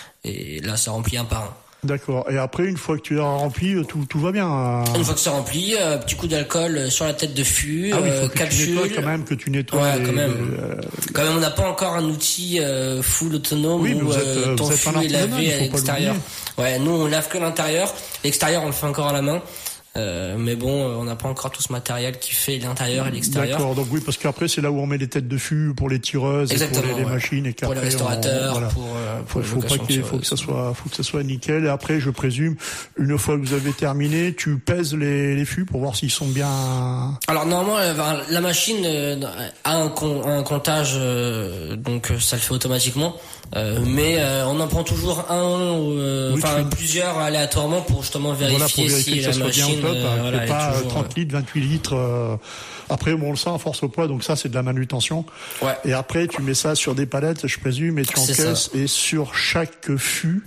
Speaker 6: Et là, ça remplit un par un.
Speaker 4: D'accord. Et après, une fois que tu as rempli, tout, tout va bien.
Speaker 6: Une fois que c'est rempli, euh, petit coup d'alcool sur la tête de fût,
Speaker 4: ah oui, faut
Speaker 6: euh,
Speaker 4: que
Speaker 6: capsule.
Speaker 4: Tu nettoies quand même, que tu nettoies.
Speaker 6: Ouais,
Speaker 4: les,
Speaker 6: quand même.
Speaker 4: Euh,
Speaker 6: quand même, on n'a pas encore un outil euh, full autonome
Speaker 4: oui,
Speaker 6: où
Speaker 4: êtes,
Speaker 6: euh, ton fût est lavé à l'extérieur. Ouais, nous on lave que l'intérieur. L'extérieur, on le fait encore à la main. Euh, mais bon, on n'a pas encore tout ce matériel qui fait l'intérieur et l'extérieur.
Speaker 4: D'accord, donc oui, parce qu'après c'est là où on met les têtes de fût pour les tireuses,
Speaker 6: exactement,
Speaker 4: et pour les, les
Speaker 6: ouais.
Speaker 4: machines, et
Speaker 6: pour les restaurateurs, on, voilà. pour, euh, pour
Speaker 4: faut, faut pas qu'il faut que ça soit, faut que ça soit nickel. Et après, je présume, une fois que vous avez terminé, tu pèses les, les fûts pour voir s'ils sont bien.
Speaker 6: Alors normalement, la machine a un, con, un comptage, donc ça le fait automatiquement. Euh, mais euh, on en prend toujours un ou euh, oui, enfin tu... plusieurs aléatoirement pour justement vérifier,
Speaker 4: voilà, pour vérifier
Speaker 6: si
Speaker 4: que
Speaker 6: la
Speaker 4: ça soit
Speaker 6: machine
Speaker 4: bien au top,
Speaker 6: euh,
Speaker 4: voilà, qu'il n'y ait pas toujours, trente litres, vingt-huit litres. Euh... Après, bon, on le sent à force au poids, donc ça, c'est de la manutention.
Speaker 6: Ouais.
Speaker 4: Et après, tu mets ça sur des palettes, je présume, et tu encaisses. Et sur chaque fût,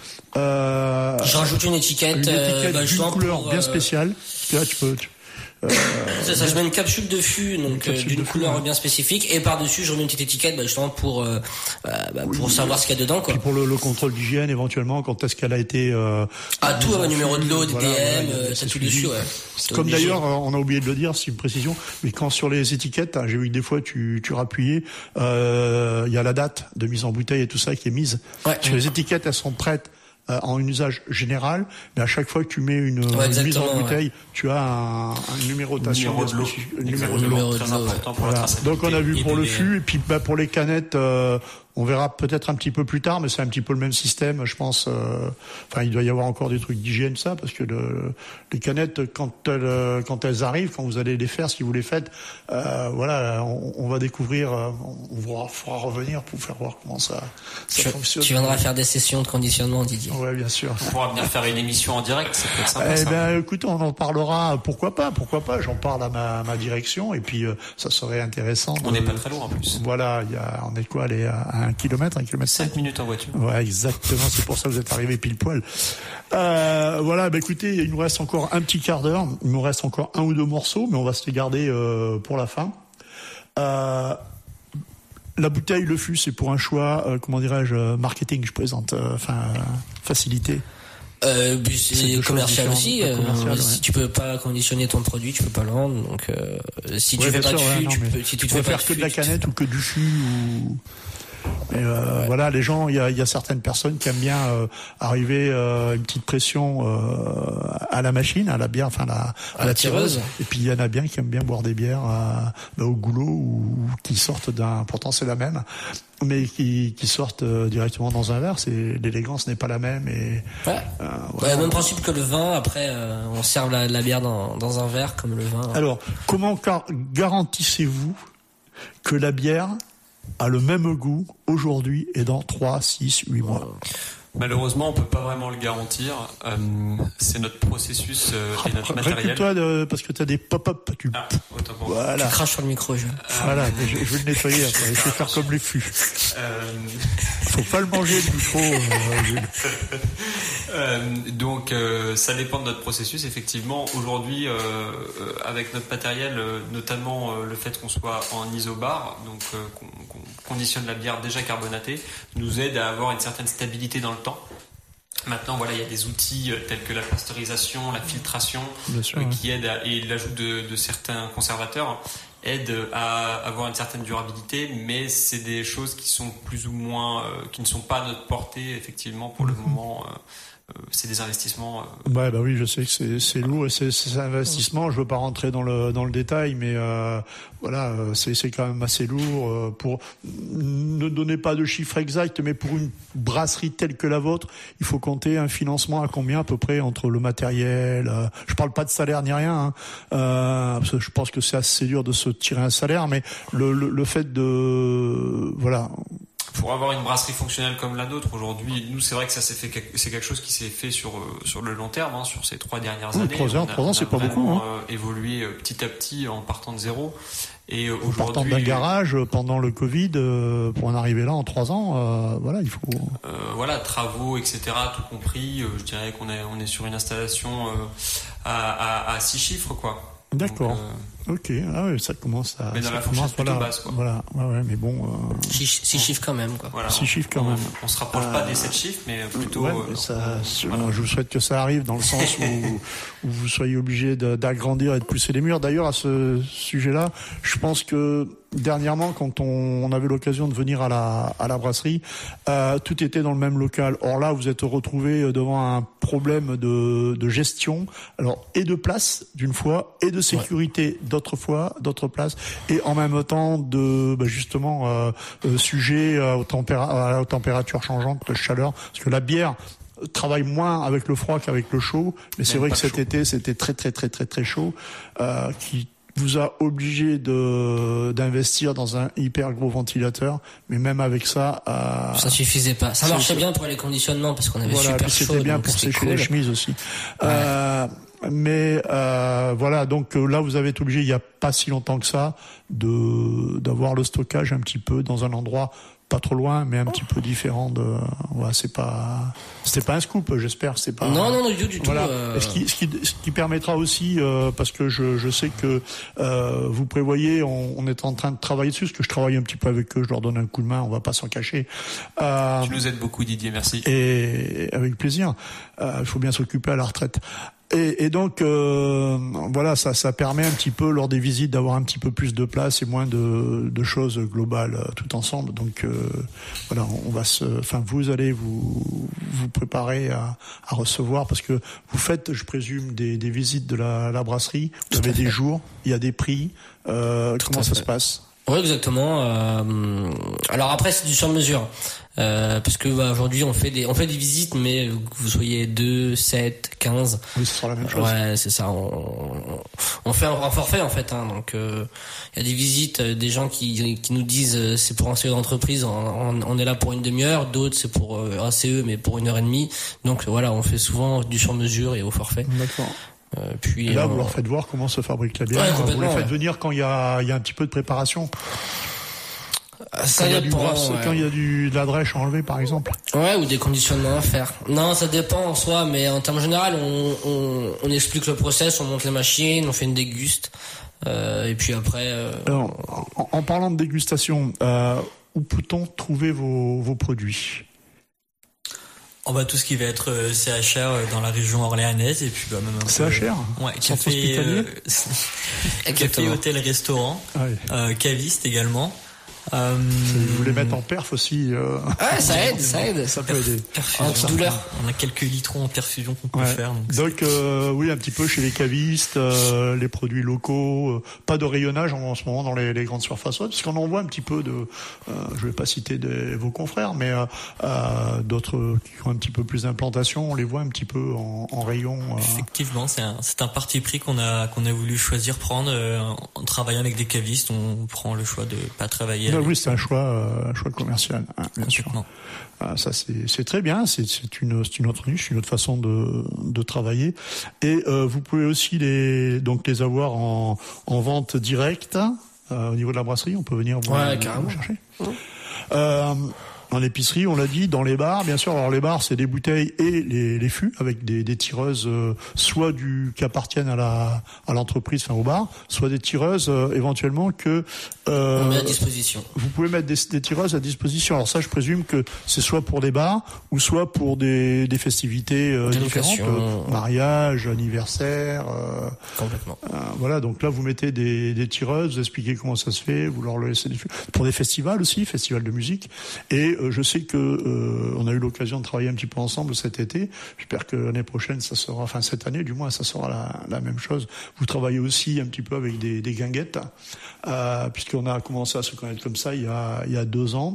Speaker 4: euh,
Speaker 6: je rajoute une étiquette,
Speaker 4: une étiquette
Speaker 6: euh, bah,
Speaker 4: d'une couleur
Speaker 6: pour,
Speaker 4: bien
Speaker 6: euh...
Speaker 4: spéciale. Là, tu peux. Tu...
Speaker 6: Euh, c'est ça, je mets une capsule de fût, donc euh, d'une couleur ouais. bien spécifique, et par-dessus je remets une petite étiquette, bah, justement pour euh, bah, pour oui, savoir ce qu'il y a dedans, quoi.
Speaker 4: Puis pour le, le contrôle d'hygiène, éventuellement, quand est-ce qu'elle a été. Euh,
Speaker 6: ah tout, un numéro de lot, des
Speaker 4: voilà,
Speaker 6: D M,
Speaker 4: voilà,
Speaker 6: euh, ça tout dessus, ouais.
Speaker 4: C'est comme obligé. D'ailleurs, on a oublié de le dire, c'est une précision, mais quand sur les étiquettes, hein, j'ai vu que des fois tu tu rappuyais, il euh, y a la date de mise en bouteille et tout ça qui est mise.
Speaker 6: Ouais.
Speaker 4: Sur les étiquettes, elles sont prêtes. Euh, en usage général, mais à chaque fois que tu mets une,
Speaker 6: ouais,
Speaker 4: une mise en bouteille,
Speaker 6: ouais.
Speaker 4: tu as un, un numérotation.
Speaker 7: Numéro de l'eau.
Speaker 4: Numéro de l'eau.
Speaker 7: Très important pour
Speaker 4: voilà.
Speaker 7: la traçabilité.
Speaker 4: Donc on a vu
Speaker 7: et
Speaker 4: pour le
Speaker 7: les...
Speaker 4: fût, et puis bah, pour les canettes, euh, on verra peut-être un petit peu plus tard, mais c'est un petit peu le même système, je pense. Euh, enfin, il doit y avoir encore des trucs d'hygiène, ça, parce que le, les canettes, quand elles, quand elles arrivent, quand vous allez les faire, si vous les faites, euh, voilà, on, on va découvrir, on va fera revenir pour faire voir comment ça, ça
Speaker 6: tu,
Speaker 4: fonctionne.
Speaker 6: Tu viendras faire des sessions de conditionnement, Didier.
Speaker 4: Ouais, bien sûr.
Speaker 7: On pourra venir faire une émission en direct, ça peut être sympa.
Speaker 4: Eh
Speaker 7: ça.
Speaker 4: ben, écoute, on en parlera. Pourquoi pas, pourquoi pas. J'en parle à ma, ma direction, et puis euh, ça serait intéressant.
Speaker 7: On n'est de... pas très loin en plus.
Speaker 4: Voilà, il y a, on est quoi, aller à, à un kilomètre, un kilomètre.
Speaker 7: Cinq minutes en voiture.
Speaker 4: Ouais, exactement. C'est pour ça que vous êtes arrivé pile poil. Euh, voilà, bah écoutez, il nous reste encore un petit quart d'heure. Il nous reste encore un ou deux morceaux, mais on va se les garder euh, pour la fin. Euh, la bouteille, le fût, c'est pour un choix, euh, comment dirais-je, marketing, je présente, enfin, euh, facilité.
Speaker 6: Euh, c'est commercial aussi. Euh,
Speaker 4: commercial,
Speaker 6: si
Speaker 4: ouais.
Speaker 6: tu peux pas conditionner ton produit, tu peux pas le vendre. Donc, euh, si tu
Speaker 4: ouais,
Speaker 6: fais pas
Speaker 4: sûr,
Speaker 6: de fût,
Speaker 4: ouais, non,
Speaker 6: tu peux, si tu te fais
Speaker 4: faire
Speaker 6: pas de
Speaker 4: que
Speaker 6: fût,
Speaker 4: de la canette ou que du fût ou. Mais euh, ouais. Voilà, les gens, il y a, y a certaines personnes qui aiment bien euh, arriver euh, une petite pression euh, à la machine, à la bière, enfin la, à, à la, la tireuse. tireuse. Et puis il y en a bien qui aiment bien boire des bières euh, bah, au goulot ou, ou qui sortent d'un, pourtant c'est la même, mais qui, qui sortent euh, directement dans un verre. C'est l'élégance n'est pas la même et.
Speaker 6: Ouais. Euh, voilà. Ouais, même principe que le vin. Après, euh, on sert la, la bière dans, dans un verre comme le vin.
Speaker 4: Alors, comment car- garantissez-vous que la bière a le même goût aujourd'hui et dans trois, six, huit mois?
Speaker 7: Malheureusement, on peut pas vraiment le garantir. Euh, c'est notre processus euh, et notre matériel.
Speaker 4: Recule-toi de, parce que tu as des pop-up. Tu...
Speaker 7: Ah, autant pour
Speaker 4: voilà.
Speaker 6: Tu craches sur le micro, je.
Speaker 4: Voilà, je, je vais le nettoyer après. Je vais faire comme les fûts.
Speaker 7: Euh...
Speaker 4: Faut pas le manger le micro. Euh,
Speaker 7: euh, donc, euh, ça dépend de notre processus. Effectivement, aujourd'hui, euh, euh, avec notre matériel, euh, notamment euh, le fait qu'on soit en isobar, donc euh, qu'on, qu'on conditionne la bière déjà carbonatée, nous aide à avoir une certaine stabilité dans le temps. Maintenant, voilà, il y a des outils tels que la pasteurisation, la filtration,
Speaker 4: sûr,
Speaker 7: euh,
Speaker 4: ouais.
Speaker 7: qui aident à, et l'ajout de, de certains conservateurs aident à avoir une certaine durabilité, mais c'est des choses qui sont plus ou moins, euh, qui ne sont pas à notre portée, effectivement, pour le moment. Euh, c'est des investissements. Euh...
Speaker 4: Ouais, bah oui, je sais que c'est, c'est lourd et c'est, c'est un investissement. Je veux pas rentrer dans le dans le détail, mais euh, voilà, c'est c'est quand même assez lourd. Euh, pour ne donner pas de chiffres exacts, mais pour une brasserie telle que la vôtre, il faut compter un financement à combien à peu près entre le matériel. Euh, je parle pas de salaire ni rien, hein, euh, parce que je pense que c'est assez dur de se tirer un salaire, mais le le, le fait de voilà.
Speaker 7: Pour avoir une brasserie fonctionnelle comme la nôtre aujourd'hui, nous c'est vrai que ça s'est fait, c'est quelque chose qui s'est fait sur sur le long terme, hein, sur ces trois dernières
Speaker 4: oui,
Speaker 7: années.
Speaker 4: Trois ans, trois ans, c'est pas beaucoup. Hein.
Speaker 7: Euh, évolué euh, petit à petit en partant de zéro. Et euh,
Speaker 4: en partant d'un garage pendant le Covid, euh, pour en arriver là en trois ans, euh, voilà, il faut.
Speaker 7: Euh, voilà, travaux, et cetera, tout compris. Euh, je dirais qu'on est on est sur une installation euh, à, à à six chiffres, quoi.
Speaker 4: D'accord.
Speaker 7: Donc, euh...
Speaker 4: Ok, ah ouais, ça commence à.
Speaker 7: Mais dans
Speaker 4: ça
Speaker 7: la
Speaker 4: commence,
Speaker 7: plutôt
Speaker 4: voilà,
Speaker 7: basse, quoi.
Speaker 4: Voilà, ouais, ouais, mais bon. Euh...
Speaker 6: Six, six chiffres quand même, quoi.
Speaker 7: Voilà,
Speaker 4: six
Speaker 7: on,
Speaker 4: chiffres quand
Speaker 7: on,
Speaker 4: même.
Speaker 7: On se rapproche euh... pas des sept chiffres, mais plutôt.
Speaker 4: Ouais,
Speaker 7: euh,
Speaker 4: mais ça,
Speaker 7: on,
Speaker 4: voilà.
Speaker 7: voilà.
Speaker 4: Je vous souhaite que ça arrive dans le sens où, où vous soyez obligé de, d'agrandir et de pousser les murs. D'ailleurs, à ce sujet-là, je pense que dernièrement, quand on, on avait l'occasion de venir à la, à la brasserie, euh, tout était dans le même local. Or là, vous êtes retrouvé devant un problème de, de gestion, alors et de place d'une fois, et de sécurité ouais. d'autres fois, d'autres places, et en même temps de bah, justement euh, euh, sujet euh, aux, tempéra- aux températures changeantes, de chaleur, parce que la bière travaille moins avec le froid qu'avec le chaud, mais c'est Même vrai que cet chaud. été c'était très très très très très chaud, euh, qui vous a obligé de d'investir dans un hyper gros ventilateur, mais même avec ça, euh,
Speaker 6: ça suffisait pas. Ça marchait bien pour les conditionnements parce qu'on avait
Speaker 4: voilà,
Speaker 6: super
Speaker 4: chaud.
Speaker 6: C'était
Speaker 4: bien pour
Speaker 6: c'était
Speaker 4: sécher
Speaker 6: cool.
Speaker 4: les chemises aussi.
Speaker 6: Ouais.
Speaker 4: Euh, mais euh, voilà, donc là vous avez été obligé, il y a pas si longtemps que ça, de d'avoir le stockage un petit peu dans un endroit pas trop loin, mais un petit peu différent de. Ouais, c'est pas, c'était pas un scoop, j'espère. C'est pas.
Speaker 6: Non, non, non, du, du
Speaker 4: voilà.
Speaker 6: tout. Euh...
Speaker 4: Ce qui, ce qui, ce qui permettra aussi, euh, parce que je, je sais que euh, vous prévoyez, on, on est en train de travailler dessus, parce que je travaille un petit peu avec eux, je leur donne un coup de main, on va pas s'en cacher.
Speaker 7: Euh, tu nous aides beaucoup, Didier, merci.
Speaker 4: Et avec plaisir. Il euh, faut bien s'occuper à la retraite. Et, et donc euh, voilà, ça, ça permet un petit peu lors des visites d'avoir un petit peu plus de place et moins de, de choses globales euh, tout ensemble. Donc euh, voilà, on va se, enfin vous allez vous vous préparer à, à recevoir parce que vous faites, je présume, des, des visites de la, la brasserie. Vous avez des jours, il y a des prix. Euh, comment ça se passe?
Speaker 6: Oui, exactement. Euh, alors après, c'est du sur-mesure. Euh, parce que bah, aujourd'hui on fait des on fait des visites, mais que vous soyez deux, sept, quinze.
Speaker 4: Oui, ce sera la même chose.
Speaker 6: Ouais, c'est ça. On, on fait un, un forfait en fait. Hein, donc il euh, y a des visites, euh, des gens qui qui nous disent euh, c'est pour un C E d'entreprise, on, on, on est là pour une demi-heure. D'autres c'est pour euh, un C E mais pour une heure et demie. Donc voilà, on fait souvent du sur-mesure et au forfait.
Speaker 4: D'accord.
Speaker 6: Euh, puis
Speaker 4: et là,
Speaker 6: euh,
Speaker 4: vous leur faites voir comment se fabrique la bière.
Speaker 6: Ouais,
Speaker 4: vous les faites
Speaker 6: ouais.
Speaker 4: venir quand il y a il y a un petit peu de préparation.
Speaker 6: Ça
Speaker 4: quand il y a,
Speaker 6: dépend,
Speaker 4: du brasse,
Speaker 6: ouais.
Speaker 4: quand il y a du, de la drèche enlevée, par exemple.
Speaker 6: Ouais, ou des conditionnements à faire. Non, ça dépend en soi, mais en termes général, on, on, on explique le process, on monte les machines, on fait une déguste, euh, et puis après. Euh,
Speaker 4: Alors, en, en parlant de dégustation, euh, où peut-on trouver vos, vos produits?
Speaker 8: Oh bah tout ce qui va être euh, C H R euh, dans la région orléanaise et puis bah même un
Speaker 4: C H R
Speaker 8: peu, ouais, café, euh, café, hôtel, restaurant,
Speaker 4: ouais.
Speaker 8: euh, caviste également.
Speaker 4: Euh, vous voulez mettre en perf aussi euh...
Speaker 6: Ouais, ça aide, ça aide.
Speaker 4: Ça peut aider.
Speaker 6: Anti-douleur.
Speaker 8: On a quelques litrons en perfusion qu'on peut
Speaker 4: ouais.
Speaker 8: faire. Donc,
Speaker 4: donc euh, oui, un petit peu chez les cavistes, euh, les produits locaux, euh, pas de rayonnage en, en ce moment dans les, les grandes surfaces, parce qu'on en voit un petit peu de, euh, je vais pas citer des, vos confrères, mais euh, euh, d'autres qui ont un petit peu plus d'implantation, on les voit un petit peu en, en rayon. Euh...
Speaker 8: Effectivement, c'est un, c'est un parti pris qu'on a qu'on a voulu choisir prendre euh, en travaillant avec des cavistes. On prend le choix de pas travailler
Speaker 6: industriel.
Speaker 4: Oui, c'est un choix, euh, un choix commercial, hein, bien sûr. Ah, ça c'est, c'est très bien, c'est, c'est une, c'est une autre niche, une autre façon de, de travailler. Et euh, vous pouvez aussi les, donc les avoir en, en vente directe euh, au niveau de la brasserie. On peut venir vous,
Speaker 6: ouais,
Speaker 4: vous,
Speaker 6: carrément.
Speaker 4: vous chercher. Ouais. Euh, En épicerie, on l'a dit, dans les bars, bien sûr. Alors les bars, c'est des bouteilles et les, les fûts avec des, des tireuses, euh, soit du qui appartiennent à la à l'entreprise, enfin au bar, soit des tireuses euh, éventuellement que
Speaker 6: euh, on met à disposition.
Speaker 4: Vous pouvez mettre des, des tireuses à disposition. Alors ça, je présume que c'est soit pour des bars ou soit pour des, des festivités euh, différentes, euh, mariage, anniversaire. Euh,
Speaker 6: Complètement.
Speaker 4: Euh, voilà, donc là vous mettez des, des tireuses, vous expliquez comment ça se fait, vous leur laissez des fûts. Pour des festivals aussi, festivals de musique. Et je sais que euh, on a eu l'occasion de travailler un petit peu ensemble cet été. J'espère que l'année prochaine, ça sera, enfin cette année du moins, ça sera la, la même chose. Vous travaillez aussi un petit peu avec des, des guinguettes, euh, puisqu'on a commencé à se connaître comme ça il y a, il y a deux ans.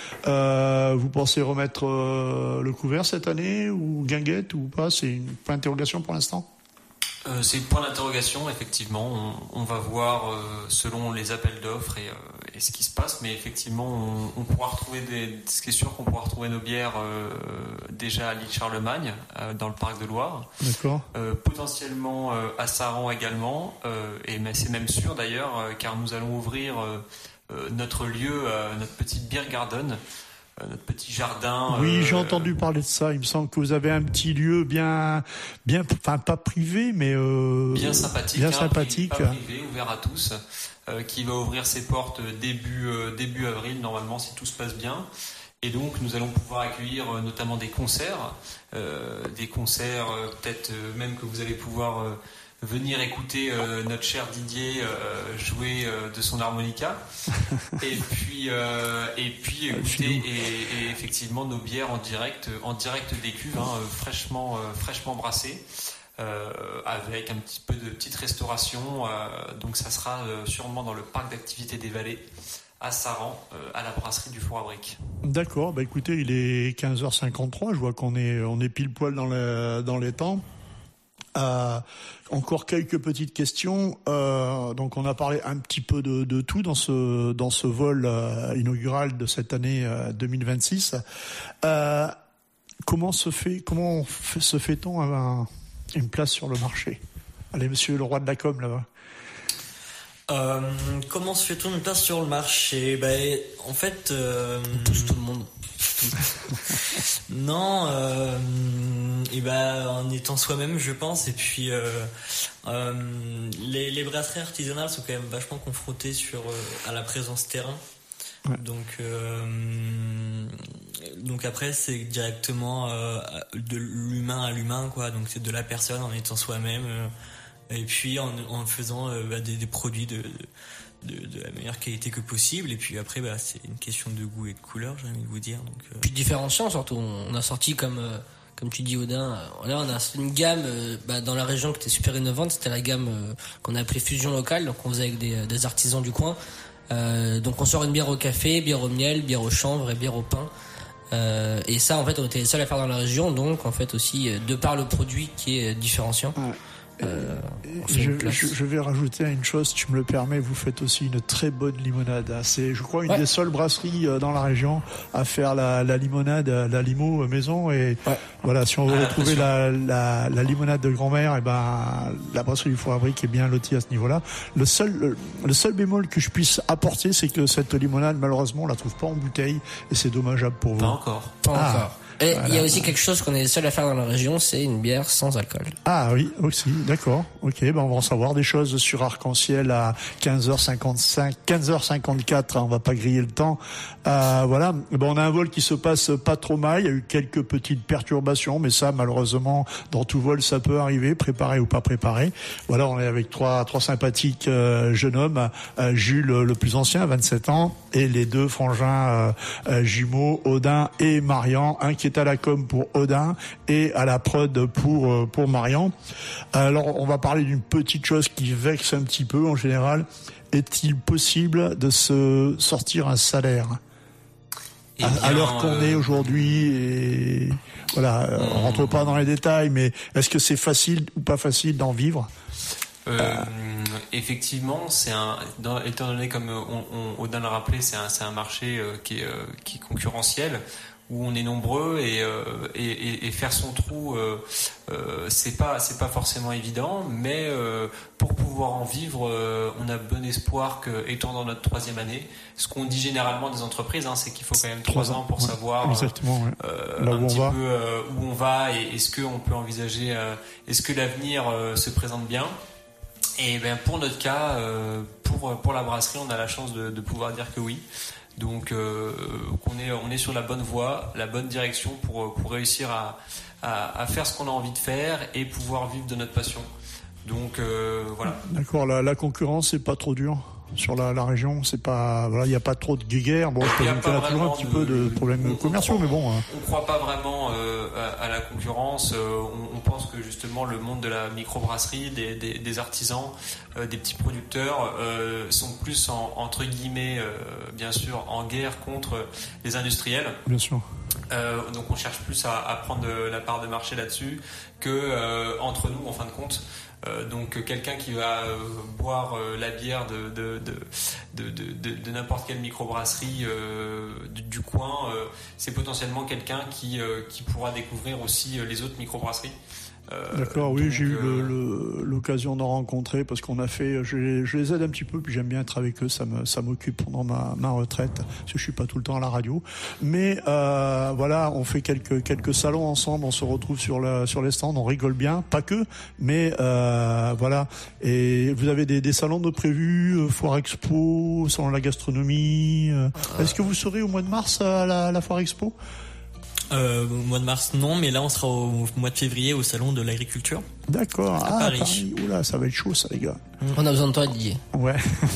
Speaker 4: Euh, vous pensez remettre euh, le couvert cette année ou guinguette ou pas? C'est une point d'interrogation pour l'instant.
Speaker 7: Euh, c'est le point d'interrogation, effectivement. On, on va voir euh, selon les appels d'offres et, euh, et ce qui se passe, mais effectivement, on, on pourra retrouver des. Ce qui est sûr, qu'on pourra retrouver nos bières euh, déjà à l'île Charlemagne, euh, dans le parc de Loire.
Speaker 4: D'accord.
Speaker 7: Euh, potentiellement euh, à Saran également, euh, et mais c'est même sûr d'ailleurs, euh, car nous allons ouvrir euh, euh, notre lieu, euh, notre petite beer garden. Notre petit jardin.
Speaker 4: Oui,
Speaker 7: euh,
Speaker 4: j'ai entendu parler de ça. Il me semble que vous avez un petit lieu bien, bien, enfin pas privé, mais euh,
Speaker 7: bien sympathique,
Speaker 4: bien
Speaker 7: hein,
Speaker 4: sympathique,
Speaker 7: pas privé, ouvert à tous, euh, qui va ouvrir ses portes début euh, début avril normalement si tout se passe bien. Et donc nous allons pouvoir accueillir euh, notamment des concerts, euh, des concerts euh, peut-être euh, même que vous allez pouvoir euh, venir écouter euh, notre cher Didier euh, jouer euh, de son harmonica et puis euh, et puis écouter et, et effectivement nos bières en direct en direct des cuves, hein, fraîchement euh, fraîchement brassées, euh, avec un petit peu de petite restauration, euh, donc ça sera euh, sûrement dans le parc d'activités des Vallées à Saran, euh, à la brasserie du Four à Briques.
Speaker 4: D'accord, bah écoutez, il est quinze heures cinquante-trois, je vois qu'on est on est pile poil dans le, dans les temps. Euh, encore quelques petites questions. Euh, donc on a parlé un petit peu de, de tout dans ce dans ce vol euh, inaugural de cette année euh, deux mille vingt-six. Euh, comment se fait comment fait, se fait-on un, une place sur le marché? Allez, monsieur le roi de la com là-bas.
Speaker 8: Euh, comment se fait-on une place sur le marché? Ben, en fait, euh,
Speaker 6: on touche tout le monde.
Speaker 8: non, euh, et ben en étant soi-même, je pense. Et puis, euh, euh, les, les brasseries artisanales sont quand même vachement confrontées sur euh, à la présence terrain. Ouais. Donc, euh, donc après, c'est directement euh, de l'humain à l'humain, quoi. Donc c'est de la personne en étant soi-même. Euh, et puis en, en faisant euh, bah, des, des produits de, de, de la meilleure qualité que possible. Et puis après, bah, c'est une question de goût et de couleur, j'ai envie de vous dire. Donc, euh...
Speaker 6: puis différenciant surtout. On a sorti comme euh, comme tu dis, Odin. Euh, là, on a une gamme euh, bah, dans la région qui était super innovante. C'était la gamme euh, qu'on a appelée Fusion Locale. Donc on faisait avec des, des artisans du coin. Euh, donc on sort une bière au café, bière au miel, bière au chanvre et bière au pain. Euh, et ça, en fait, on était les seuls à faire dans la région. Donc en fait aussi, de par le produit qui est différenciant. Ouais. Euh,
Speaker 4: je, je, je vais rajouter une chose, si tu me le permets, vous faites aussi une très bonne limonade. C'est, je crois, une ouais. des seules brasseries dans la région à faire la, la limonade, la limo maison. Et ouais. voilà, si on veut ah, retrouver la, la, la limonade de grand-mère, et ben la brasserie du Four à Briques est bien lotie à ce niveau-là. Le seul, le, le seul bémol que je puisse apporter, c'est que cette limonade, malheureusement, on la trouve pas en bouteille, et c'est dommageable pour vous.
Speaker 7: Pas encore.
Speaker 6: Pas
Speaker 4: ah.
Speaker 6: encore. Et voilà. Il y a aussi quelque chose qu'on est les seuls à faire dans la région, c'est une bière sans alcool.
Speaker 4: Ah oui, aussi, d'accord. Ok, ben on va en savoir des choses sur Arc-en-Ciel à quinze heures cinquante-cinq, quinze heures cinquante-quatre, hein, on va pas griller le temps. Euh, voilà, ben on a un vol qui se passe pas trop mal, il y a eu quelques petites perturbations, mais ça, malheureusement, dans tout vol, ça peut arriver, préparé ou pas préparé. Voilà, on est avec trois, trois sympathiques euh, jeunes hommes, euh, Jules le plus ancien, vingt-sept ans, et les deux frangins euh, euh, jumeaux, Odin et Marian, un qui est à la com pour Odin et à la prod pour pour Marian. Alors on va parler d'une petite chose qui vexe un petit peu en général. Est-il possible de se sortir un salaire
Speaker 7: eh
Speaker 4: à,
Speaker 7: bien,
Speaker 4: à l'heure qu'on
Speaker 7: euh...
Speaker 4: est aujourd'hui? Et voilà, mmh. on rentre pas dans les détails, mais est-ce que c'est facile ou pas facile d'en vivre?
Speaker 7: Euh, effectivement, c'est un, dans, étant donné comme on, on, Audin l'a rappelé, c'est un, c'est un marché euh, qui, est, euh, qui est concurrentiel, où on est nombreux et, euh, et, et faire son trou, euh, euh, c'est pas c'est pas forcément évident, mais euh, pour pouvoir en vivre, euh, on a bon espoir que, étant dans notre troisième année, ce qu'on dit généralement des entreprises, hein, c'est qu'il faut quand même trois ans pour
Speaker 4: ouais,
Speaker 7: savoir
Speaker 4: exactement, ouais.
Speaker 7: euh,
Speaker 4: Là
Speaker 7: un
Speaker 4: où on
Speaker 7: petit
Speaker 4: va.
Speaker 7: peu euh, où on va et est-ce qu'on peut envisager, euh, est-ce que l'avenir euh, se présente bien. Et ben pour notre cas, euh, pour pour la brasserie, on a la chance de, de pouvoir dire que oui. Donc euh, qu'on est on est sur la bonne voie, la bonne direction pour pour réussir à à, à faire ce qu'on a envie de faire et pouvoir vivre de notre passion. Donc euh, voilà.
Speaker 4: D'accord, la, la concurrence c'est pas trop dur sur la, la région, c'est pas voilà, il y a pas trop de guéguerre. Bon, je peux vous là toujours un petit de, peu de problèmes on, commerciaux,
Speaker 7: on,
Speaker 4: mais bon. Hein.
Speaker 7: On croit pas vraiment euh, à, à la concurrence. Euh, on, on pense que justement le monde de la microbrasserie, des, des, des artisans, euh, des petits producteurs euh, sont plus en, entre guillemets, euh, bien sûr, en guerre contre les industriels.
Speaker 4: Bien sûr.
Speaker 7: Euh, donc on cherche plus à, à prendre la part de marché là-dessus que euh, entre nous en fin de compte. Euh, donc quelqu'un qui va euh, boire euh, la bière de, de, de, de, de, de, de n'importe quelle microbrasserie euh, du, du coin, euh, c'est potentiellement quelqu'un qui, euh, qui pourra découvrir aussi euh, les autres microbrasseries. Euh,
Speaker 4: D'accord, oui,
Speaker 7: donc,
Speaker 4: j'ai eu
Speaker 7: euh,
Speaker 4: le, le, l'occasion d'en rencontrer parce qu'on a fait, je, je les aide un petit peu, puis j'aime bien être avec eux, ça me, ça m'occupe pendant ma, ma retraite, parce que je suis pas tout le temps à la radio. Mais euh, voilà, on fait quelques quelques salons ensemble, on se retrouve sur la sur les stands, on rigole bien, pas que, mais euh, voilà. Et vous avez des, des salons de prévus, euh, Foire Expo, salon de la gastronomie. Euh, euh... Est-ce que vous serez au mois de mars à la, la Foire Expo?
Speaker 8: Euh, au mois de mars, non, mais là, on sera au mois de février au salon de l'agriculture.
Speaker 4: D'accord.
Speaker 8: À
Speaker 4: ah,
Speaker 8: Paris.
Speaker 4: Paris. Oula, ça va être chaud, ça, les gars.
Speaker 6: On a besoin de toi, Didier.
Speaker 4: Ouais.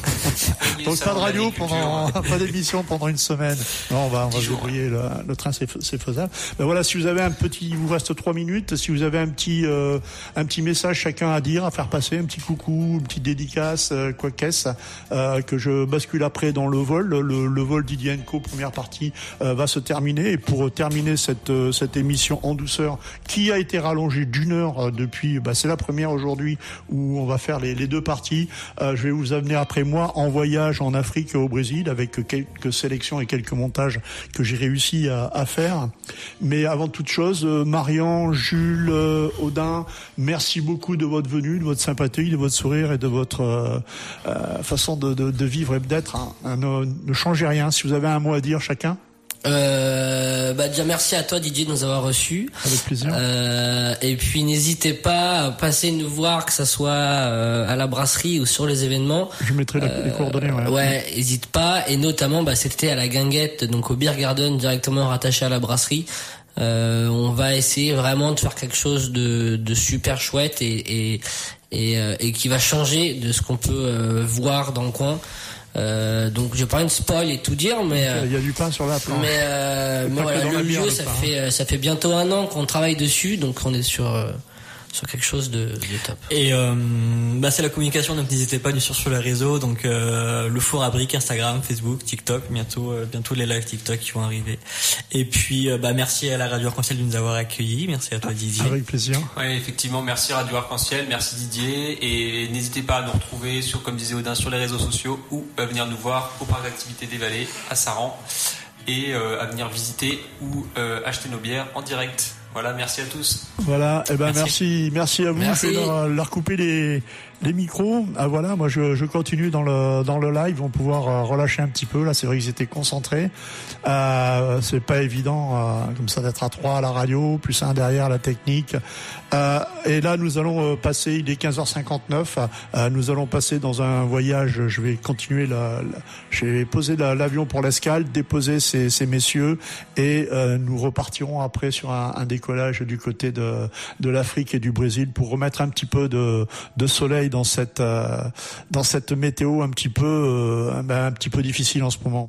Speaker 4: Donc pas de radio pendant, pas d'émission pendant une semaine. Non, on va, on va se débrouiller. Le, le train, c'est, c'est faisable. Ben voilà, si vous avez un petit, il vous reste trois minutes. Si vous avez un petit, euh, un petit message chacun à dire, à faire passer, un petit coucou, une petite dédicace, euh, quoi qu'est-ce, euh, que je bascule après dans le vol. Le, le vol Didier and Co, première partie, euh, va se terminer. Et pour terminer cette, euh, cette émission en douceur, qui a été rallongée d'une heure euh, depuis, bah, c'est la première aujourd'hui où on va faire les, les deux parties. Euh, je vais vous amener après moi en voyage en Afrique et au Brésil avec quelques sélections et quelques montages que j'ai réussi à, à faire. Mais avant toute chose, euh, Marian, Jules, euh, Audin, merci beaucoup de votre venue, de votre sympathie, de votre sourire et de votre euh, euh, façon de, de, de vivre et d'être. Hein. Ne, ne changez rien. Si vous avez un mot à dire chacun.
Speaker 6: Euh, bah déjà merci à toi Didier de nous avoir reçus.
Speaker 4: Avec plaisir.
Speaker 6: Euh, et puis n'hésitez pas à passer nous voir, que ça soit euh, à la brasserie ou sur les événements.
Speaker 4: Je mettrai la,
Speaker 6: euh,
Speaker 4: les coordonnées. Ouais,
Speaker 6: ouais n'hésite pas. Et notamment bah c'était à la Guinguette, donc au Beer Garden directement rattaché à la brasserie. Euh, on va essayer vraiment de faire quelque chose de, de super chouette et et et, euh, et qui va changer de ce qu'on peut euh, voir dans le coin. Euh, donc je vais pas une spoil et tout dire, mais
Speaker 4: euh, il y a du pain sur la planche.
Speaker 6: Mais, euh, mais voilà, le lieu, ça pain. fait ça fait bientôt un an qu'on travaille dessus, donc on est sur euh, sur quelque chose de, de top.
Speaker 8: Et euh, bah c'est la communication, donc n'hésitez pas bien sûr sur les réseaux, donc euh, le four à briques, Instagram, Facebook, TikTok, bientôt euh, bientôt les lives TikTok qui vont arriver. Et puis euh, bah merci à la Radio Arc-en-Ciel de nous avoir accueillis, merci à toi Didier.
Speaker 4: Avec plaisir.
Speaker 7: Ouais, effectivement, merci Radio Arc-en-Ciel, merci Didier, et n'hésitez pas à nous retrouver sur, comme disait Audin, sur les réseaux sociaux ou à venir nous voir au parc d'activité des Vallées à Saran et euh, à venir visiter ou euh, acheter nos bières en direct. Voilà, merci à tous.
Speaker 4: Voilà, et eh ben merci, merci, merci à vous.
Speaker 6: Merci.
Speaker 4: Je vais leur, leur couper les les micros. Ah voilà, moi je, je continue dans le dans le live. Ils vont pouvoir euh, relâcher un petit peu. Là, c'est vrai qu'ils étaient concentrés. Euh, c'est pas évident euh, comme ça d'être à trois à la radio, plus un derrière la technique. Euh, et là, nous allons euh, passer. Il est quinze heures cinquante-neuf. Euh, nous allons passer dans un voyage. Je vais continuer. La, la, je vais poser la, l'avion pour l'escale, déposer ces, ces messieurs, et euh, nous repartirons après sur un, un décollage du côté de de l'Afrique et du Brésil pour remettre un petit peu de de soleil dans cette euh, dans cette météo un petit peu euh, ben, un petit peu difficile en ce moment.